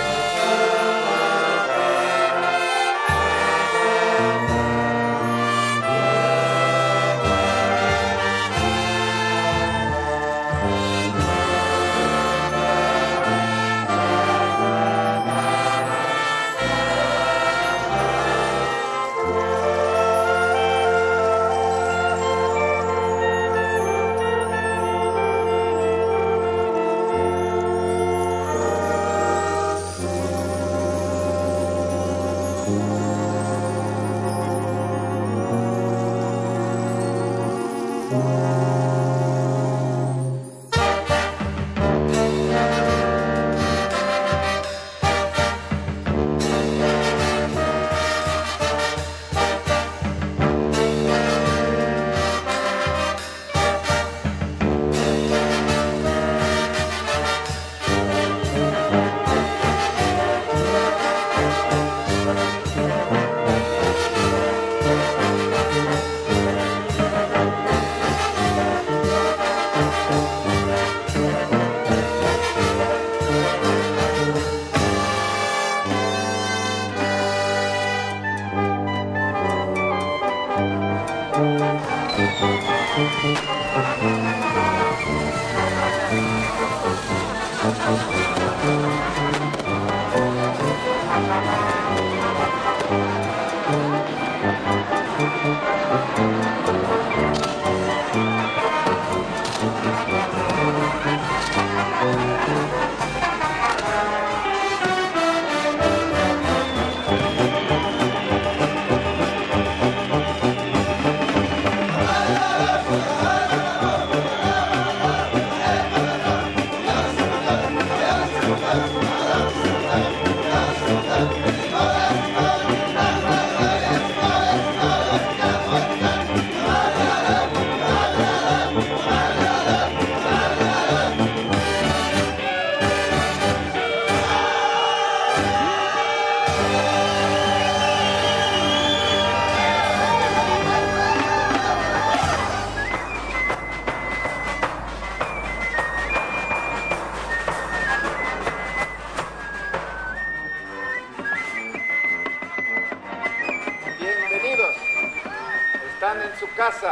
Bienvenidos, están en su casa.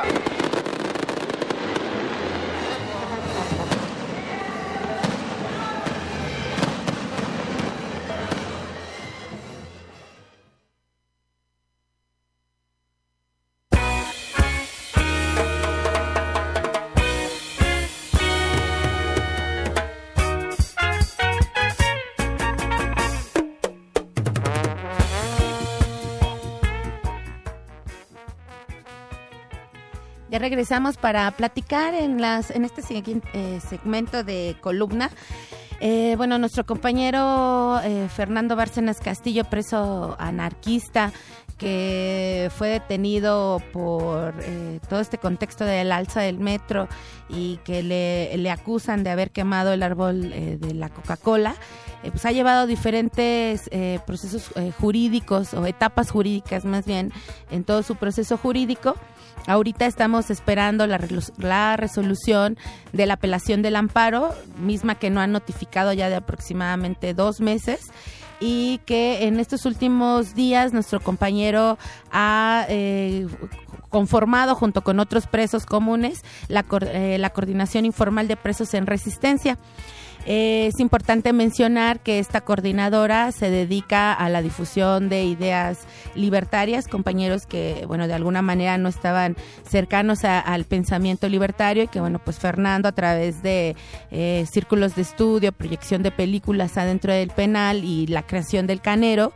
Ya regresamos para platicar en las en este siguiente eh, segmento de columna. Eh, bueno, nuestro compañero eh, Fernando Bárcenas Castillo, preso anarquista, que fue detenido por eh, todo este contexto del alza del metro y que le, le acusan de haber quemado el árbol eh, de la Coca-Cola. Eh, pues ha llevado diferentes eh, procesos eh, jurídicos o etapas jurídicas más bien en todo su proceso jurídico. Ahorita estamos esperando la, la resolución de la apelación del amparo, misma que no han notificado ya de aproximadamente dos meses, y que en estos últimos días nuestro compañero ha eh, conformado junto con otros presos comunes la, eh, la Coordinación Informal de Presos en Resistencia. Eh, es importante mencionar que esta coordinadora se dedica a la difusión de ideas libertarias, compañeros que, bueno, de alguna manera no estaban cercanos a, al pensamiento libertario y que, bueno, pues Fernando a través de eh, círculos de estudio, proyección de películas adentro del penal y la creación del Canero,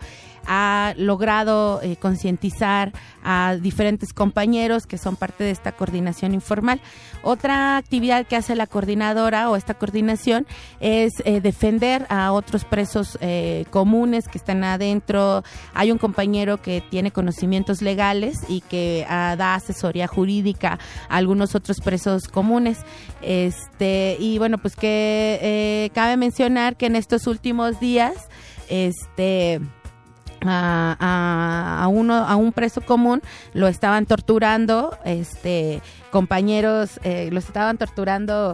ha logrado eh, concientizar a diferentes compañeros que son parte de esta coordinación informal. Otra actividad que hace la coordinadora o esta coordinación es eh, defender a otros presos eh, comunes que están adentro. Hay un compañero que tiene conocimientos legales y que ah, da asesoría jurídica a algunos otros presos comunes. Este y bueno, pues que eh, cabe mencionar que en estos últimos días, este A, a, a uno a un preso común lo estaban torturando este compañeros eh, los estaban torturando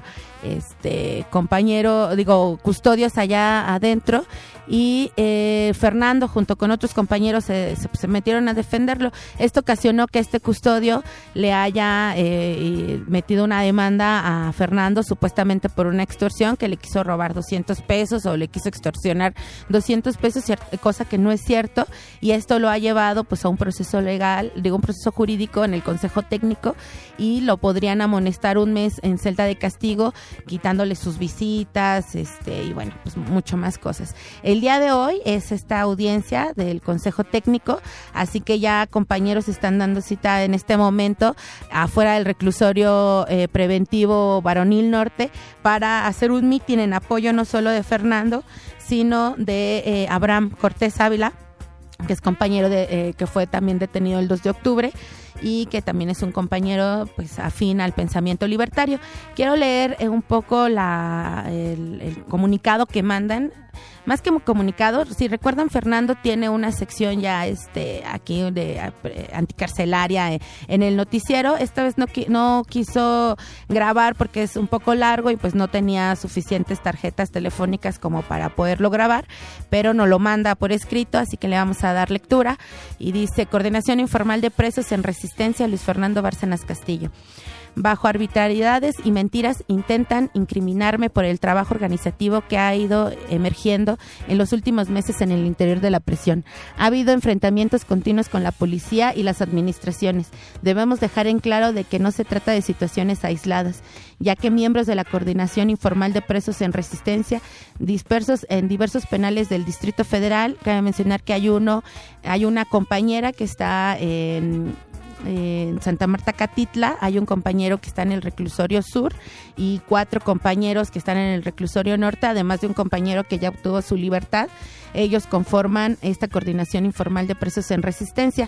este compañero digo custodios allá adentro y eh, Fernando junto con otros compañeros se, se, se metieron a defenderlo. Esto ocasionó que este custodio le haya eh, metido una demanda a Fernando supuestamente por una extorsión, que le quiso robar doscientos pesos o le quiso extorsionar doscientos pesos, cosa que no es cierto, y esto lo ha llevado pues a un proceso legal, digo un proceso jurídico en el Consejo Técnico, y lo podrían amonestar un mes en celda de castigo, quitándole sus visitas, este y bueno, pues mucho más cosas. El día de hoy es esta audiencia del Consejo Técnico, así que ya compañeros están dando cita en este momento afuera del reclusorio eh, preventivo Varonil Norte para hacer un mitin en apoyo no solo de Fernando, sino de eh, Abraham Cortés Ávila, que es compañero de eh, que fue también detenido el dos de octubre y que también es un compañero pues afín al pensamiento libertario. Quiero leer eh, un poco la el, el comunicado que mandan. Más que un comunicado, si recuerdan, Fernando tiene una sección ya este aquí de eh, anticarcelaria eh, en el noticiero. Esta vez no no quiso grabar porque es un poco largo y pues no tenía suficientes tarjetas telefónicas como para poderlo grabar, pero nos lo manda por escrito, así que le vamos a dar lectura. Y dice: Coordinación Informal de Presos en Resistencia, Luis Fernando Bárcenas Castillo. Bajo arbitrariedades y mentiras intentan incriminarme por el trabajo organizativo que ha ido emergiendo en los últimos meses en el interior de la prisión. Ha habido enfrentamientos continuos con la policía y las administraciones. Debemos dejar en claro de que no se trata de situaciones aisladas, ya que miembros de la Coordinación Informal de Presos en Resistencia, dispersos en diversos penales del Distrito Federal, cabe mencionar que hay uno, hay una compañera que está en en Santa Marta Catitla, hay un compañero que está en el reclusorio sur y cuatro compañeros que están en el reclusorio norte, además de un compañero que ya obtuvo su libertad. Ellos conforman esta Coordinación Informal de Presos en Resistencia.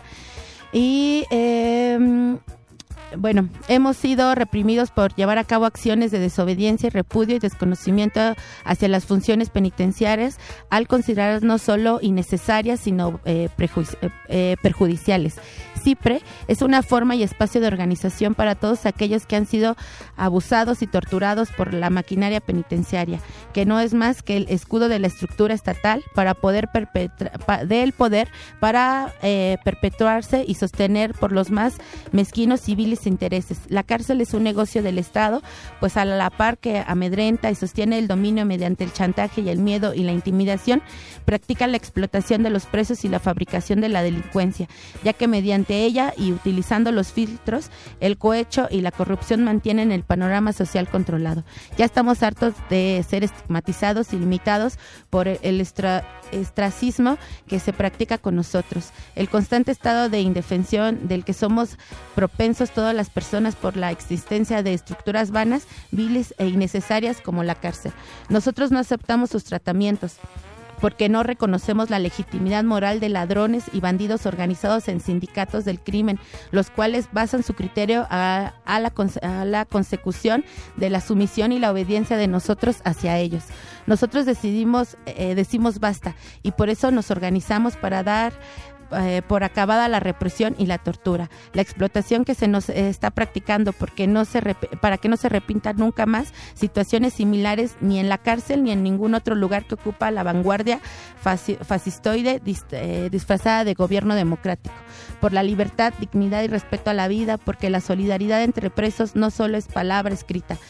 Y eh, bueno, hemos sido reprimidos por llevar a cabo acciones de desobediencia y repudio y desconocimiento hacia las funciones penitenciarias al considerarlas no solo innecesarias, sino eh, prejuici- eh, perjudiciales. CIPRE es una forma y espacio de organización para todos aquellos que han sido abusados y torturados por la maquinaria penitenciaria, que no es más que el escudo de la estructura estatal para poder perpetra- del poder para eh, perpetuarse y sostener por los más mezquinos civiles intereses. La cárcel es un negocio del Estado, pues a la par que amedrenta y sostiene el dominio mediante el chantaje y el miedo y la intimidación, practica la explotación de los presos y la fabricación de la delincuencia, ya que mediante ella y utilizando los filtros, el cohecho y la corrupción mantienen el panorama social controlado. Ya estamos hartos de ser estigmatizados y limitados por el estra- ostracismo que se practica con nosotros, el constante estado de indefensión del que somos propensos todas las personas por la existencia de estructuras vanas, viles e innecesarias como la cárcel. Nosotros no aceptamos sus tratamientos, porque no reconocemos la legitimidad moral de ladrones y bandidos organizados en sindicatos del crimen, los cuales basan su criterio a, a, la, a la consecución de la sumisión y la obediencia de nosotros hacia ellos. Nosotros decidimos, eh, decimos basta, y por eso nos organizamos para dar Eh, por acabada la represión y la tortura, la explotación que se nos eh, está practicando porque no se rep- para que no se repitan nunca más situaciones similares ni en la cárcel ni en ningún otro lugar que ocupa la vanguardia faci- fascistoide dis- eh, disfrazada de gobierno democrático. Por la libertad, dignidad y respeto a la vida, porque la solidaridad entre presos no solo es palabra escrita.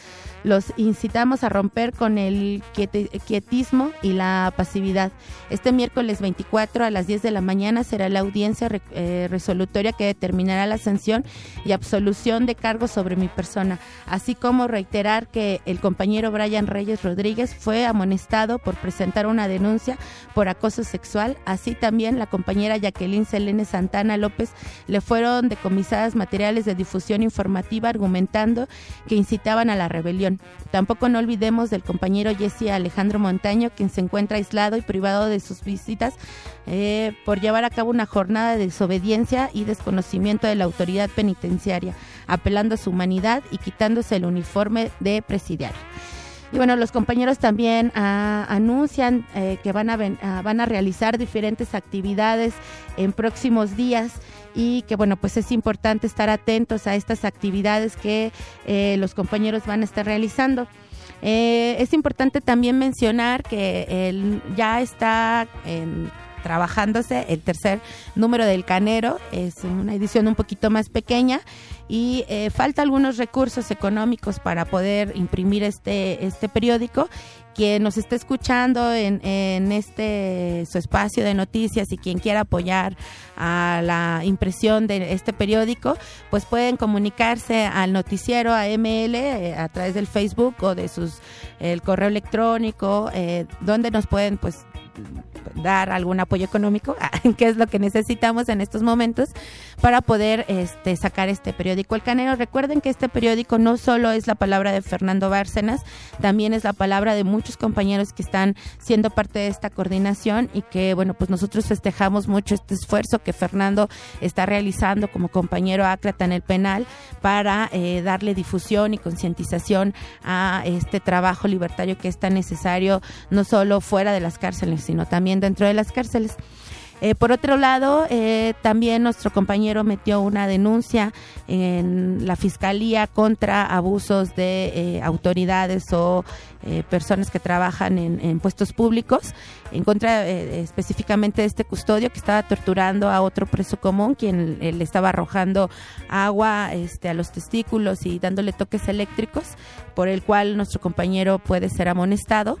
los incitamos a romper con el quiete, quietismo y la pasividad. Este miércoles veinticuatro a las diez de la mañana será la audiencia re, eh, resolutoria que determinará la sanción y absolución de cargos sobre mi persona, así como reiterar que el compañero Brian Reyes Rodríguez fue amonestado por presentar una denuncia por acoso sexual. Así también la compañera Jacqueline Selene Santana López le fueron decomisadas materiales de difusión informativa argumentando que incitaban a la rebelión. Tampoco no olvidemos del compañero Jesse Alejandro Montaño, quien se encuentra aislado y privado de sus visitas eh, por llevar a cabo una jornada de desobediencia y desconocimiento de la autoridad penitenciaria, apelando a su humanidad y quitándose el uniforme de presidiario. Y bueno, los compañeros también ah, anuncian eh, que van a, ven, ah, van a realizar diferentes actividades en próximos días y que bueno, pues es importante estar atentos a estas actividades que eh, los compañeros van a estar realizando. Eh, es importante también mencionar que el, ya está en trabajándose el tercer número del Canero, es una edición un poquito más pequeña y eh, falta algunos recursos económicos para poder imprimir este, este periódico. Quien nos esté escuchando en, en este su espacio de noticias y quien quiera apoyar a la impresión de este periódico, pues pueden comunicarse al noticiero A M L eh, a través del Facebook o de sus el correo electrónico, eh, donde nos pueden pues dar algún apoyo económico, que es lo que necesitamos en estos momentos para poder este, sacar este periódico El Canero. Recuerden que este periódico no solo es la palabra de Fernando Bárcenas, también es la palabra de muchos compañeros que están siendo parte de esta coordinación y que, bueno, pues nosotros festejamos mucho este esfuerzo que Fernando está realizando como compañero ácrata en el penal para eh, darle difusión y concientización a este trabajo libertario que es tan necesario, no solo fuera de las cárceles, sino también dentro de las cárceles. Eh, por otro lado, eh, también nuestro compañero metió una denuncia en la Fiscalía contra abusos de eh, autoridades o eh, personas que trabajan en, en puestos públicos, en contra eh, específicamente de este custodio que estaba torturando a otro preso común, quien eh, le estaba arrojando agua este, a los testículos y dándole toques eléctricos, por el cual nuestro compañero puede ser amonestado.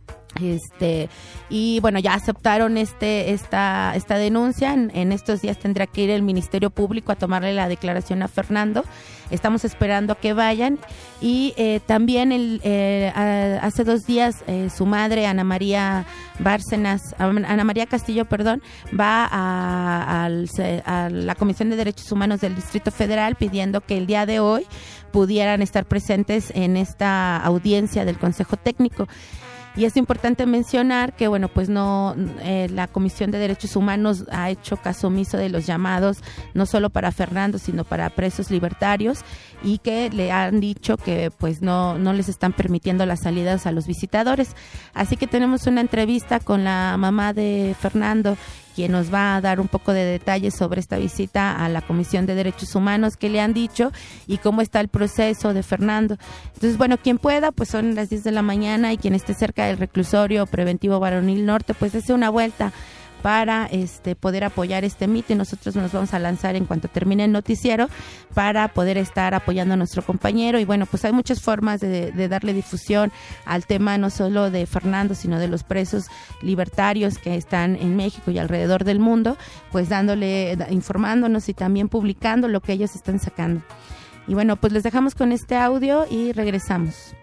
Este y bueno, ya aceptaron este esta esta denuncia. En, en estos días tendrá que ir el Ministerio Público a tomarle la declaración a Fernando. Estamos esperando que vayan y eh, también el, eh, a, hace dos días eh, su madre Ana María Bárcenas, Ana María Castillo, perdón, va a, a, a la Comisión de Derechos Humanos del Distrito Federal pidiendo que el día de hoy pudieran estar presentes en esta audiencia del Consejo Técnico. Y es importante mencionar que, bueno, pues no, eh, la Comisión de Derechos Humanos ha hecho caso omiso de los llamados, no solo para Fernando, sino para presos libertarios, y que le han dicho que, pues, no, no les están permitiendo las salidas a los visitadores. Así que tenemos una entrevista con la mamá de Fernando, quien nos va a dar un poco de detalles sobre esta visita a la Comisión de Derechos Humanos, que le han dicho y cómo está el proceso de Fernando. Entonces, bueno, quien pueda, pues son las diez de la mañana, y quien esté cerca del reclusorio preventivo Varonil Norte, pues dése una vuelta para este poder apoyar este mito, y nosotros nos vamos a lanzar en cuanto termine el noticiero para poder estar apoyando a nuestro compañero. Y bueno, pues hay muchas formas de, de darle difusión al tema, no solo de Fernando, sino de los presos libertarios que están en México y alrededor del mundo, pues dándole, informándonos y también publicando lo que ellos están sacando. Y bueno, pues les dejamos con este audio y regresamos.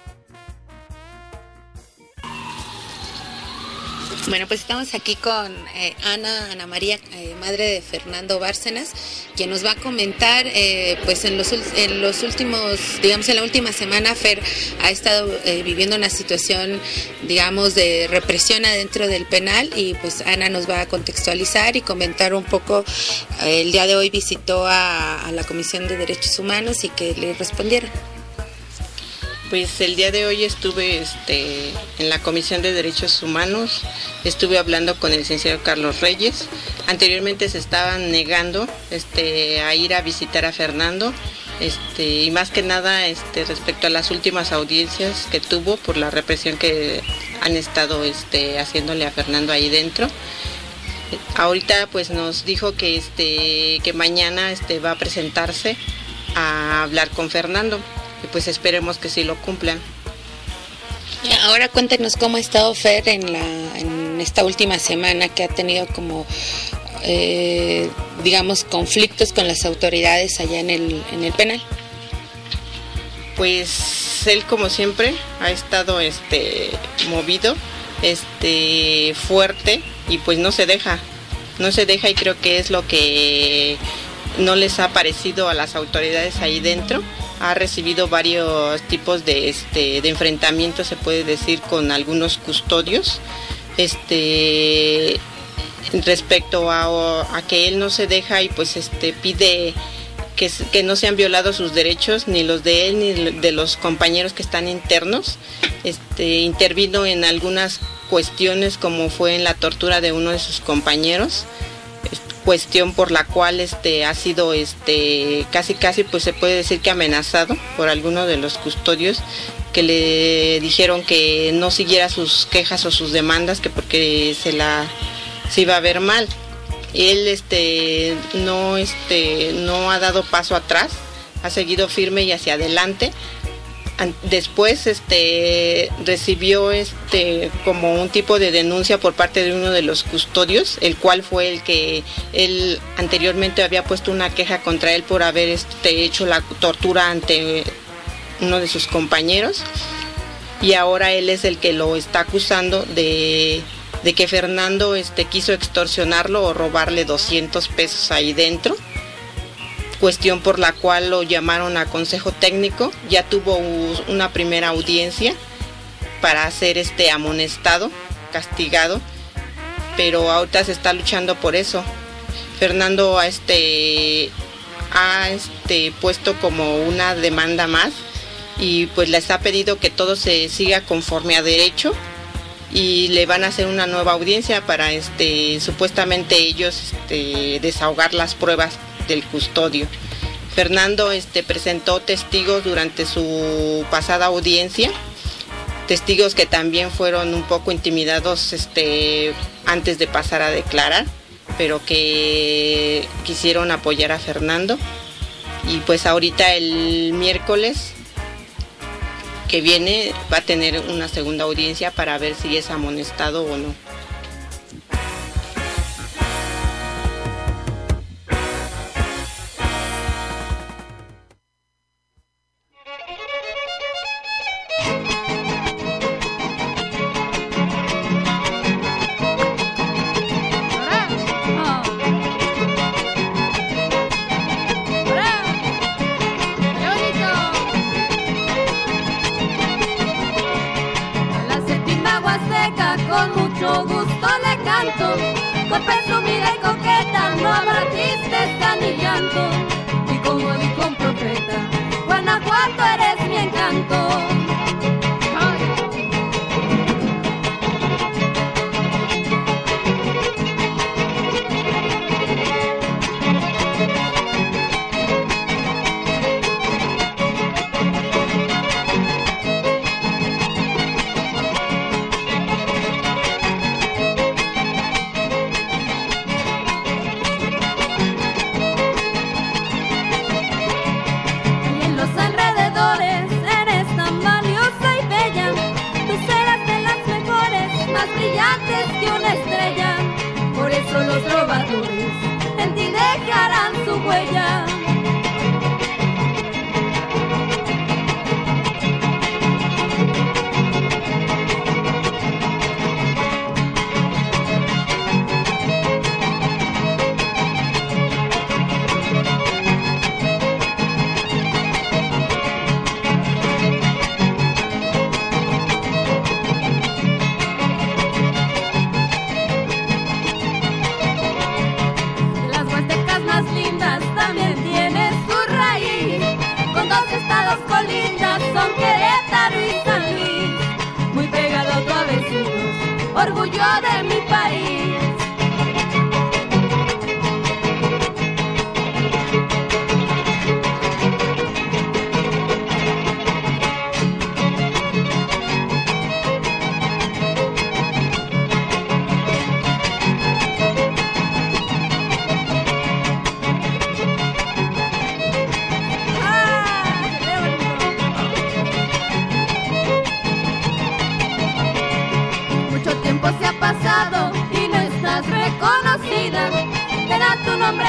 Bueno, pues estamos aquí con eh, Ana, Ana María, eh, madre de Fernando Bárcenas, quien nos va a comentar, eh, pues en los, en los últimos, digamos en la última semana, Fer ha estado eh, viviendo una situación, digamos, de represión adentro del penal, y pues Ana nos va a contextualizar y comentar un poco. Eh, el día de hoy visitó a, a la Comisión de Derechos Humanos y que le respondieron. Pues el día de hoy estuve este, en la Comisión de Derechos Humanos, estuve hablando con el licenciado Carlos Reyes. Anteriormente se estaban negando este, a ir a visitar a Fernando, este, y más que nada este, respecto a las últimas audiencias que tuvo por la represión que han estado este, haciéndole a Fernando ahí dentro. Ahorita pues nos dijo que, este, que mañana este, va a presentarse a hablar con Fernando. y pues esperemos que sí lo cumplan. Ahora cuéntenos cómo ha estado Fer en, la, en esta última semana, que ha tenido como, eh, digamos, conflictos con las autoridades allá en el, en el penal. Pues él, como siempre, ha estado este movido, este fuerte, y pues no se deja, no se deja y creo que es lo que no les ha parecido a las autoridades ahí dentro. Ha recibido varios tipos de este de enfrentamientos, se puede decir, con algunos custodios, este respecto a, a que él no se deja y pues este pide que, que no sean violados sus derechos, ni los de él ni de los compañeros que están internos. Este intervino en algunas cuestiones, como fue en la tortura de uno de sus compañeros, cuestión por la cual este ha sido este casi casi pues se puede decir que amenazado por alguno de los custodios, que le dijeron que no siguiera sus quejas o sus demandas, que porque se la se iba a ver mal. Él este no este no ha dado paso atrás, ha seguido firme y hacia adelante. Después este recibió este como un tipo de denuncia por parte de uno de los custodios, el cual fue el que él anteriormente había puesto una queja contra él por haber este hecho la tortura ante uno de sus compañeros, y ahora él es el que lo está acusando de, de que Fernando este quiso extorsionarlo o robarle doscientos pesos ahí dentro, cuestión por la cual lo llamaron a consejo técnico. Ya tuvo una primera audiencia para ser este amonestado, castigado, pero ahorita se está luchando por eso. Fernando a este ha este puesto como una demanda más, y pues les ha pedido que todo se siga conforme a derecho, y le van a hacer una nueva audiencia para este supuestamente ellos este desahogar las pruebas del custodio. Fernando este presentó testigos durante su pasada audiencia, testigos que también fueron un poco intimidados este antes de pasar a declarar, pero que quisieron apoyar a Fernando. Y pues ahorita el miércoles que viene va a tener una segunda audiencia para ver si es amonestado o no.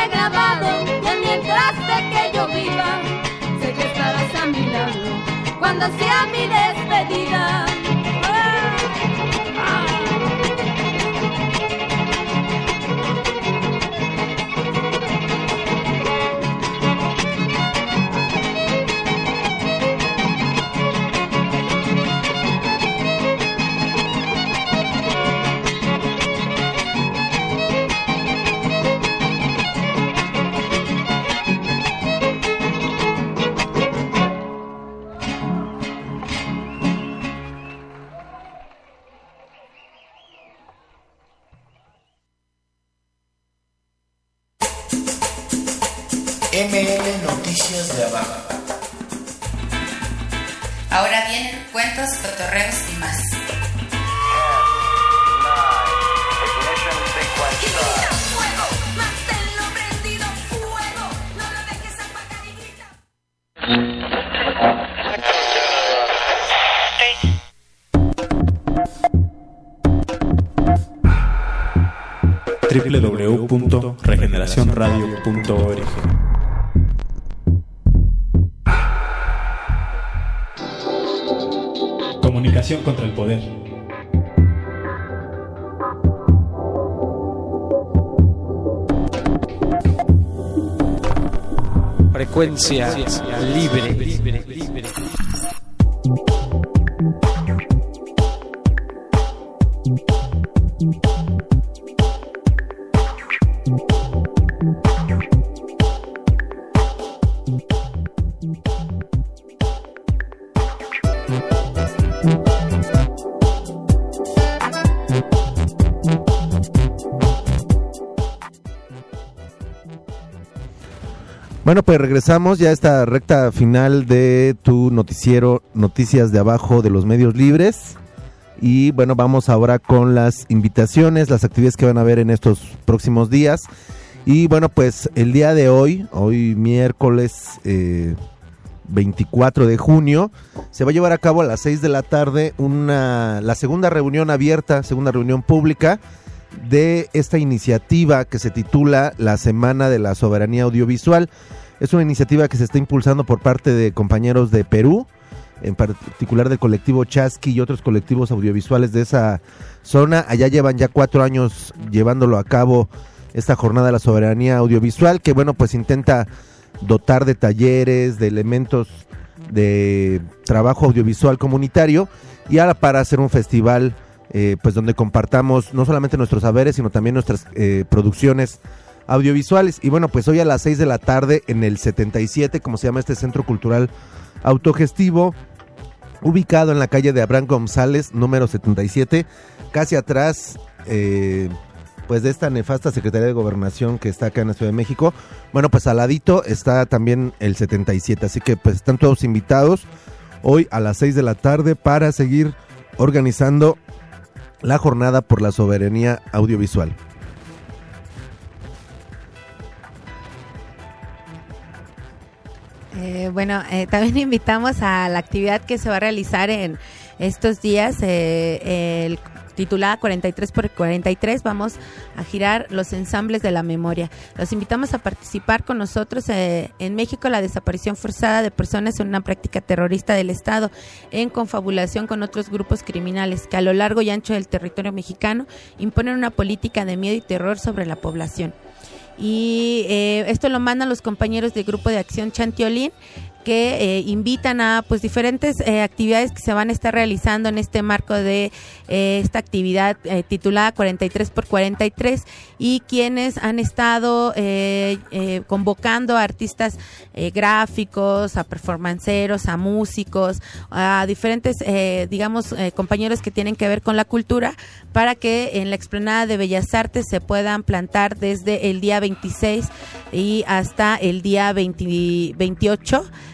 quede grabado, que mientras de que yo viva, sé que estarás a mi lado cuando sea mi despedida. M L Noticias de Abajo. Ahora vienen cuentos, cotorreos y más. doble u doble u doble u punto regeneración radio punto org. Comunicación contra el poder. Frecuencia libre. libre, libre. Bueno, pues regresamos ya a esta recta final de tu noticiero Noticias de Abajo de los Medios Libres. Y bueno, vamos ahora con las invitaciones, las actividades que van a haber en estos próximos días. Y bueno, pues el día de hoy, hoy miércoles eh, veinticuatro de junio, se va a llevar a cabo a las seis de la tarde una, la segunda reunión abierta, segunda reunión pública de esta iniciativa que se titula La Semana de la Soberanía Audiovisual. Es una iniciativa que se está impulsando por parte de compañeros de Perú, en particular del colectivo Chasqui y otros colectivos audiovisuales de esa zona. Allá llevan ya cuatro años llevándolo a cabo esta jornada de la soberanía audiovisual, que bueno, pues intenta dotar de talleres, de elementos de trabajo audiovisual comunitario, y ahora para hacer un festival eh, pues donde compartamos no solamente nuestros saberes, sino también nuestras eh, producciones audiovisuales. Y bueno, pues hoy a las seis de la tarde en el setenta y siete, como se llama este centro cultural autogestivo, ubicado en la calle de Abraham González, número setenta y siete, casi atrás eh, pues de esta nefasta Secretaría de Gobernación que está acá en la Ciudad de México. Bueno, pues al ladito está también el setenta y siete, así que pues están todos invitados hoy a las seis de la tarde para seguir organizando la jornada por la soberanía audiovisual. Eh, bueno, eh, también invitamos a la actividad que se va a realizar en estos días, eh, el titulada cuarenta y tres por cuarenta y tres. Vamos a girar los ensambles de la memoria. Los invitamos a participar con nosotros eh, en México, la desaparición forzada de personas en una práctica terrorista del Estado, en confabulación con otros grupos criminales que a lo largo y ancho del territorio mexicano imponen una política de miedo y terror sobre la población. Y eh, esto lo mandan los compañeros del Grupo de Acción Chantiolín, que eh, invitan a pues diferentes eh, actividades que se van a estar realizando en este marco de eh, esta actividad eh, titulada cuarenta y tres por cuarenta y tres, y quienes han estado eh, eh, convocando a artistas eh, gráficos, a performanceros, a músicos, a diferentes eh, digamos eh, compañeros que tienen que ver con la cultura, para que en la explanada de Bellas Artes se puedan plantar desde el día veintiséis y hasta el día veinte, veintiocho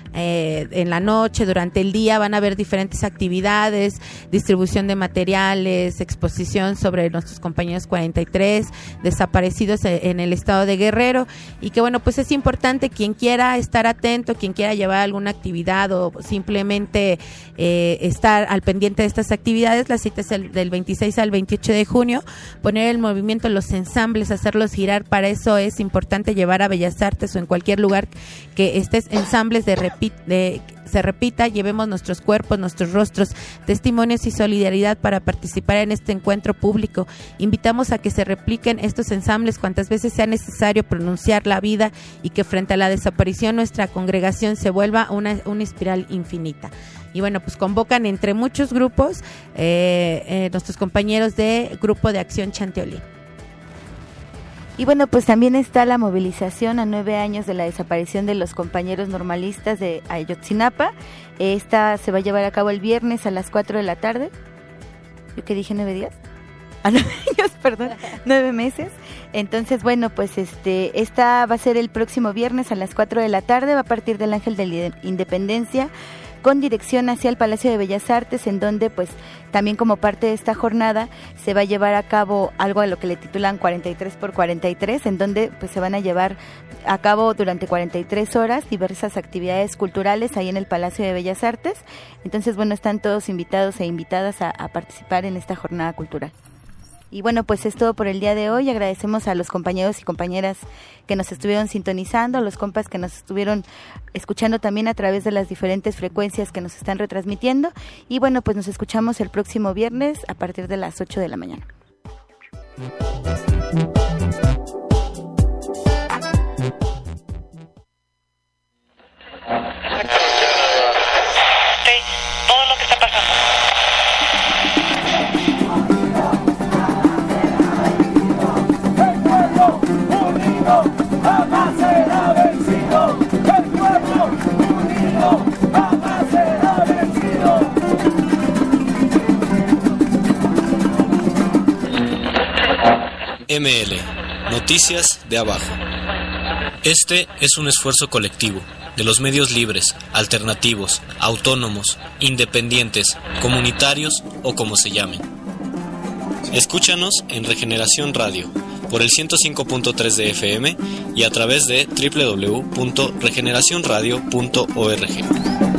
eh, en la noche, durante el día van a haber diferentes actividades, distribución de materiales, exposición sobre nuestros compañeros cuarenta y tres desaparecidos en el estado de Guerrero, y que bueno, pues es importante quien quiera estar atento, quien quiera llevar alguna actividad o simplemente eh, estar al pendiente de estas actividades. La cita es el, del veintiséis al veintiocho de junio, poner en movimiento los ensambles, hacerlos girar. Para eso es importante llevar a Bellas Artes o en cualquier lugar que estés ensambles de, repi- de se repita, llevemos nuestros cuerpos, nuestros rostros, testimonios y solidaridad para participar en este encuentro público. Invitamos a que se repliquen estos ensambles cuantas veces sea necesario pronunciar la vida, y que frente a la desaparición nuestra congregación se vuelva una, una espiral infinita. Y bueno, pues convocan entre muchos grupos eh, eh, nuestros compañeros de Grupo de Acción Chanteolín. Y bueno, pues también está la movilización a nueve años de la desaparición de los compañeros normalistas de Ayotzinapa. Esta se va a llevar a cabo el viernes a las cuatro de la tarde. ¿Yo qué dije? ¿Nueve días? A nueve años, perdón, nueve meses. Entonces, bueno, pues este, esta va a ser el próximo viernes a las cuatro de la tarde, va a partir del Ángel de la Independencia, con dirección hacia el Palacio de Bellas Artes, en donde pues también como parte de esta jornada se va a llevar a cabo algo a lo que le titulan cuarenta y tres por cuarenta y tres, en donde pues se van a llevar a cabo durante cuarenta y tres horas diversas actividades culturales ahí en el Palacio de Bellas Artes. Entonces, bueno, están todos invitados e invitadas a, a participar en esta jornada cultural. Y bueno, pues es todo por el día de hoy. Agradecemos a los compañeros y compañeras que nos estuvieron sintonizando, a los compas que nos estuvieron escuchando también a través de las diferentes frecuencias que nos están retransmitiendo. Y bueno, pues nos escuchamos el próximo viernes a partir de las ocho de la mañana. Todo lo que está pasando. Jamás será vencido, el pueblo unido jamás será vencido. M L, Noticias de Abajo. Este es un esfuerzo colectivo de los medios libres, alternativos, autónomos, independientes, comunitarios o como se llamen. Escúchanos en Regeneración Radio por el ciento cinco punto tres de F M y a través de doble u doble u doble u punto regeneración radio punto org.